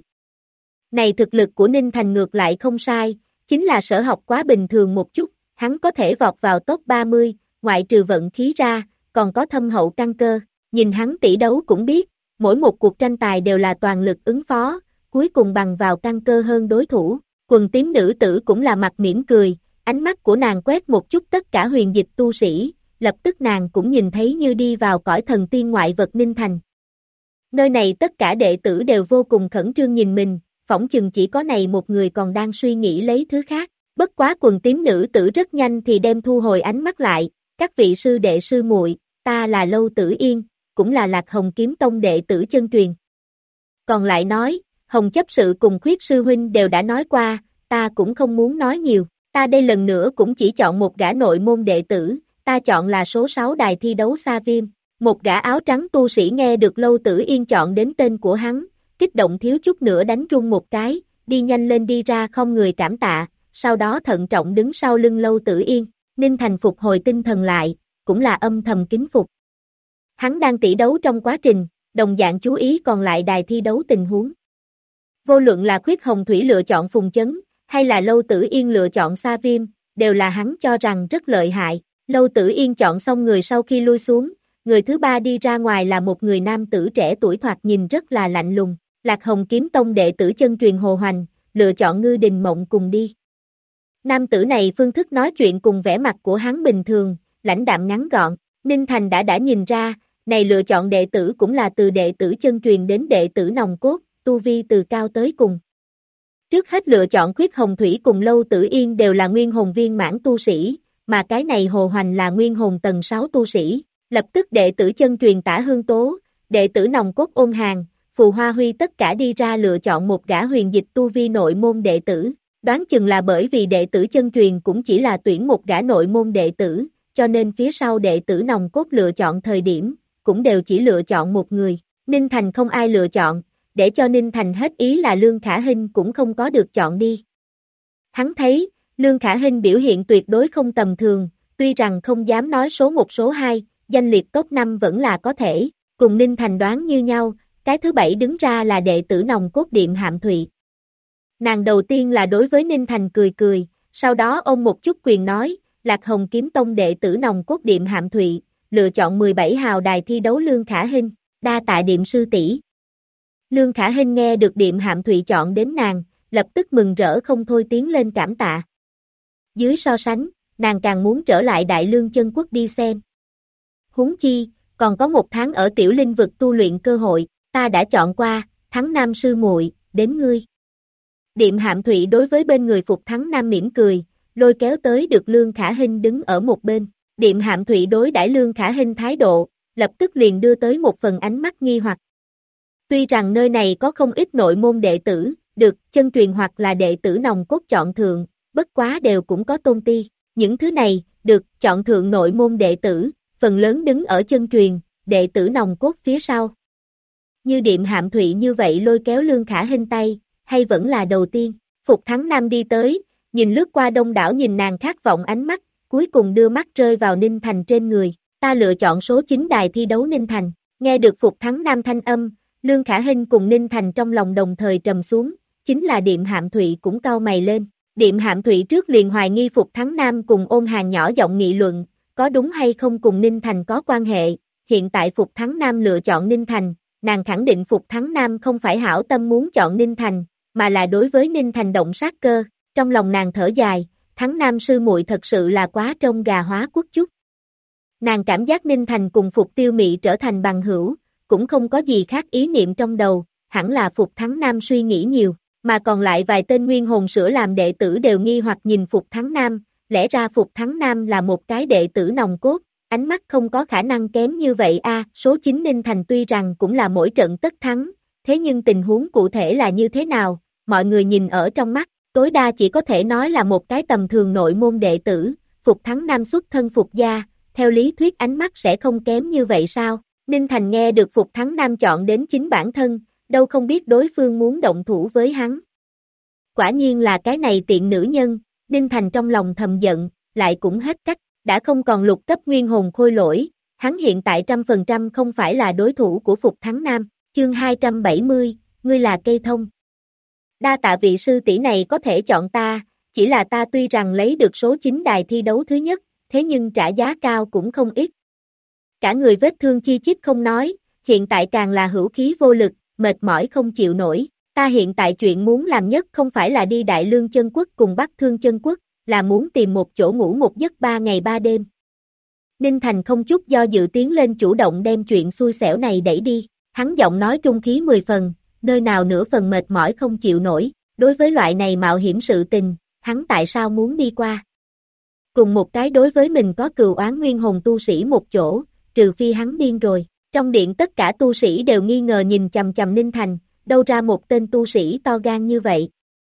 Này thực lực của Ninh Thành ngược lại không sai, chính là sở học quá bình thường một chút, hắn có thể vọt vào top 30, ngoại trừ vận khí ra, còn có thâm hậu căn cơ, nhìn hắn tỷ đấu cũng biết, mỗi một cuộc tranh tài đều là toàn lực ứng phó, cuối cùng bằng vào căn cơ hơn đối thủ, quần tím nữ tử cũng là mặt mỉm cười, ánh mắt của nàng quét một chút tất cả huyền dịch tu sĩ, lập tức nàng cũng nhìn thấy như đi vào cõi thần tiên ngoại vật Ninh Thành. Nơi này tất cả đệ tử đều vô cùng khẩn trương nhìn mình, phỏng chừng chỉ có này một người còn đang suy nghĩ lấy thứ khác. Bất quá quần tím nữ tử rất nhanh thì đem thu hồi ánh mắt lại, các vị sư đệ sư muội, ta là Lâu Tử Yên, cũng là Lạc Hồng Kiếm Tông đệ tử chân truyền. Còn lại nói, Hồng chấp sự cùng Khuyết sư huynh đều đã nói qua, ta cũng không muốn nói nhiều, ta đây lần nữa cũng chỉ chọn một gã nội môn đệ tử, ta chọn là số 6 đài thi đấu Sa Viêm. Một gã áo trắng tu sĩ nghe được Lâu Tử Yên chọn đến tên của hắn, kích động thiếu chút nữa đánh run một cái, đi nhanh lên đi ra không người cảm tạ, sau đó thận trọng đứng sau lưng Lâu Tử Yên, Ninh Thành phục hồi tinh thần lại, cũng là âm thầm kính phục. Hắn đang tỷ đấu trong quá trình, đồng dạng chú ý còn lại đài thi đấu tình huống. Vô luận là Khuyết Hồng Thủy lựa chọn Phùng Chấn, hay là Lâu Tử Yên lựa chọn Sa Viêm, đều là hắn cho rằng rất lợi hại. Lâu Tử Yên chọn xong người sau khi lui xuống, người thứ ba đi ra ngoài là một người nam tử trẻ tuổi thoạt nhìn rất là lạnh lùng, Lạc Hồng Kiếm Tông đệ tử chân truyền Hồ Hoành, lựa chọn Ngư Đình Mộng cùng đi. Nam tử này phương thức nói chuyện cùng vẻ mặt của hắn bình thường, lãnh đạm ngắn gọn, Ninh Thành đã nhìn ra, này lựa chọn đệ tử cũng là từ đệ tử chân truyền đến đệ tử nòng cốt, tu vi từ cao tới cùng. Trước hết lựa chọn Khuyết Hồng Thủy cùng Lâu Tử Yên đều là nguyên hồn viên mãn tu sĩ, mà cái này Hồ Hoành là nguyên hồn tầng 6 tu sĩ, lập tức đệ tử chân truyền Tả Hương Tố, đệ tử nòng cốt Ôn Hàn, Phù Hoa Huy tất cả đi ra lựa chọn một gã huyền dịch tu vi nội môn đệ tử, đoán chừng là bởi vì đệ tử chân truyền cũng chỉ là tuyển một gã nội môn đệ tử, cho nên phía sau đệ tử nòng cốt lựa chọn thời điểm, cũng đều chỉ lựa chọn một người, Ninh Thành không ai lựa chọn, để cho Ninh Thành hết ý là Lương Khả Hinh cũng không có được chọn đi. Hắn thấy, Lương Khả Hinh biểu hiện tuyệt đối không tầm thường, tuy rằng không dám nói số 1 số 2, danh liệt top 5 vẫn là có thể, cùng Ninh Thành đoán như nhau, cái thứ 7 đứng ra là đệ tử nòng cốt Điệm Hạm Thụy. Nàng đầu tiên là đối với Ninh Thành cười cười, sau đó ôm một chút quyền nói, Lạc Hồng Kiếm Tông đệ tử nòng cốt Điệm Hạm Thụy, lựa chọn 17 hào đài thi đấu Lương Khả Hinh, đa tạ Điệm sư tỷ. Lương Khả Hinh nghe được Điệm Hạm Thụy chọn đến nàng, lập tức mừng rỡ không thôi tiến lên cảm tạ. Dưới so sánh, nàng càng muốn trở lại Đại Lương Chân Quốc đi xem. Huống chi, còn có 1 tháng ở Tiểu Linh vực tu luyện cơ hội, ta đã chọn qua, Thắng Nam sư muội, đến ngươi. Điệm Hạm Thụy đối với bên người Phục Thắng Nam mỉm cười, lôi kéo tới được Lương Khả Hinh đứng ở một bên. Điệm Hạm Thụy đối đãi Lương Khả Hinh thái độ, lập tức liền đưa tới một phần ánh mắt nghi hoặc. Tuy rằng nơi này có không ít nội môn đệ tử, được chân truyền hoặc là đệ tử nòng cốt chọn thượng, bất quá đều cũng có tôn ti. Những thứ này, được chọn thượng nội môn đệ tử, phần lớn đứng ở chân truyền, đệ tử nòng cốt phía sau. Như Điệm Hạm Thụy như vậy lôi kéo Lương Khả Hinh tay, hay vẫn là đầu tiên. Phục Thắng Nam đi tới, nhìn lướt qua đông đảo nhìn nàng khát vọng ánh mắt, cuối cùng đưa mắt rơi vào Ninh Thành trên người. Ta lựa chọn số 9 đài thi đấu Ninh Thành. Nghe được Phục Thắng Nam thanh âm, Lương Khả Hinh cùng Ninh Thành trong lòng đồng thời trầm xuống, chính là Điệm Hạm Thụy cũng cau mày lên. Điệm Hạm Thụy trước liền hoài nghi Phục Thắng Nam cùng Ôn Hàn nhỏ giọng nghị luận, có đúng hay không cùng Ninh Thành có quan hệ, hiện tại Phục Thắng Nam lựa chọn Ninh Thành, nàng khẳng định Phục Thắng Nam không phải hảo tâm muốn chọn Ninh Thành, mà là đối với Ninh Thành động sát cơ, trong lòng nàng thở dài, Thắng Nam sư muội thật sự là quá trông gà hóa quốc chút. Nàng cảm giác Ninh Thành cùng Phục Tiêu Mị trở thành bằng hữu, cũng không có gì khác ý niệm trong đầu, hẳn là Phục Thắng Nam suy nghĩ nhiều, mà còn lại vài tên nguyên hồn sữa làm đệ tử đều nghi hoặc nhìn Phục Thắng Nam, lẽ ra Phục Thắng Nam là một cái đệ tử nòng cốt, ánh mắt không có khả năng kém như vậy a. Số 9 Ninh Thành tuy rằng cũng là mỗi trận tất thắng, thế nhưng tình huống cụ thể là như thế nào, mọi người nhìn ở trong mắt, tối đa chỉ có thể nói là một cái tầm thường nội môn đệ tử, Phục Thắng Nam xuất thân Phục gia, theo lý thuyết ánh mắt sẽ không kém như vậy sao? Ninh Thành nghe được Phục Thắng Nam chọn đến chính bản thân, đâu không biết đối phương muốn động thủ với hắn. Quả nhiên là cái này tiện nữ nhân, Ninh Thành trong lòng thầm giận, lại cũng hết cách, đã không còn lục cấp nguyên hồn khôi lỗi, hắn hiện tại 100% không phải là đối thủ của Phục Thắng Nam, chương 270, ngươi là cây thông. Đa tạ vị sư tỷ này có thể chọn ta, chỉ là ta tuy rằng lấy được số 9 đài thi đấu thứ nhất, thế nhưng trả giá cao cũng không ít. Cả người vết thương chi chít không nói, hiện tại càng là hữu khí vô lực, mệt mỏi không chịu nổi. Ta hiện tại chuyện muốn làm nhất không phải là đi Đại Lương Chân Quốc cùng Bắc Thương Chân Quốc, là muốn tìm một chỗ ngủ một giấc 3 ngày 3 đêm. Ninh Thành không chút do dự tiến lên chủ động đem chuyện xui xẻo này đẩy đi. Hắn giọng nói trung khí 10 phần, nơi nào nửa phần mệt mỏi không chịu nổi, đối với loại này mạo hiểm sự tình, hắn tại sao muốn đi qua. Cùng một cái đối với mình có cừu oán nguyên hồn tu sĩ một chỗ, trừ phi hắn điên rồi. Trong điện tất cả tu sĩ đều nghi ngờ nhìn chằm chằm Ninh Thành, đâu ra một tên tu sĩ to gan như vậy.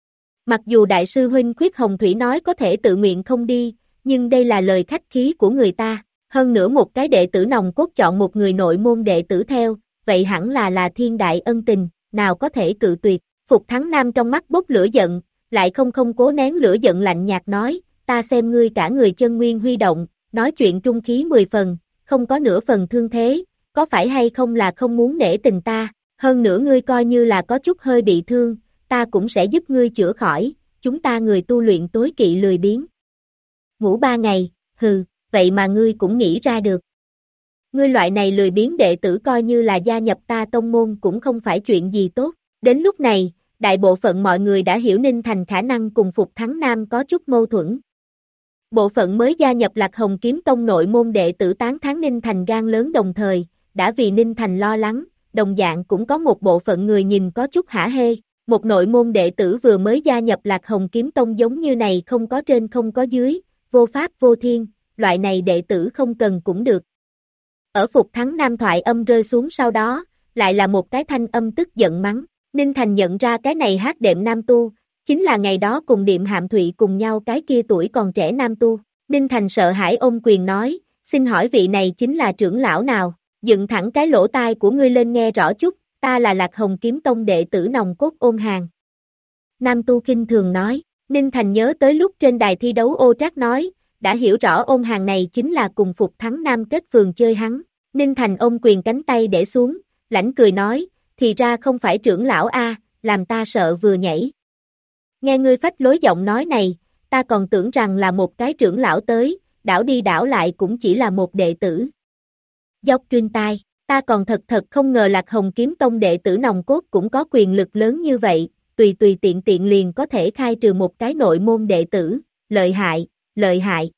Mặc dù đại sư huynh Khuyết Hồng Thủy nói có thể tự nguyện không đi, nhưng đây là lời khách khí của người ta, hơn nữa một cái đệ tử nòng cốt chọn một người nội môn đệ tử theo, vậy hẳn là thiên đại ân tình, nào có thể cự tuyệt. Phục Thắng Nam trong mắt bốc lửa giận, lại không cố nén lửa giận lạnh nhạt nói, ta xem ngươi cả người chân nguyên huy động, nói chuyện trung khí 10 phần, không có nửa phần thương thế, có phải hay không là không muốn nể tình ta, hơn nữa ngươi coi như là có chút hơi bị thương, ta cũng sẽ giúp ngươi chữa khỏi, chúng ta người tu luyện tối kỵ lười biếng. Ngủ 3 ngày, hừ, vậy mà ngươi cũng nghĩ ra được. Ngươi loại này lười biếng đệ tử coi như là gia nhập ta tông môn cũng không phải chuyện gì tốt. Đến lúc này, đại bộ phận mọi người đã hiểu Ninh Thành khả năng cùng Phục Thắng Nam có chút mâu thuẫn. Bộ phận mới gia nhập Lạc Hồng Kiếm Tông nội môn đệ tử tán thán Ninh Thành gan lớn đồng thời, đã vì Ninh Thành lo lắng, đồng dạng cũng có một bộ phận người nhìn có chút hả hê. Một nội môn đệ tử vừa mới gia nhập Lạc Hồng Kiếm Tông giống như này không có trên không có dưới, vô pháp vô thiên, loại này đệ tử không cần cũng được. Ở Phục Thắng Nam thoại âm rơi xuống sau đó, lại là một cái thanh âm tức giận mắng. Ninh Thành nhận ra cái này hát đệm nam tu, chính là ngày đó cùng Điềm Hạm Thụy cùng nhau cái kia tuổi còn trẻ nam tu. Ninh Thành sợ hãi ôm quyền nói, xin hỏi vị này chính là trưởng lão nào, dựng thẳng cái lỗ tai của ngươi lên nghe rõ chút, ta là Lạc Hồng Kiếm Tông đệ tử nòng cốt Ôn Hàn. Nam tu kinh thường nói, Ninh Thành nhớ tới lúc trên đài thi đấu Ô Trác nói, đã hiểu rõ Ôn Hàn này chính là cùng Phục Thắng Nam kết phường chơi hắn. Ninh Thành ôm quyền cánh tay để xuống, lãnh cười nói, thì ra không phải trưởng lão a, làm ta sợ vừa nhảy. Nghe ngươi phách lối giọng nói này, ta còn tưởng rằng là một cái trưởng lão tới, đảo đi đảo lại cũng chỉ là một đệ tử. Dốc truyền tai, ta còn thật không ngờ Lạc Hồng Kiếm Tông đệ tử nòng cốt cũng có quyền lực lớn như vậy, tùy tiện liền có thể khai trừ một cái nội môn đệ tử, lợi hại.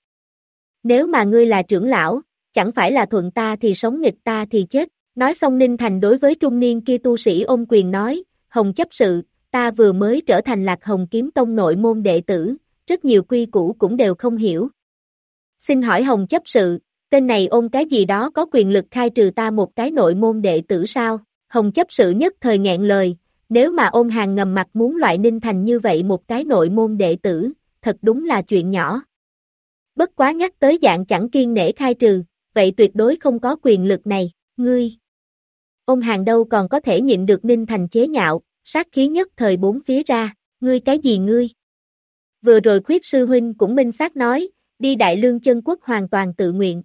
Nếu mà ngươi là trưởng lão, chẳng phải là thuận ta thì sống nghịch ta thì chết. Nói xong Ninh Thành đối với trung niên kia tu sĩ ôm quyền nói, Hồng chấp sự, ta vừa mới trở thành Lạc Hồng Kiếm Tông nội môn đệ tử, rất nhiều quy củ cũng đều không hiểu. Xin hỏi Hồng chấp sự, tên này ôm cái gì đó có quyền lực khai trừ ta một cái nội môn đệ tử sao? Hồng chấp sự nhất thời nghẹn lời, nếu mà Ôn Hàn ngầm mặt muốn loại Ninh Thành như vậy một cái nội môn đệ tử, thật đúng là chuyện nhỏ. Bất quá nhắc tới dạng chẳng kiên nể khai trừ, vậy tuyệt đối không có quyền lực này, ngươi. Ôn Hàn đâu còn có thể nhịn được Ninh Thành chế nhạo, sát khí nhất thời bốn phía ra, ngươi cái gì ngươi? Vừa rồi Khuyết sư huynh cũng minh xác nói, đi Đại Lương Chân Quốc hoàn toàn tự nguyện.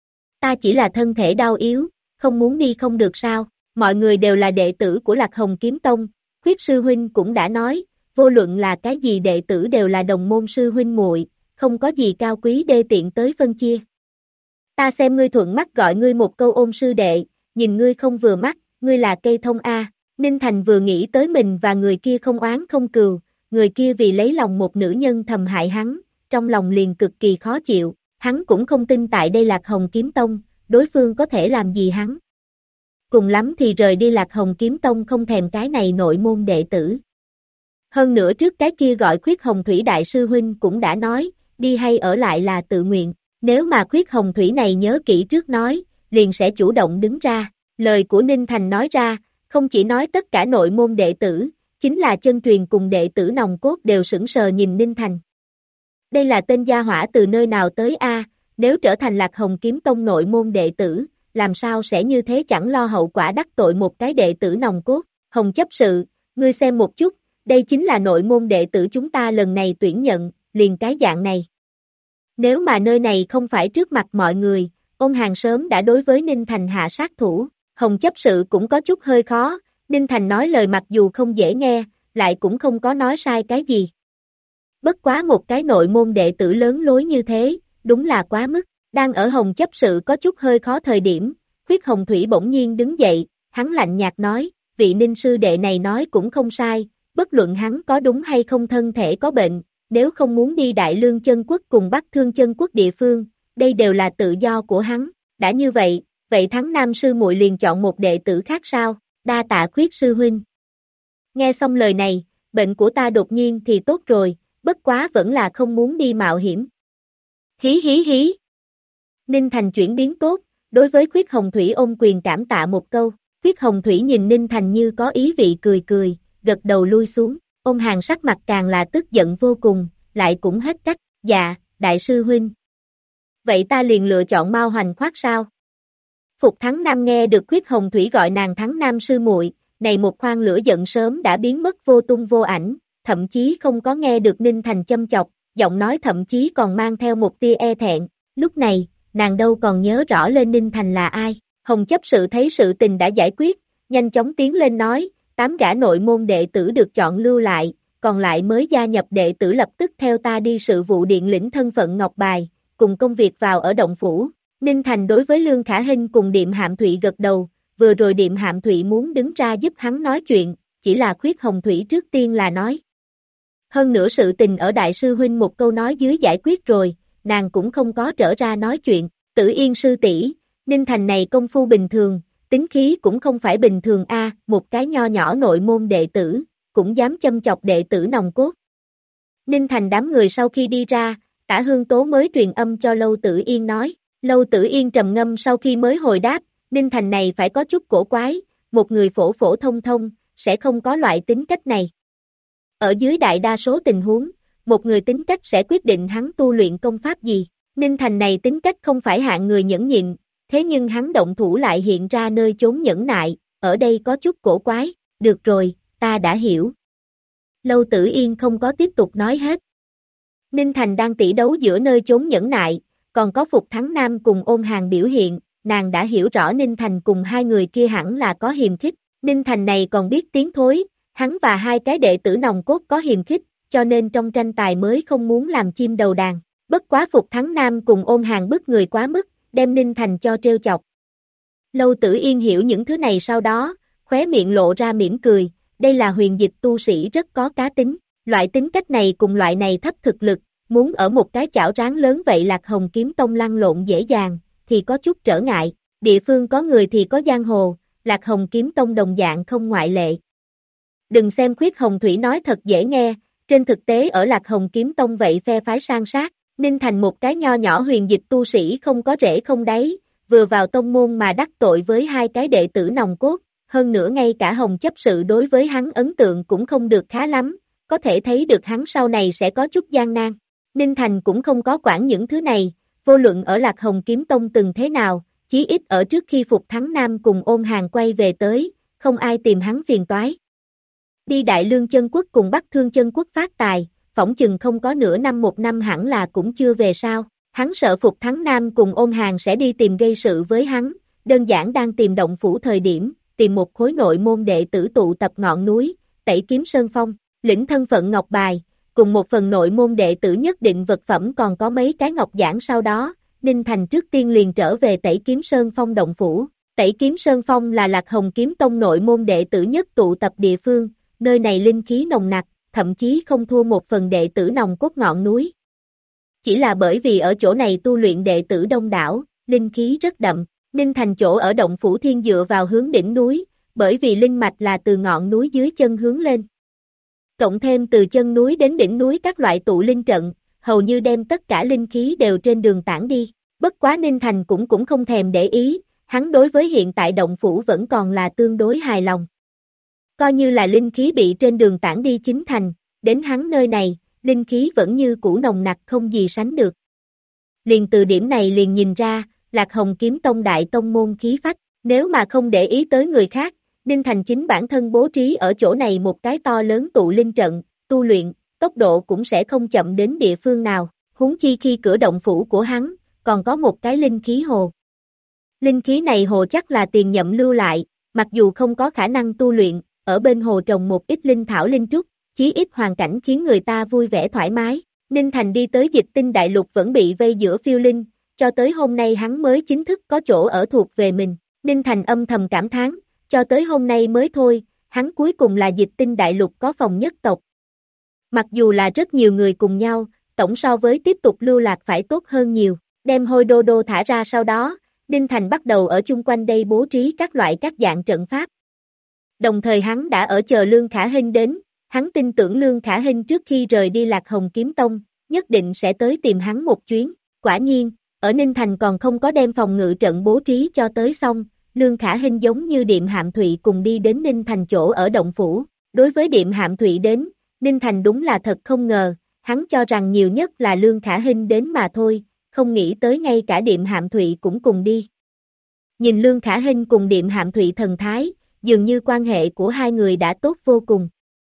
Ta chỉ là thân thể đau yếu, không muốn đi không được sao, mọi người đều là đệ tử của Lạc Hồng Kiếm Tông, Khuyết sư huynh cũng đã nói, vô luận là cái gì đệ tử đều là đồng môn sư huynh muội, không có gì cao quý đê tiện tới phân chia. Ta xem ngươi thuận mắt gọi ngươi một câu Ôn sư đệ, nhìn ngươi không vừa mắt, ngươi là cây thông A. Ninh Thành vừa nghĩ tới mình và người kia không oán không cừu, người kia vì lấy lòng một nữ nhân thầm hại hắn, trong lòng liền cực kỳ khó chịu, hắn cũng không tin tại đây Lạc Hồng Kiếm Tông, đối phương có thể làm gì hắn. Cùng lắm thì rời đi Lạc Hồng Kiếm Tông không thèm cái này nội môn đệ tử. Hơn nữa trước cái kia gọi Khuyết Hồng Thủy Đại sư huynh cũng đã nói, đi hay ở lại là tự nguyện, nếu mà Khuyết Hồng Thủy này nhớ kỹ trước nói, liền sẽ chủ động đứng ra, lời của Ninh Thành nói ra, không chỉ nói tất cả nội môn đệ tử, chính là chân truyền cùng đệ tử nòng cốt đều sững sờ nhìn Ninh Thành. Đây là tên gia hỏa từ nơi nào tới a? Nếu trở thành Lạc Hồng Kiếm Tông nội môn đệ tử, làm sao sẽ như thế chẳng lo hậu quả đắc tội một cái đệ tử nòng cốt. Hồng chấp sự, ngươi xem một chút, đây chính là nội môn đệ tử chúng ta lần này tuyển nhận, liền cái dạng này. Nếu mà nơi này không phải trước mặt mọi người, Ôn Hàn sớm đã đối với Ninh Thành hạ sát thủ. Hồng chấp sự cũng có chút hơi khó, Ninh Thành nói lời mặc dù không dễ nghe, lại cũng không có nói sai cái gì. Bất quá một cái nội môn đệ tử lớn lối như thế, đúng là quá mức, đang ở Hồng chấp sự có chút hơi khó thời điểm, Khuyết Hồng Thủy bỗng nhiên đứng dậy, hắn lạnh nhạt nói, vị Ninh sư đệ này nói cũng không sai, bất luận hắn có đúng hay không thân thể có bệnh, nếu không muốn đi Đại Lương Chân Quốc cùng Bắc Thương Chân Quốc địa phương, đây đều là tự do của hắn, đã như vậy, vậy Thắng Nam sư muội liền chọn một đệ tử khác sao? Đa tạ Khuyết sư huynh. Nghe xong lời này, bệnh của ta đột nhiên thì tốt rồi, bất quá vẫn là không muốn đi mạo hiểm. Hí hí hí. Ninh Thành chuyển biến tốt, đối với Khuyết Hồng Thủy ôm quyền cảm tạ một câu. Khuyết Hồng Thủy nhìn Ninh Thành như có ý vị cười cười, gật đầu lui xuống. Ôn Hàng sắc mặt càng là tức giận vô cùng, lại cũng hết cách. Dạ, đại sư huynh. Vậy ta liền lựa chọn Mao Hoành Khoát sao? Phục Thắng Nam nghe được Khuyết Hồng Thủy gọi nàng Thắng Nam sư muội, này một khoang lửa giận sớm đã biến mất vô tung vô ảnh, thậm chí không có nghe được Ninh Thành châm chọc, giọng nói thậm chí còn mang theo một tia e thẹn. Lúc này, nàng đâu còn nhớ rõ lên Ninh Thành là ai. Hồng chấp sự thấy sự tình đã giải quyết, nhanh chóng tiến lên nói, 8 gã nội môn đệ tử được chọn lưu lại, còn lại mới gia nhập đệ tử lập tức theo ta đi sự vụ điện lĩnh thân phận ngọc bài, cùng công việc vào ở động phủ. Ninh Thành đối với Lương Khả Hinh cùng Điềm Hạm Thụy gật đầu, vừa rồi Điềm Hạm Thụy muốn đứng ra giúp hắn nói chuyện, chỉ là Khuyết Hồng Thủy trước tiên là nói. Hơn nữa sự tình ở đại sư huynh một câu nói dưới giải quyết rồi, nàng cũng không có trở ra nói chuyện. Tử Yên sư tỷ, Ninh Thành này công phu bình thường, tính khí cũng không phải bình thường a, một cái nho nhỏ nội môn đệ tử, cũng dám châm chọc đệ tử nòng cốt. Ninh Thành đám người sau khi đi ra, Tả Hương Tố mới truyền âm cho Lâu Tử Yên nói. Lâu Tử Yên trầm ngâm sau khi mới hồi đáp, Ninh Thành này phải có chút cổ quái, một người phổ phổ thông thông, sẽ không có loại tính cách này. Ở dưới đại đa số tình huống, một người tính cách sẽ quyết định hắn tu luyện công pháp gì. Ninh Thành này tính cách không phải hạng người nhẫn nhịn, thế nhưng hắn động thủ lại hiện ra nơi chốn nhẫn nại, ở đây có chút cổ quái. Được rồi, ta đã hiểu. Lâu Tử Yên không có tiếp tục nói hết. Ninh Thành đang tỷ đấu giữa nơi chốn nhẫn nại, còn có Phục Thắng Nam cùng Ôn Hàng biểu hiện, nàng đã hiểu rõ Ninh Thành cùng hai người kia hẳn là có hiềm khích. Ninh Thành này còn biết tiếng thối, hắn và hai cái đệ tử nòng cốt có hiềm khích, cho nên trong tranh tài mới không muốn làm chim đầu đàn. Bất quá Phục Thắng Nam cùng Ôn Hàng bức người quá mức, đem Ninh Thành cho trêu chọc. Lâu Tử Yên hiểu những thứ này sau đó, khóe miệng lộ ra mỉm cười, đây là huyền dịch tu sĩ rất có cá tính, loại tính cách này cùng loại này thấp thực lực, muốn ở một cái chảo rán lớn vậy Lạc Hồng Kiếm Tông lăn lộn dễ dàng, thì có chút trở ngại, địa phương có người thì có giang hồ, Lạc Hồng Kiếm Tông đồng dạng không ngoại lệ. Đừng xem Khuyết Hồng Thủy nói thật dễ nghe, trên thực tế ở Lạc Hồng Kiếm Tông vậy phe phái san sát, Ninh Thành một cái nho nhỏ huyền dịch tu sĩ không có rễ không đáy, vừa vào tông môn mà đắc tội với hai cái đệ tử nòng cốt, hơn nữa ngay cả Hồng chấp sự đối với hắn ấn tượng cũng không được khá lắm, có thể thấy được hắn sau này sẽ có chút gian nan. Ninh Thành cũng không có quản những thứ này, vô luận ở Lạc Hồng Kiếm Tông từng thế nào, chí ít ở trước khi Phục Thắng Nam cùng Ôn Hàng quay về tới, không ai tìm hắn phiền toái. Đi Đại Lương Chân Quốc cùng Bắc Thương Chân Quốc phát tài, phỏng chừng không có nửa năm một năm hẳn là cũng chưa về sao, hắn sợ Phục Thắng Nam cùng Ôn Hàng sẽ đi tìm gây sự với hắn, đơn giản đang tìm động phủ thời điểm, tìm một khối nội môn đệ tử tụ tập ngọn núi, Tẩy Kiếm Sơn Phong, lĩnh thân phận ngọc bài, cùng một phần nội môn đệ tử nhất định vật phẩm còn có mấy cái ngọc giản sau đó, Ninh Thành trước tiên liền trở về Tẩy Kiếm Sơn Phong động phủ. Tẩy Kiếm Sơn Phong là Lạc Hồng Kiếm Tông nội môn đệ tử nhất tụ tập địa phương, nơi này linh khí nồng nặc, thậm chí không thua một phần đệ tử nòng cốt ngọn núi. Chỉ là bởi vì ở chỗ này tu luyện đệ tử đông đảo, linh khí rất đậm, Ninh Thành chỗ ở động phủ thiên dựa vào hướng đỉnh núi, bởi vì linh mạch là từ ngọn núi dưới chân hướng lên. Cộng thêm từ chân núi đến đỉnh núi các loại tụ linh trận, hầu như đem tất cả linh khí đều trên đường tản đi. Bất quá Ninh Thành cũng không thèm để ý, hắn đối với hiện tại động phủ vẫn còn là tương đối hài lòng. Coi như là linh khí bị trên đường tản đi chính thành, đến hắn nơi này, linh khí vẫn như cũ nồng nặc không gì sánh được. Liền từ điểm này liền nhìn ra, Lạc Hồng Kiếm Tông đại tông môn khí phách, nếu mà không để ý tới người khác, Ninh Thành chính bản thân bố trí ở chỗ này một cái to lớn tụ linh trận, tu luyện, tốc độ cũng sẽ không chậm đến địa phương nào, huống chi khi cửa động phủ của hắn, còn có một cái linh khí hồ. Linh khí này hồ chắc là tiền nhậm lưu lại, mặc dù không có khả năng tu luyện, ở bên hồ trồng một ít linh thảo linh trúc, chí ít hoàn cảnh khiến người ta vui vẻ thoải mái. Ninh Thành đi tới Dịch Tinh Đại Lục vẫn bị vây giữa phiêu linh, cho tới hôm nay hắn mới chính thức có chỗ ở thuộc về mình. Ninh Thành âm thầm cảm thán, cho tới hôm nay mới thôi, hắn cuối cùng là Dịch Tinh Đại Lục có phòng nhất tộc. Mặc dù là rất nhiều người cùng nhau, tổng so với tiếp tục lưu lạc phải tốt hơn nhiều. Đem Hôi Đô Đô thả ra sau đó, Ninh Thành bắt đầu ở chung quanh đây bố trí các loại các dạng trận pháp. Đồng thời hắn đã ở chờ Lương Khả Hinh đến, hắn tin tưởng Lương Khả Hinh trước khi rời đi Lạc Hồng Kiếm Tông, nhất định sẽ tới tìm hắn một chuyến. Quả nhiên, ở Ninh Thành còn không có đem phòng ngự trận bố trí cho tới xong, Lương Khả Hinh giống như Điềm Hạm Thụy cùng đi đến Ninh Thành chỗ ở động phủ. Đối với Điềm Hạm Thụy đến, Ninh Thành đúng là thật không ngờ, hắn cho rằng nhiều nhất là Lương Khả Hinh đến mà thôi, không nghĩ tới ngay cả Điềm Hạm Thụy cũng cùng đi. Nhìn Lương Khả Hinh cùng Điềm Hạm Thụy thần thái, dường như quan hệ của hai người đã tốt vô cùng.